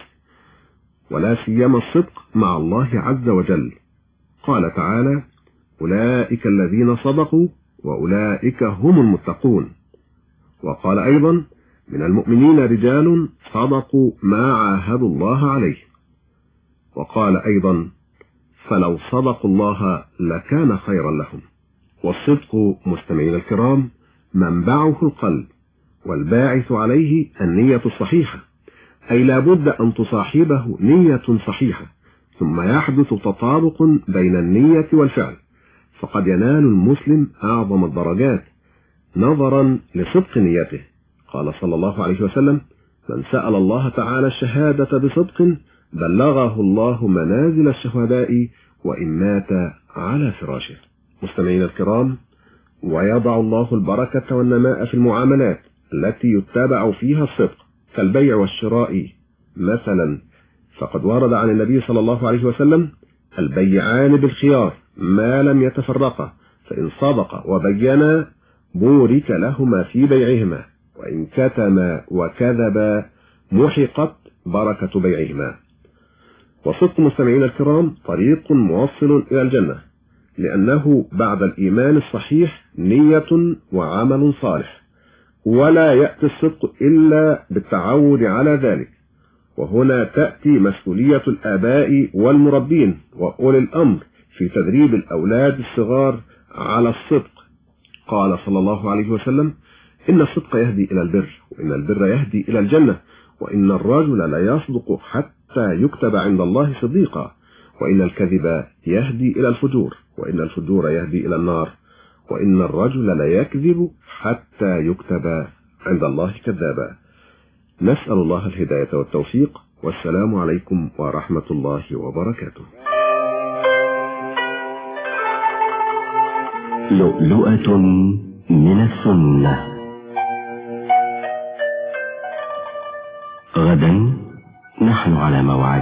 Speaker 20: ولا سيما الصدق مع الله عز وجل. قال تعالى: أولئك الذين صدقوا وأولئك هم المتقون. وقال أيضا: من المؤمنين رجال صدقوا ما عاهدوا الله عليه. وقال أيضا: فلو صدقوا الله لكان خيرا لهم. والصدق مستمعين الكرام منبعه القلب، والباعث عليه النية الصحيحة، أي لا بد أن تصاحبه نية صحيحة، ثم يحدث تطابق بين النية والفعل، فقد ينال المسلم أعظم الدرجات نظرا لصدق نيته. قال صلى الله عليه وسلم: من سأل الله تعالى الشهادة بصدق بلغه الله منازل الشهداء وإن مات على فراشه. مستمعين الكرام، ويضع الله البركة والنماء في المعاملات التي يتبع فيها الصدق كالبيع والشراء مثلا، فقد ورد عن النبي صلى الله عليه وسلم: البيعان بالخيار ما لم يتفرقا، فإن صدقا وبينا بورك لهما في بيعهما، وإن كتما وكذبا محقت بركة بيعهما. وصدق مستمعين الكرام طريق موصل إلى الجنة، لأنه بعد الإيمان الصحيح نية وعمل صالح، ولا يأتي الصدق إلا بالتعود على ذلك. وهنا تأتي مسؤولية الآباء والمربين وأولي الأمر في تدريب الأولاد الصغار على الصدق. قال صلى الله عليه وسلم: إن الصدق يهدي إلى البر، وإن البر يهدي إلى الجنة، وإن الرجل لا يصدق حتى يكتب عند الله صديقا، وإن الكذب يهدي إلى الفجور، وإن الفجور يهدي إلى النار، وإن الرجل لا يكذب حتى يكتب عند الله كذابا. نسأل الله الهداية والتوفيق، والسلام عليكم ورحمة الله وبركاته.
Speaker 19: لؤلؤة من السنة. غدا نحن على موعد.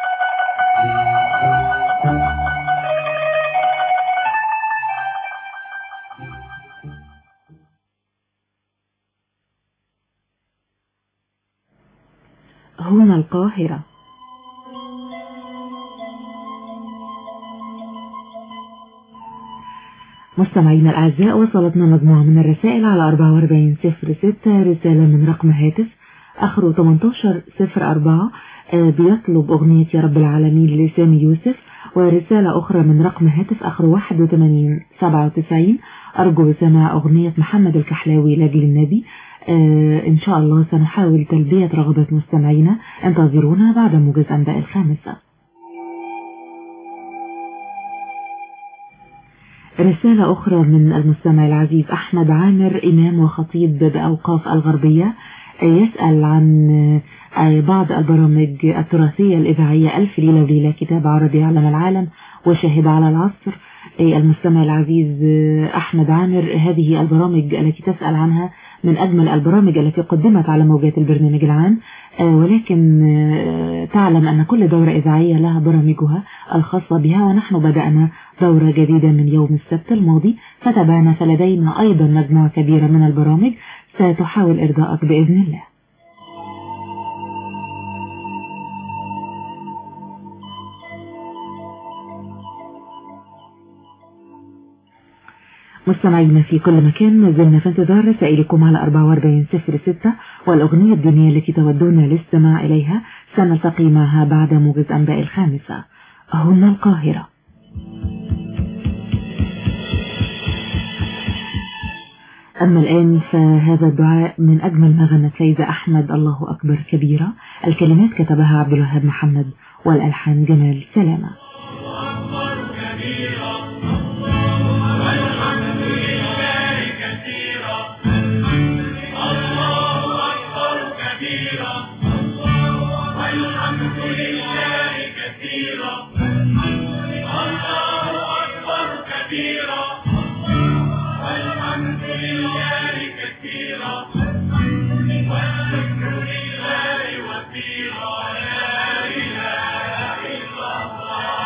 Speaker 1: هنا القاهرة. مستمعينا الأعزاء، وصلتنا مجموعة من الرسائل على 4406، رسالة من رقم هاتف آخره 1804 بيطلب أغنية يا رب العالمين لسامي يوسف، ورسالة أخرى من رقم هاتف آخره 8197 أرجو سماع أغنية محمد الكحلاوي لأجل النبي. إن شاء الله سنحاول تلبية رغبة مستمعينا، انتظرونا بعد موجز أنباء الخامسة. رسالة أخرى من المستمع العزيز أحمد عامر، إمام وخطيب بأوقاف الغربية، يسأل عن بعض البرامج التراثية الإذاعية ألف ليلة وليلة، كتاب عربي علم العالم، وشاهد على العصر. المستمع العزيز أحمد عامر، هذه البرامج التي تسأل عنها من أجمل البرامج التي قدمت على موجات البرنامج العام، ولكن تعلم أن كل دورة إذاعية لها برامجها الخاصة بها، ونحن بدأنا دورة جديدة من يوم السبت الماضي، فتابعنا، فلدينا أيضا مجموعة كبيرة من البرامج ستحاول إرضائك بإذن الله. مستمعينا في كل مكان، ما زلنا في انتظار رسائلكم على 4406 والأغنية الدينية التي تودون للاستماع إليها سنلتقي معها بعد موجز أنباء الخامسة. هنا القاهرة. أما الآن فهذا الدعاء من أجمل ما غنت فايزة أحمد، الله أكبر كبيرة. الكلمات كتبها عبد الوهاب محمد والألحان جمال سلامة.
Speaker 17: لا إله إلا الله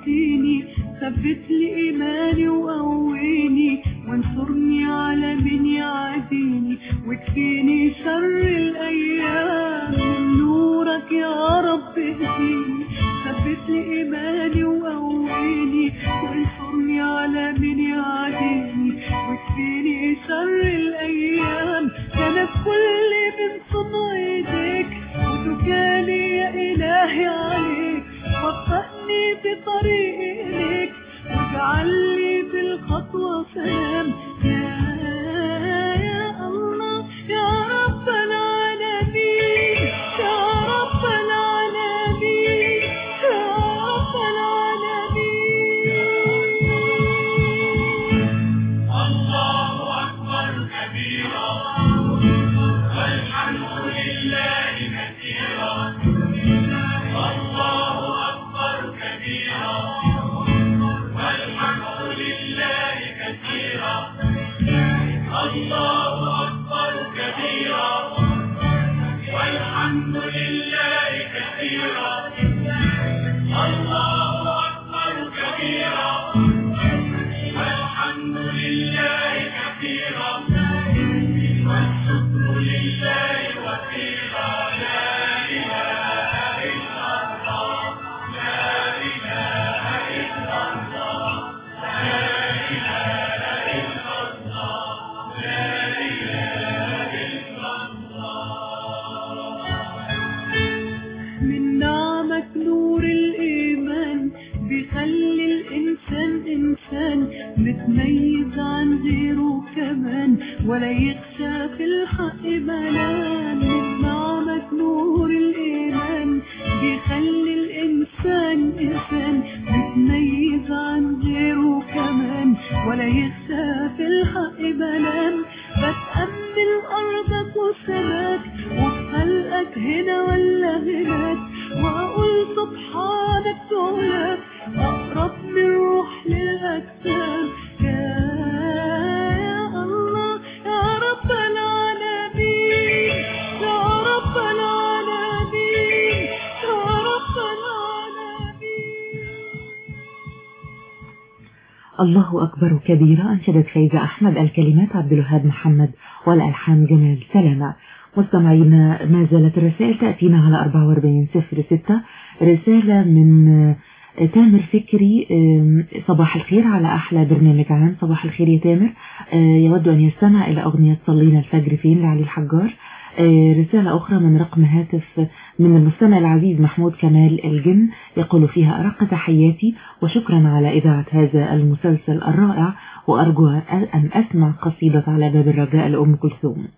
Speaker 17: واسقيني، ثبت لي إيماني وقويني، وانصرني على من يعاديني، وكفيني شر الأيام، من نورك يا رب اهديني، ثبت لي إيماني وقويني، وانصرني على من يعاديني، وكفيني شر الأيام، كان كل من صنع ايديك، وتكالي يا إلهي عليك، وفقني في طريق إليك، واجعل لي بالخطوة سلام، يا الله يا رب العالمين، يا رب العالمين، يا رب العالمين.
Speaker 21: الله أكبر كبيرا، والحمد لله كثيرا، الله أكبر كبيرا، والحمد لله كثيرا، الله أكبر كبيرا، والحمد لله كثيرا، الله أكبر كبيرا، والحمد لله كثيرا، والشكر لله وكيلا، لا إله إلا الله، لا إله إلا الله، لا إله إلا الله، لا إله إلا الله.
Speaker 17: من نعمك نور الإيمان بيخلي الإنسان إنسان متميز عن غيره كمان، ولا يخشى في الحق ملان. من نعمك نور الإيمان بيخلي الإنسان إنسان متميز عن غيره كمان، ولا يخشى في الحق ملان. بتأمل أرضك وسماك، وبخلقك هنا ولا هناك، وأقول سبحانك تعلاك، أقرب من روح للأجسام، يا الله يا رب العالمين، يا رب العالمين، يا رب العالمين.
Speaker 1: الله أكبر كبيرا. أنشدت فايزة أحمد، الكلمات عبد الوهاب محمد، والألحان جمال سلامة. مستمعينا ما زالت الرسائل تأتينا على 4406. رسالة من تامر فكري، صباح الخير على أحلى برنامج عام. صباح الخير يا تامر، يود أن يستمع إلى أغنية صلينا الفجر فين لعلي الحجار. رسالة أخرى من رقم هاتف من المستمع العزيز محمود كمال الجن، يقول فيها: أرق تحياتي وشكرا على إذاعة هذا المسلسل الرائع، وأرجو أن أسمع قصيدة على باب الرجاء لأم كلثوم.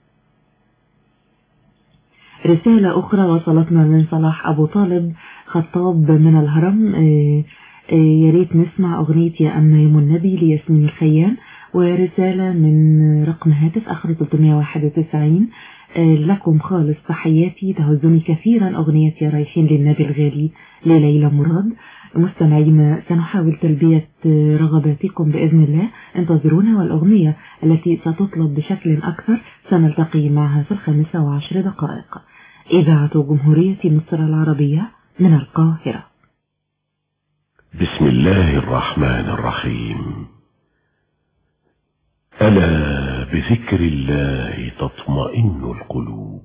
Speaker 1: رسالة أخرى وصلتنا من صلاح أبو طالب خطاب من الهرم، يا ريت نسمع أغنية يا أمام النبي لياسمين الخيام. ورسالة من رقم هاتف آخر 391، لكم خالص تحياتي، تهزني كثيرا أغنية يا رايحين للنبي الغالي لليلى مراد. مستمعينا سنحاول تلبية رغباتكم بإذن الله، انتظرونا، والأغنية التي ستطلب بشكل أكثر سنلتقي معها في 15 إذاعة جمهورية مصر العربية من القاهرة.
Speaker 4: بسم الله الرحمن الرحيم. ألا بذكر الله تطمئن القلوب.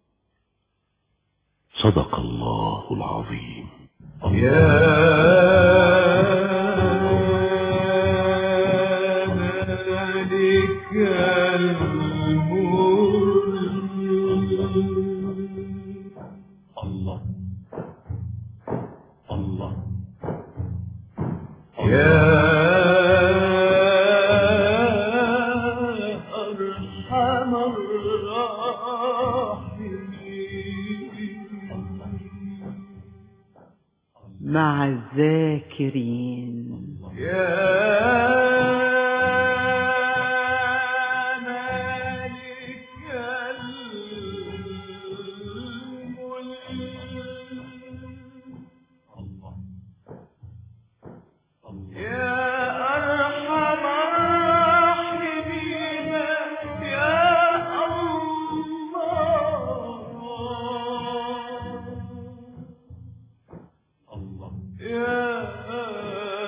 Speaker 4: صدق الله العظيم.
Speaker 21: يا مالك الملك، الله الله، يا أرحم الراحمين،
Speaker 22: مع الذاكرين.
Speaker 21: يا مالك الملك، يا أرحم الراحمين، يا الله، يا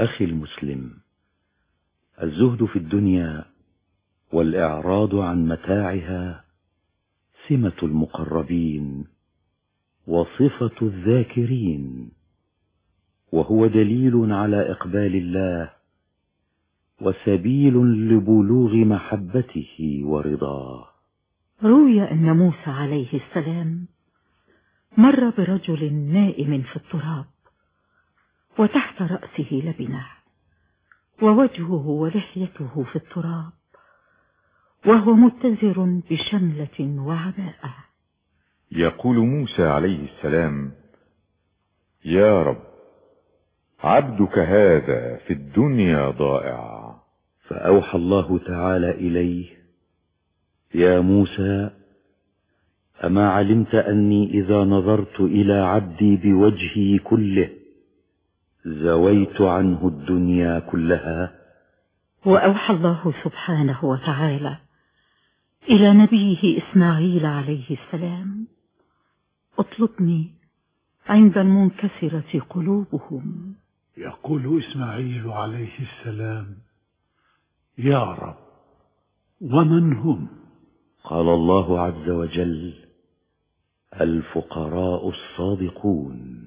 Speaker 3: أخي المسلم، الزهد في الدنيا والإعراض عن متاعها سمة المقربين وصفة الذاكرين، وهو دليل على إقبال الله وسبيل لبلوغ محبته ورضاه.
Speaker 8: روي أن موسى عليه السلام مر برجل نائم في التراب وتحت رأسه لبنة ووجهه ولحيته في التراب وهو متزر بشملة وعباءة.
Speaker 23: يقول موسى عليه السلام: يا رب، عبدك هذا في الدنيا ضائع.
Speaker 3: فأوحى الله تعالى إليه: يا موسى، أما علمت أني إذا نظرت إلى عبدي بوجهي كله زويت عنه الدنيا كلها؟
Speaker 8: وأوحى الله سبحانه وتعالى إلى نبيه إسماعيل عليه السلام: اطلبني عند المنكسرة قلوبهم.
Speaker 24: يقول إسماعيل عليه السلام: يا رب، ومن هم؟
Speaker 3: قال الله عز وجل: الفقراء الصادقون.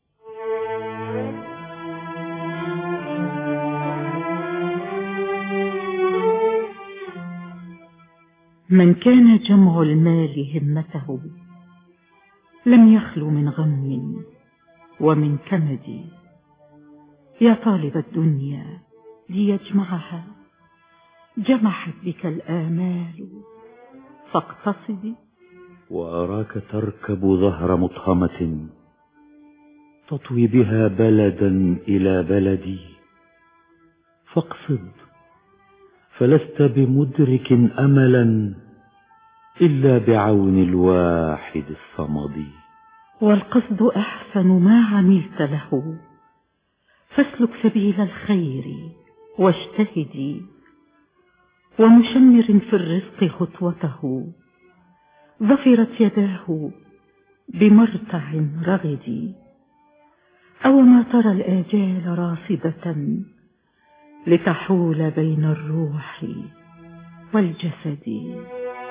Speaker 8: من كان جمع المال همته لم يخلو من غم ومن كمد. يا طالب الدنيا ليجمعها جمحت بك الآمال فاقتصد.
Speaker 3: وأراك تركب ظهر مطهمة تطوي بها بلدا إلى بلدي، فاقصد، فلست بمدرك أملا إلا بعون الواحد الصمد.
Speaker 8: والقصد أحسن ما عملت له، فاسلك سبيل الخير واجتهدي، ومشمر في الرزق خطوته ظفرت يداه بمرتع رغد. أو ما ترى الآجال راصدة لتحول بين الروح والجسد.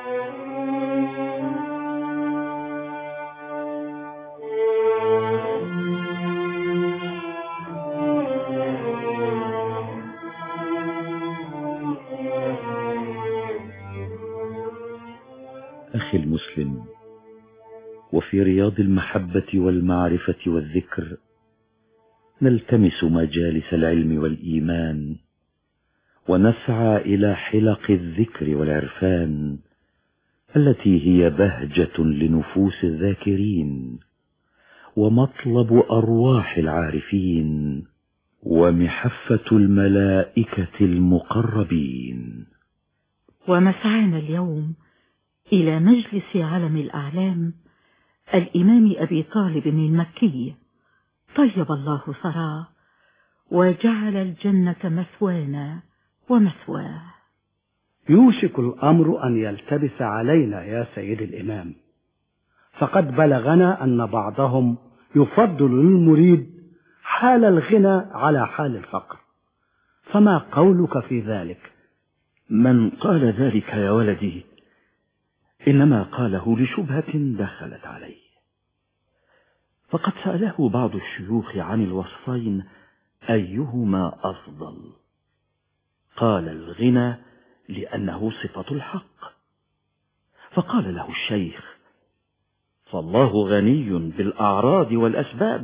Speaker 3: أخي المسلم، وفي رياض المحبة والمعرفة والذكر نلتمس مجالس العلم والإيمان، ونسعى إلى حلق الذكر والعرفان التي هي بهجة لنفوس الذاكرين ومطلب أرواح العارفين ومحفة الملائكة المقربين.
Speaker 8: ومسعانا اليوم إلى مجلس علم الأعلام الإمام أبي طالب المكي طيب الله ثراه وجعل الجنة مثوانا ومثواه.
Speaker 25: يوشك الأمر أن يلتبس علينا يا سيد الإمام، فقد بلغنا أن بعضهم يفضل للمريد حال الغنى على حال الفقر، فما قولك في ذلك؟
Speaker 3: من قال ذلك يا ولدي إنما قاله لشبهة دخلت عليه، فقد سأله بعض الشيوخ عن الوصفين أيهما أفضل، قال الغنى لأنه صفة الحق، فقال له الشيخ: فالله غني بالأعراض والأسباب،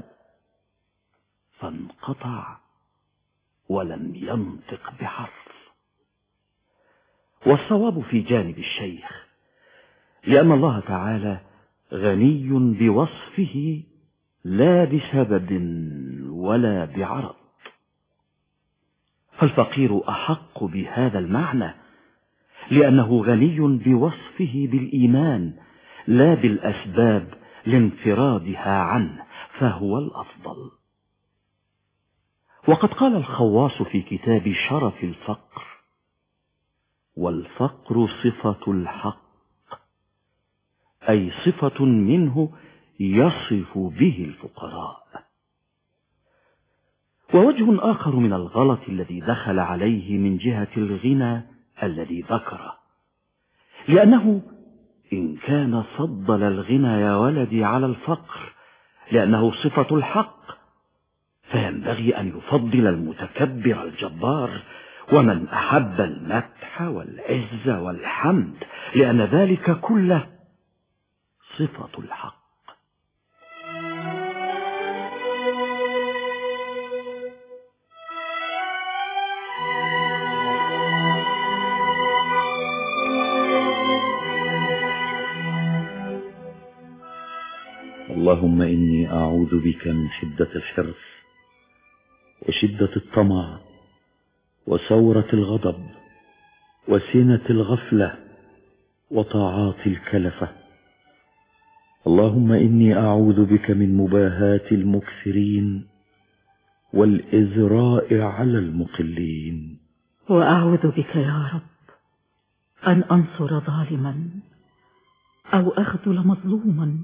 Speaker 3: فانقطع ولم ينطق بحرف. والصواب في جانب الشيخ، لأن الله تعالى غني بوصفه لا بسبب ولا بعرض، فالفقير أحق بهذا المعنى لأنه غني بوصفه بالإيمان لا بالأسباب لانفرادها عنه، فهو الأفضل. وقد قال الخواص في كتاب شرف الفقر: والفقر صفة الحق، أي صفة منه يصف به الفقراء. ووجه آخر من الغلط الذي دخل عليه من جهة الغنى الذي ذكره، لأنه إن كان فضل الغنى يا ولدي على الفقر لأنه صفة الحق، فينبغي أن يفضل المتكبر الجبار ومن أحب المدح والعز والحمد، لأن ذلك كله صفة الحق.
Speaker 5: اللهم إني أعوذ بك من شدة الحرص وشدة الطمع وثورة الغضب وسنة الغفلة وطاعات الكلفة. اللهم إني أعوذ بك من مباهاة المكثرين والإزراء على المقلين.
Speaker 8: وأعوذ بك يا رب أن أنصر ظالما أو أخذل مظلوما،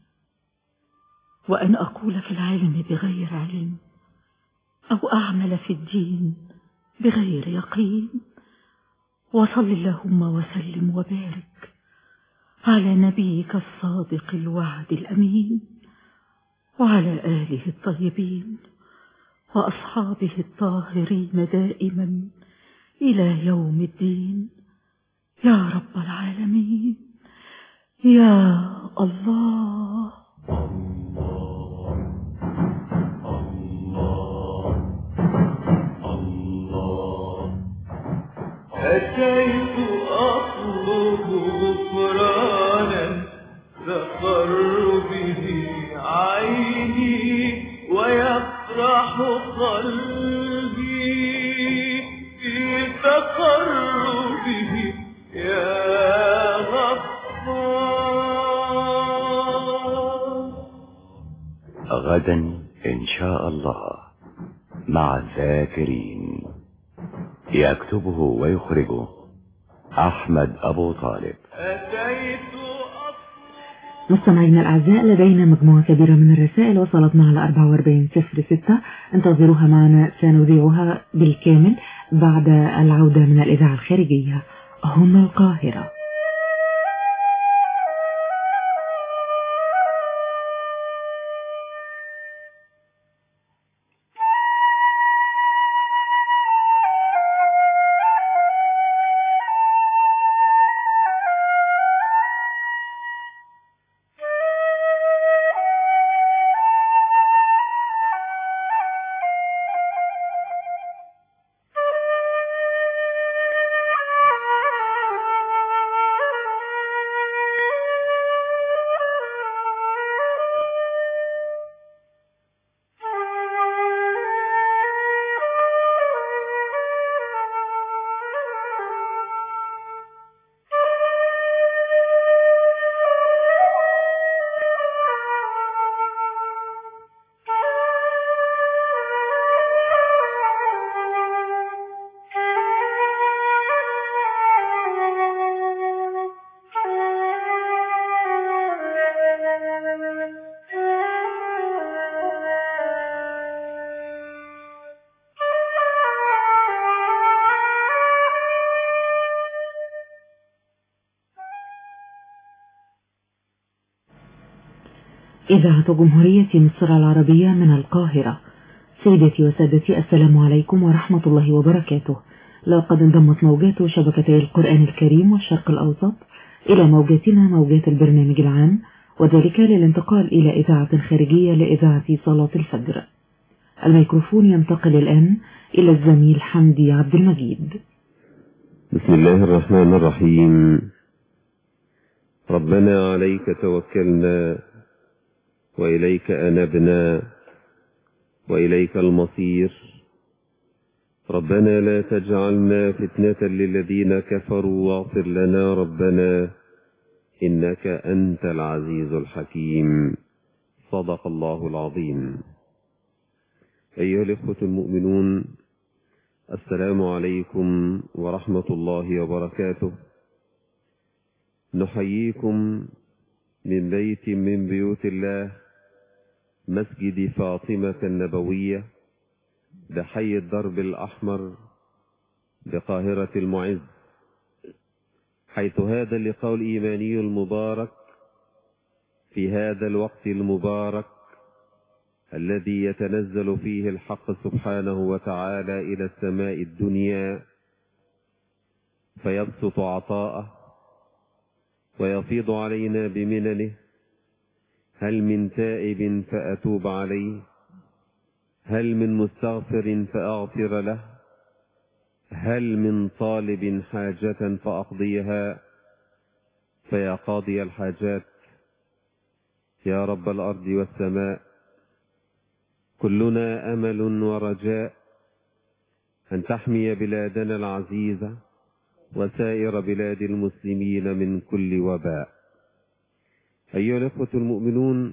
Speaker 8: وأن أقول في العلم بغير علم، أو أعمل في الدين بغير يقين. وصل اللهم وسلم وبارك على نبيك الصادق الوعد الأمين، وعلى آله الطيبين وأصحابه الطاهرين دائما إلى يوم الدين يا رب العالمين. يا الله.
Speaker 21: أتيت أطلب غفرانا تقر به عيني ويفرح قلبي في تقربه يا غفار.
Speaker 4: غدا إن شاء الله مع الذاكرين، يكتبه ويخرجه أحمد أبو طالب.
Speaker 1: مستمعينا الأعزاء، لدينا مجموعة كبيرة من الرسائل وصلتنا على 4406. انتظروها معنا، سنذيعها بالكامل بعد العودة من الإذاعة الخارجية. هنا القاهرة. إذاعة جمهورية مصر العربية من القاهرة. سيدتي وسادتي، السلام عليكم ورحمة الله وبركاته. لقد انضمت موجات شبكتي القرآن الكريم والشرق الأوسط إلى موجاتنا موجات البرنامج العام، وذلك للانتقال إلى إذاعة خارجية لإذاعة صلاة الفجر. الميكروفون ينتقل الآن إلى الزميل حمدي عبد المجيد.
Speaker 20: بسم الله الرحمن الرحيم. ربنا عليك توكلنا وإليك أنبنا وإليك المصير. ربنا لا تجعلنا فتنة للذين كفروا واغفر لنا ربنا إنك أنت العزيز الحكيم. صدق الله العظيم. أيها الإخوة المؤمنون، السلام عليكم ورحمة الله وبركاته. نحييكم من بيت من بيوت الله، مسجد فاطمة النبوية،
Speaker 7: بحي الدرب الأحمر بقاهرة المعز، حيث هذا اللقاء الإيماني المبارك في هذا الوقت المبارك الذي يتنزل فيه الحق سبحانه وتعالى إلى السماء الدنيا فيبسط عطاءه ويفيض علينا بمننه. هل من تائب فأتوب عليه؟ هل من مستغفر فأغفر له؟ هل من طالب حاجة فأقضيها؟ فيا قاضي الحاجات يا رب الأرض والسماء، كلنا أمل ورجاء أن تحمي بلادنا العزيزة وسائر بلاد المسلمين من كل وباء. أيها الأخوة المؤمنون،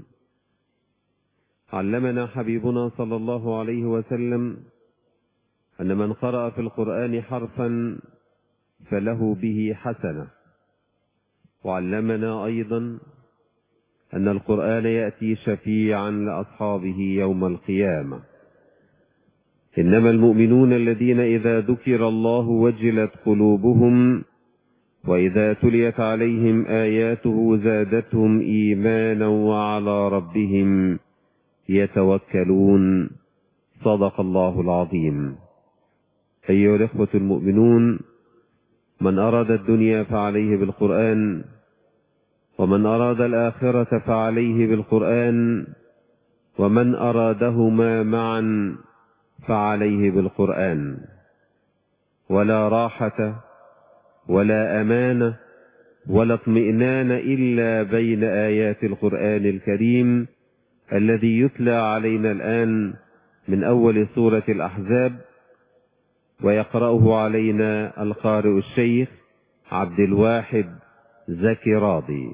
Speaker 7: علمنا حبيبنا صلى الله عليه وسلم أن من قرأ في القرآن حرفا فله به حسنة، وعلمنا أيضا أن القرآن يأتي شفيعا لأصحابه يوم القيامة. إنما المؤمنون الذين إذا ذكر الله وجلت قلوبهم وإذا تليت عليهم آياته زادتهم إيمانا وعلى ربهم يتوكلون. صدق الله العظيم. أيها الإخوة المؤمنون، من أراد الدنيا فعليه بالقرآن، ومن أراد الآخرة فعليه بالقرآن، ومن أرادهما معا فعليه بالقرآن. ولا راحة ولا أمانة ولا اطمئنان إلا بين آيات القرآن الكريم الذي يتلى علينا الآن من أول سورة الأحزاب، ويقرأه علينا القارئ الشيخ عبد الواحد زكي راضي.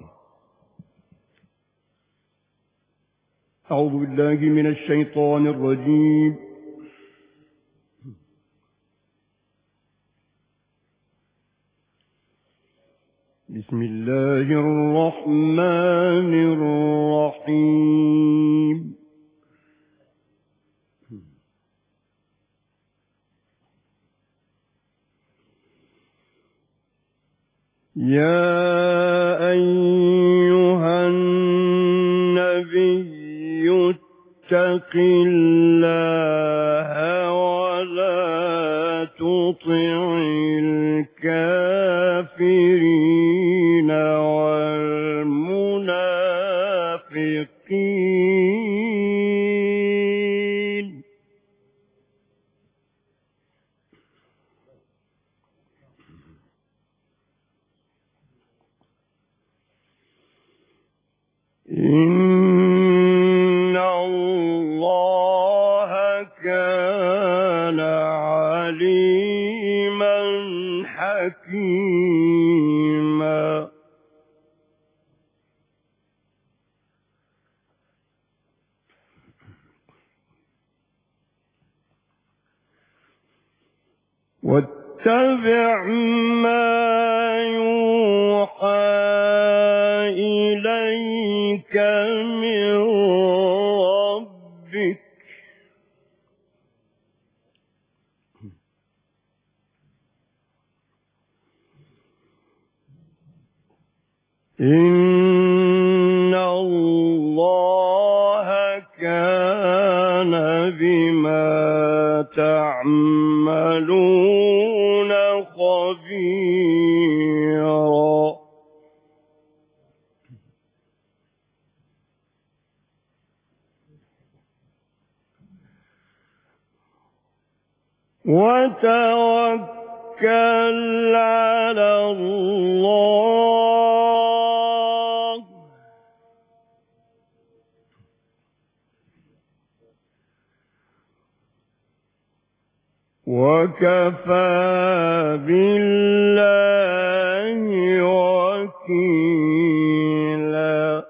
Speaker 12: أعوذ بالله من الشيطان الرجيم. بسم الله الرحمن الرحيم. يا أيها النبي اتق الله ولا تطع الكافرين والمنافقين. إن الله كان عليما حكيما. واتبع ما يوحى إليك من ربك إن الله كان بما تعملون خبيرا. وتوكل على الله وكفى بالله وكيلا.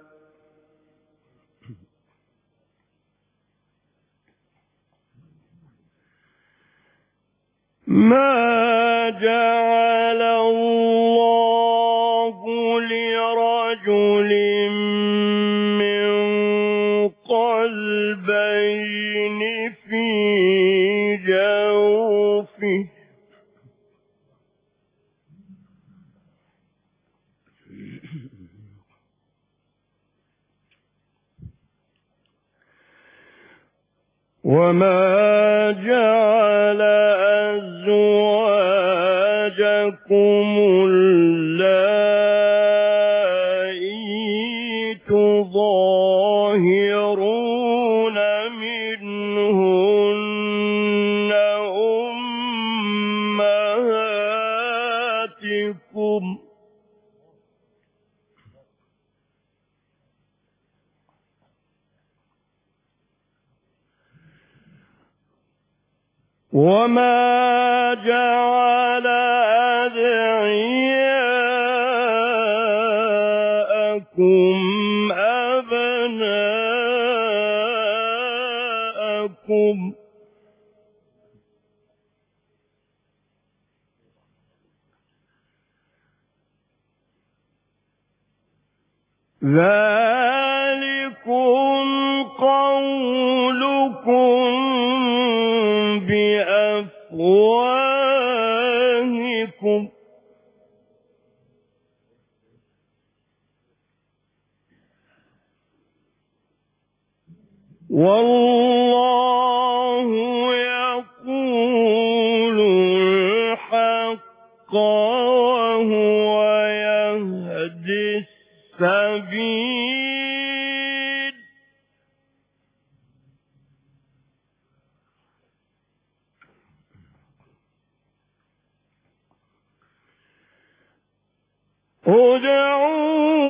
Speaker 12: ما جعل الله لرجل من قلبين في وما جعل أزواجكم اللائي تظاهرون منهن أمهاتكم وما جعل أدعياءكم أبناءكم ذلكم قولكم بأفواهكم والله يقول الحق وهو يهدي السبيل ادعوا